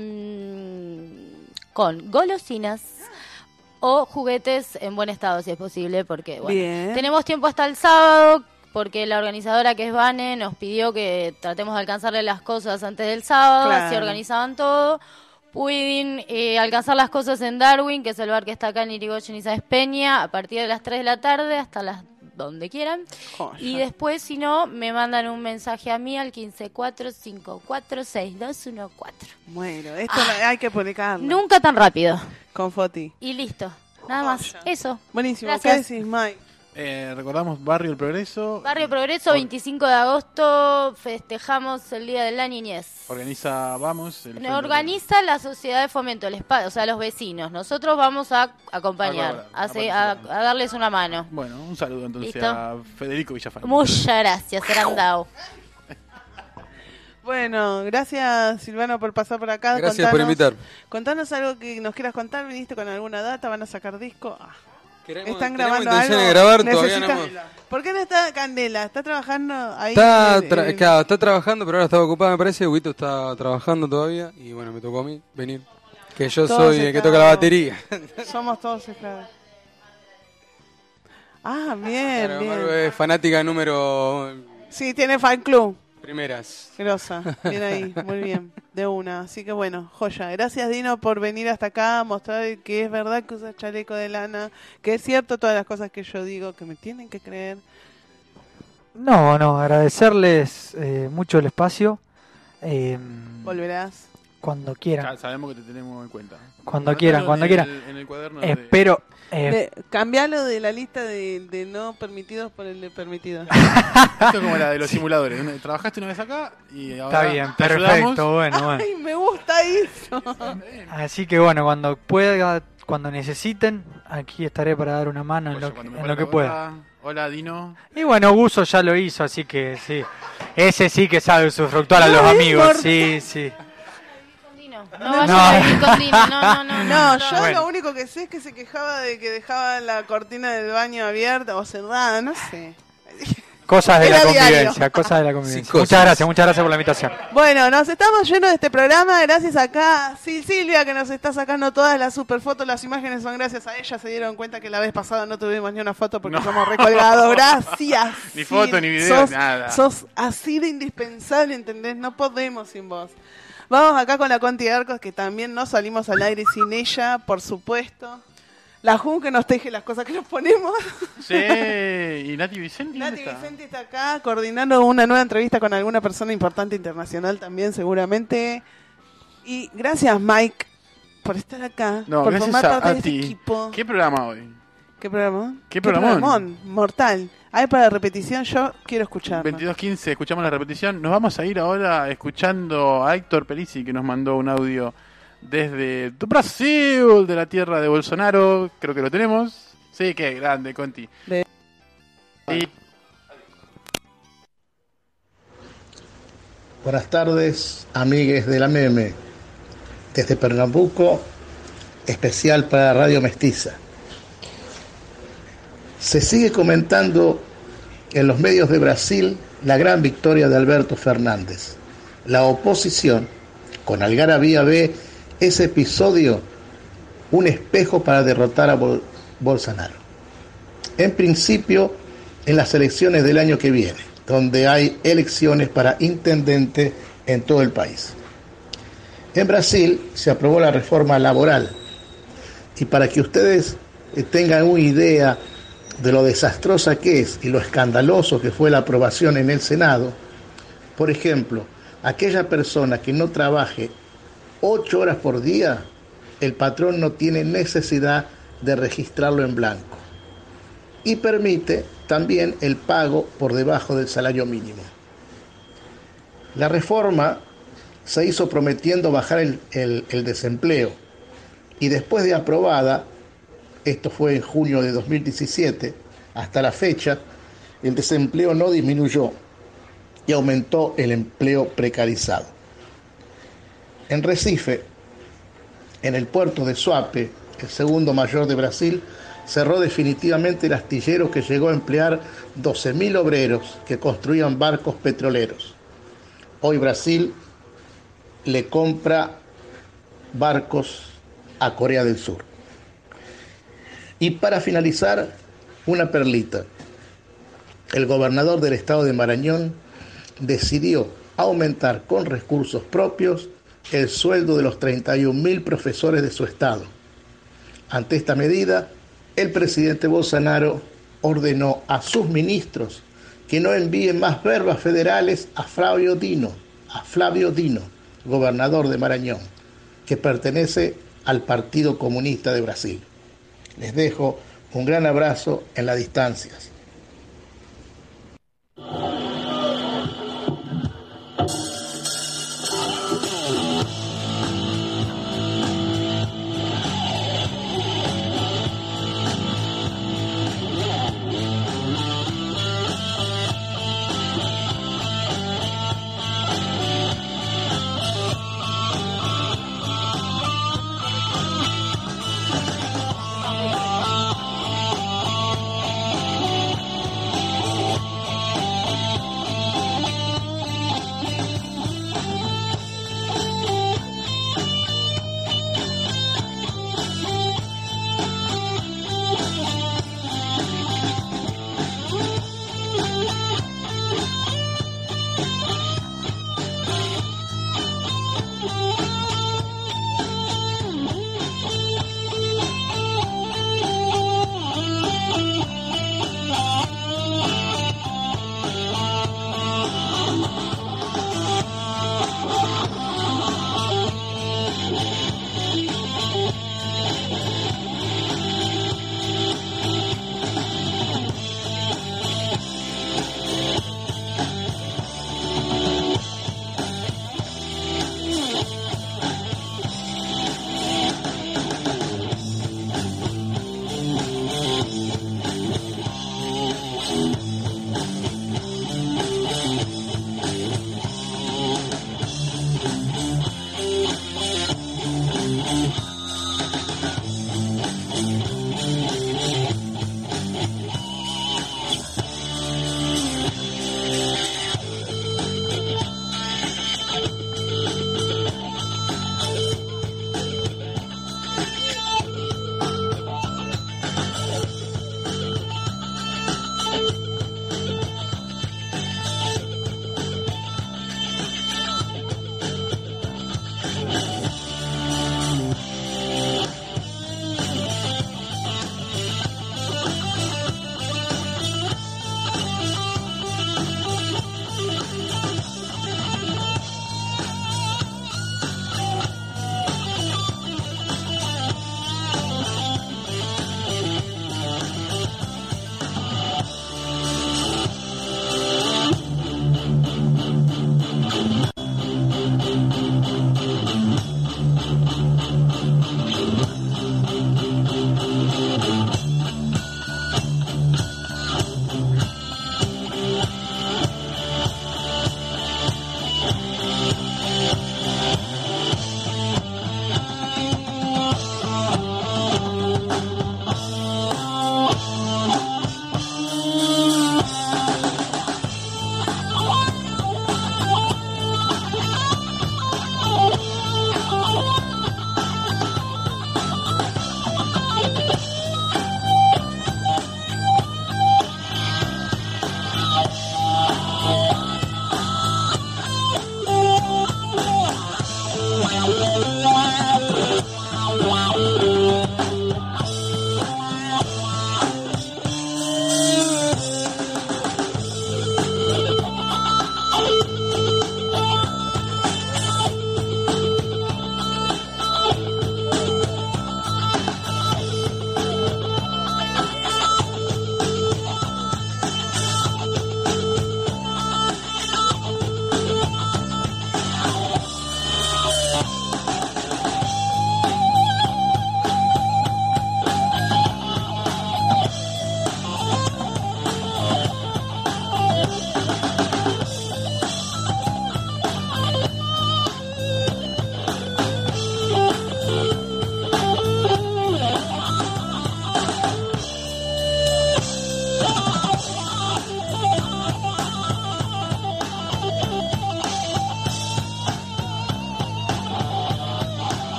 Speaker 16: con golosinas o juguetes en buen estado, si es posible, porque bueno,
Speaker 3: Bien.
Speaker 16: tenemos tiempo hasta el sábado, porque la organizadora, que es Vane, nos pidió que tratemos de alcanzarle las cosas antes del sábado,
Speaker 3: Claro.
Speaker 16: así organizaban todo. Pueden alcanzar las cosas en Darwin, que es el bar que está acá en Irigoyen y Sáenz Peña, a partir de las 3 de la tarde hasta las donde quieran.
Speaker 3: Joya.
Speaker 16: Y después, si no, me mandan un mensaje a mí al 1545462214.
Speaker 3: Bueno, esto hay que publicarlo.
Speaker 16: Nunca tan rápido.
Speaker 3: Con Foti.
Speaker 16: Y listo. Nada más. Eso.
Speaker 3: Buenísimo.
Speaker 16: Gracias.
Speaker 3: ¿Qué decís, Mike?
Speaker 2: Recordamos Barrio El Progreso.
Speaker 16: Barrio Progreso, 25 de agosto, festejamos el Día de la Niñez.
Speaker 2: Organiza Vamos. el
Speaker 16: Organiza la sociedad de fomento, o sea, los vecinos. Nosotros vamos a acompañar, a darles una mano.
Speaker 2: Bueno, un saludo entonces
Speaker 16: ¿Listo?
Speaker 2: a Federico Villafañe.
Speaker 16: Muchas gracias, Serandao.
Speaker 3: Bueno, gracias Silvano por pasar por acá.
Speaker 15: Gracias por invitar.
Speaker 3: Contanos algo que nos quieras contar. ¿Viniste con alguna data? ¿Van a sacar disco? ¿Están
Speaker 15: tenemos
Speaker 3: grabando
Speaker 15: intención
Speaker 3: algo?
Speaker 15: de grabar, todavía no
Speaker 3: Necesita-
Speaker 15: hemos-
Speaker 3: ¿Por qué no está Candela? ¿Está trabajando ahí?
Speaker 15: Está,
Speaker 3: en el-
Speaker 15: claro, está trabajando, pero ahora estaba ocupada, me parece. Huguito está trabajando todavía. Y bueno, me tocó a mí venir. Que yo
Speaker 3: Todos
Speaker 15: soy el que toca la
Speaker 3: estamos-
Speaker 15: batería.
Speaker 3: Somos todos esclavos. Ah, bien,
Speaker 15: Claro,
Speaker 3: bien.
Speaker 15: Maru es fanática número
Speaker 3: Sí, tiene fan club.
Speaker 15: primeras.
Speaker 3: Grosa, bien ahí, muy bien, de una. Así que bueno, joya. Gracias Dino por venir hasta acá a mostrar que es verdad que usas chaleco de lana, que es cierto todas las cosas que yo digo, que me tienen que creer.
Speaker 14: No, agradecerles mucho el espacio.
Speaker 3: Volverás.
Speaker 14: cuando quieran.
Speaker 2: Sabemos que te tenemos en cuenta.
Speaker 14: Cuando quieran.
Speaker 2: En el cuaderno
Speaker 14: Espero.
Speaker 3: Cambialo de la lista de no permitidos por el de permitidos.
Speaker 2: Esto es como la de los simuladores. Trabajaste una vez acá y ahora
Speaker 14: Está bien,
Speaker 2: te
Speaker 14: perfecto,
Speaker 2: ayudamos.
Speaker 14: bueno.
Speaker 3: Ay, me gusta eso.
Speaker 14: Así que bueno, cuando pueda, cuando necesiten, aquí estaré para dar una mano en lo que pueda.
Speaker 2: Hola, Dino.
Speaker 14: Y bueno, Guso ya lo hizo, así que sí. Ese sí que sabe usufructuar a los amigos, sí.
Speaker 16: No vayan a vivir con Dino,
Speaker 3: No, yo
Speaker 14: Bueno.
Speaker 3: lo único que sé es que se quejaba de que dejaba la cortina del baño abierta o cerrada, no sé.
Speaker 14: Cosas de
Speaker 3: Era
Speaker 14: la convivencia,
Speaker 3: diario.
Speaker 14: cosas de la convivencia.
Speaker 15: cosas.
Speaker 14: Muchas gracias por la invitación.
Speaker 3: Bueno, nos estamos yendo de este programa, gracias acá a Silvia que nos está sacando todas las superfotos, las imágenes son gracias a ella, se dieron cuenta que la vez pasada no tuvimos ni una foto porque somos recolgados, gracias.
Speaker 2: Ni foto, ni video, nada.
Speaker 3: Sos así de indispensable, ¿entendés? No podemos sin vos. Vamos acá con la Conti Arcos, que también no salimos al aire sin ella, por supuesto. La Jun que nos teje las cosas que nos ponemos.
Speaker 2: Sí, y Nati Vicenti.
Speaker 3: Nati Vicenti está acá coordinando una nueva entrevista con alguna persona importante internacional también, seguramente. Y gracias, Mike, por estar acá,
Speaker 2: No,
Speaker 3: por
Speaker 2: gracias
Speaker 3: formar parte
Speaker 2: a
Speaker 3: de este
Speaker 2: ti.
Speaker 3: equipo.
Speaker 2: ¿Qué programa hoy?
Speaker 3: ¿Qué programa?
Speaker 2: ¿Qué programón?
Speaker 3: programón? Mortal. Hay para repetición, yo quiero escuchar.
Speaker 2: 22:15, escuchamos la repetición. Nos vamos a ir ahora escuchando a Héctor Pelisi, que nos mandó un audio desde Brasil, de la tierra de Bolsonaro. Creo que lo tenemos. Sí, qué grande, Conti. Y
Speaker 17: Buenas tardes, amigues de la Meme. Desde Pernambuco, especial para Radio Mestiza. Se sigue comentando en los medios de Brasil la gran victoria de Alberto Fernández. La oposición, con algarabía, ve ese episodio un espejo para derrotar a Bolsonaro. En principio, en las elecciones del año que viene, donde hay elecciones para intendente en todo el país. En Brasil se aprobó la reforma laboral, y para que ustedes tengan una idea de lo desastrosa que es y lo escandaloso que fue la aprobación en el Senado, por ejemplo, aquella persona que no trabaje 8 horas por día, el patrón no tiene necesidad de registrarlo en blanco. Y permite también el pago por debajo del salario mínimo. La reforma se hizo prometiendo bajar el desempleo, y después de aprobada, esto fue en junio de 2017, hasta la fecha, el desempleo no disminuyó y aumentó el empleo precarizado. En Recife, en el puerto de Suape, el segundo mayor de Brasil, cerró definitivamente el astillero que llegó a emplear 12.000 obreros que construían barcos petroleros. Hoy Brasil le compra barcos a Corea del Sur. Y para finalizar, una perlita. El gobernador del estado de Maranhão decidió aumentar con recursos propios el sueldo de los 31.000 profesores de su estado. Ante esta medida, el presidente Bolsonaro ordenó a sus ministros que no envíen más verbas federales a Flavio Dino, gobernador de Maranhão, que pertenece al Partido Comunista de Brasil. Les dejo un gran abrazo en las distancias.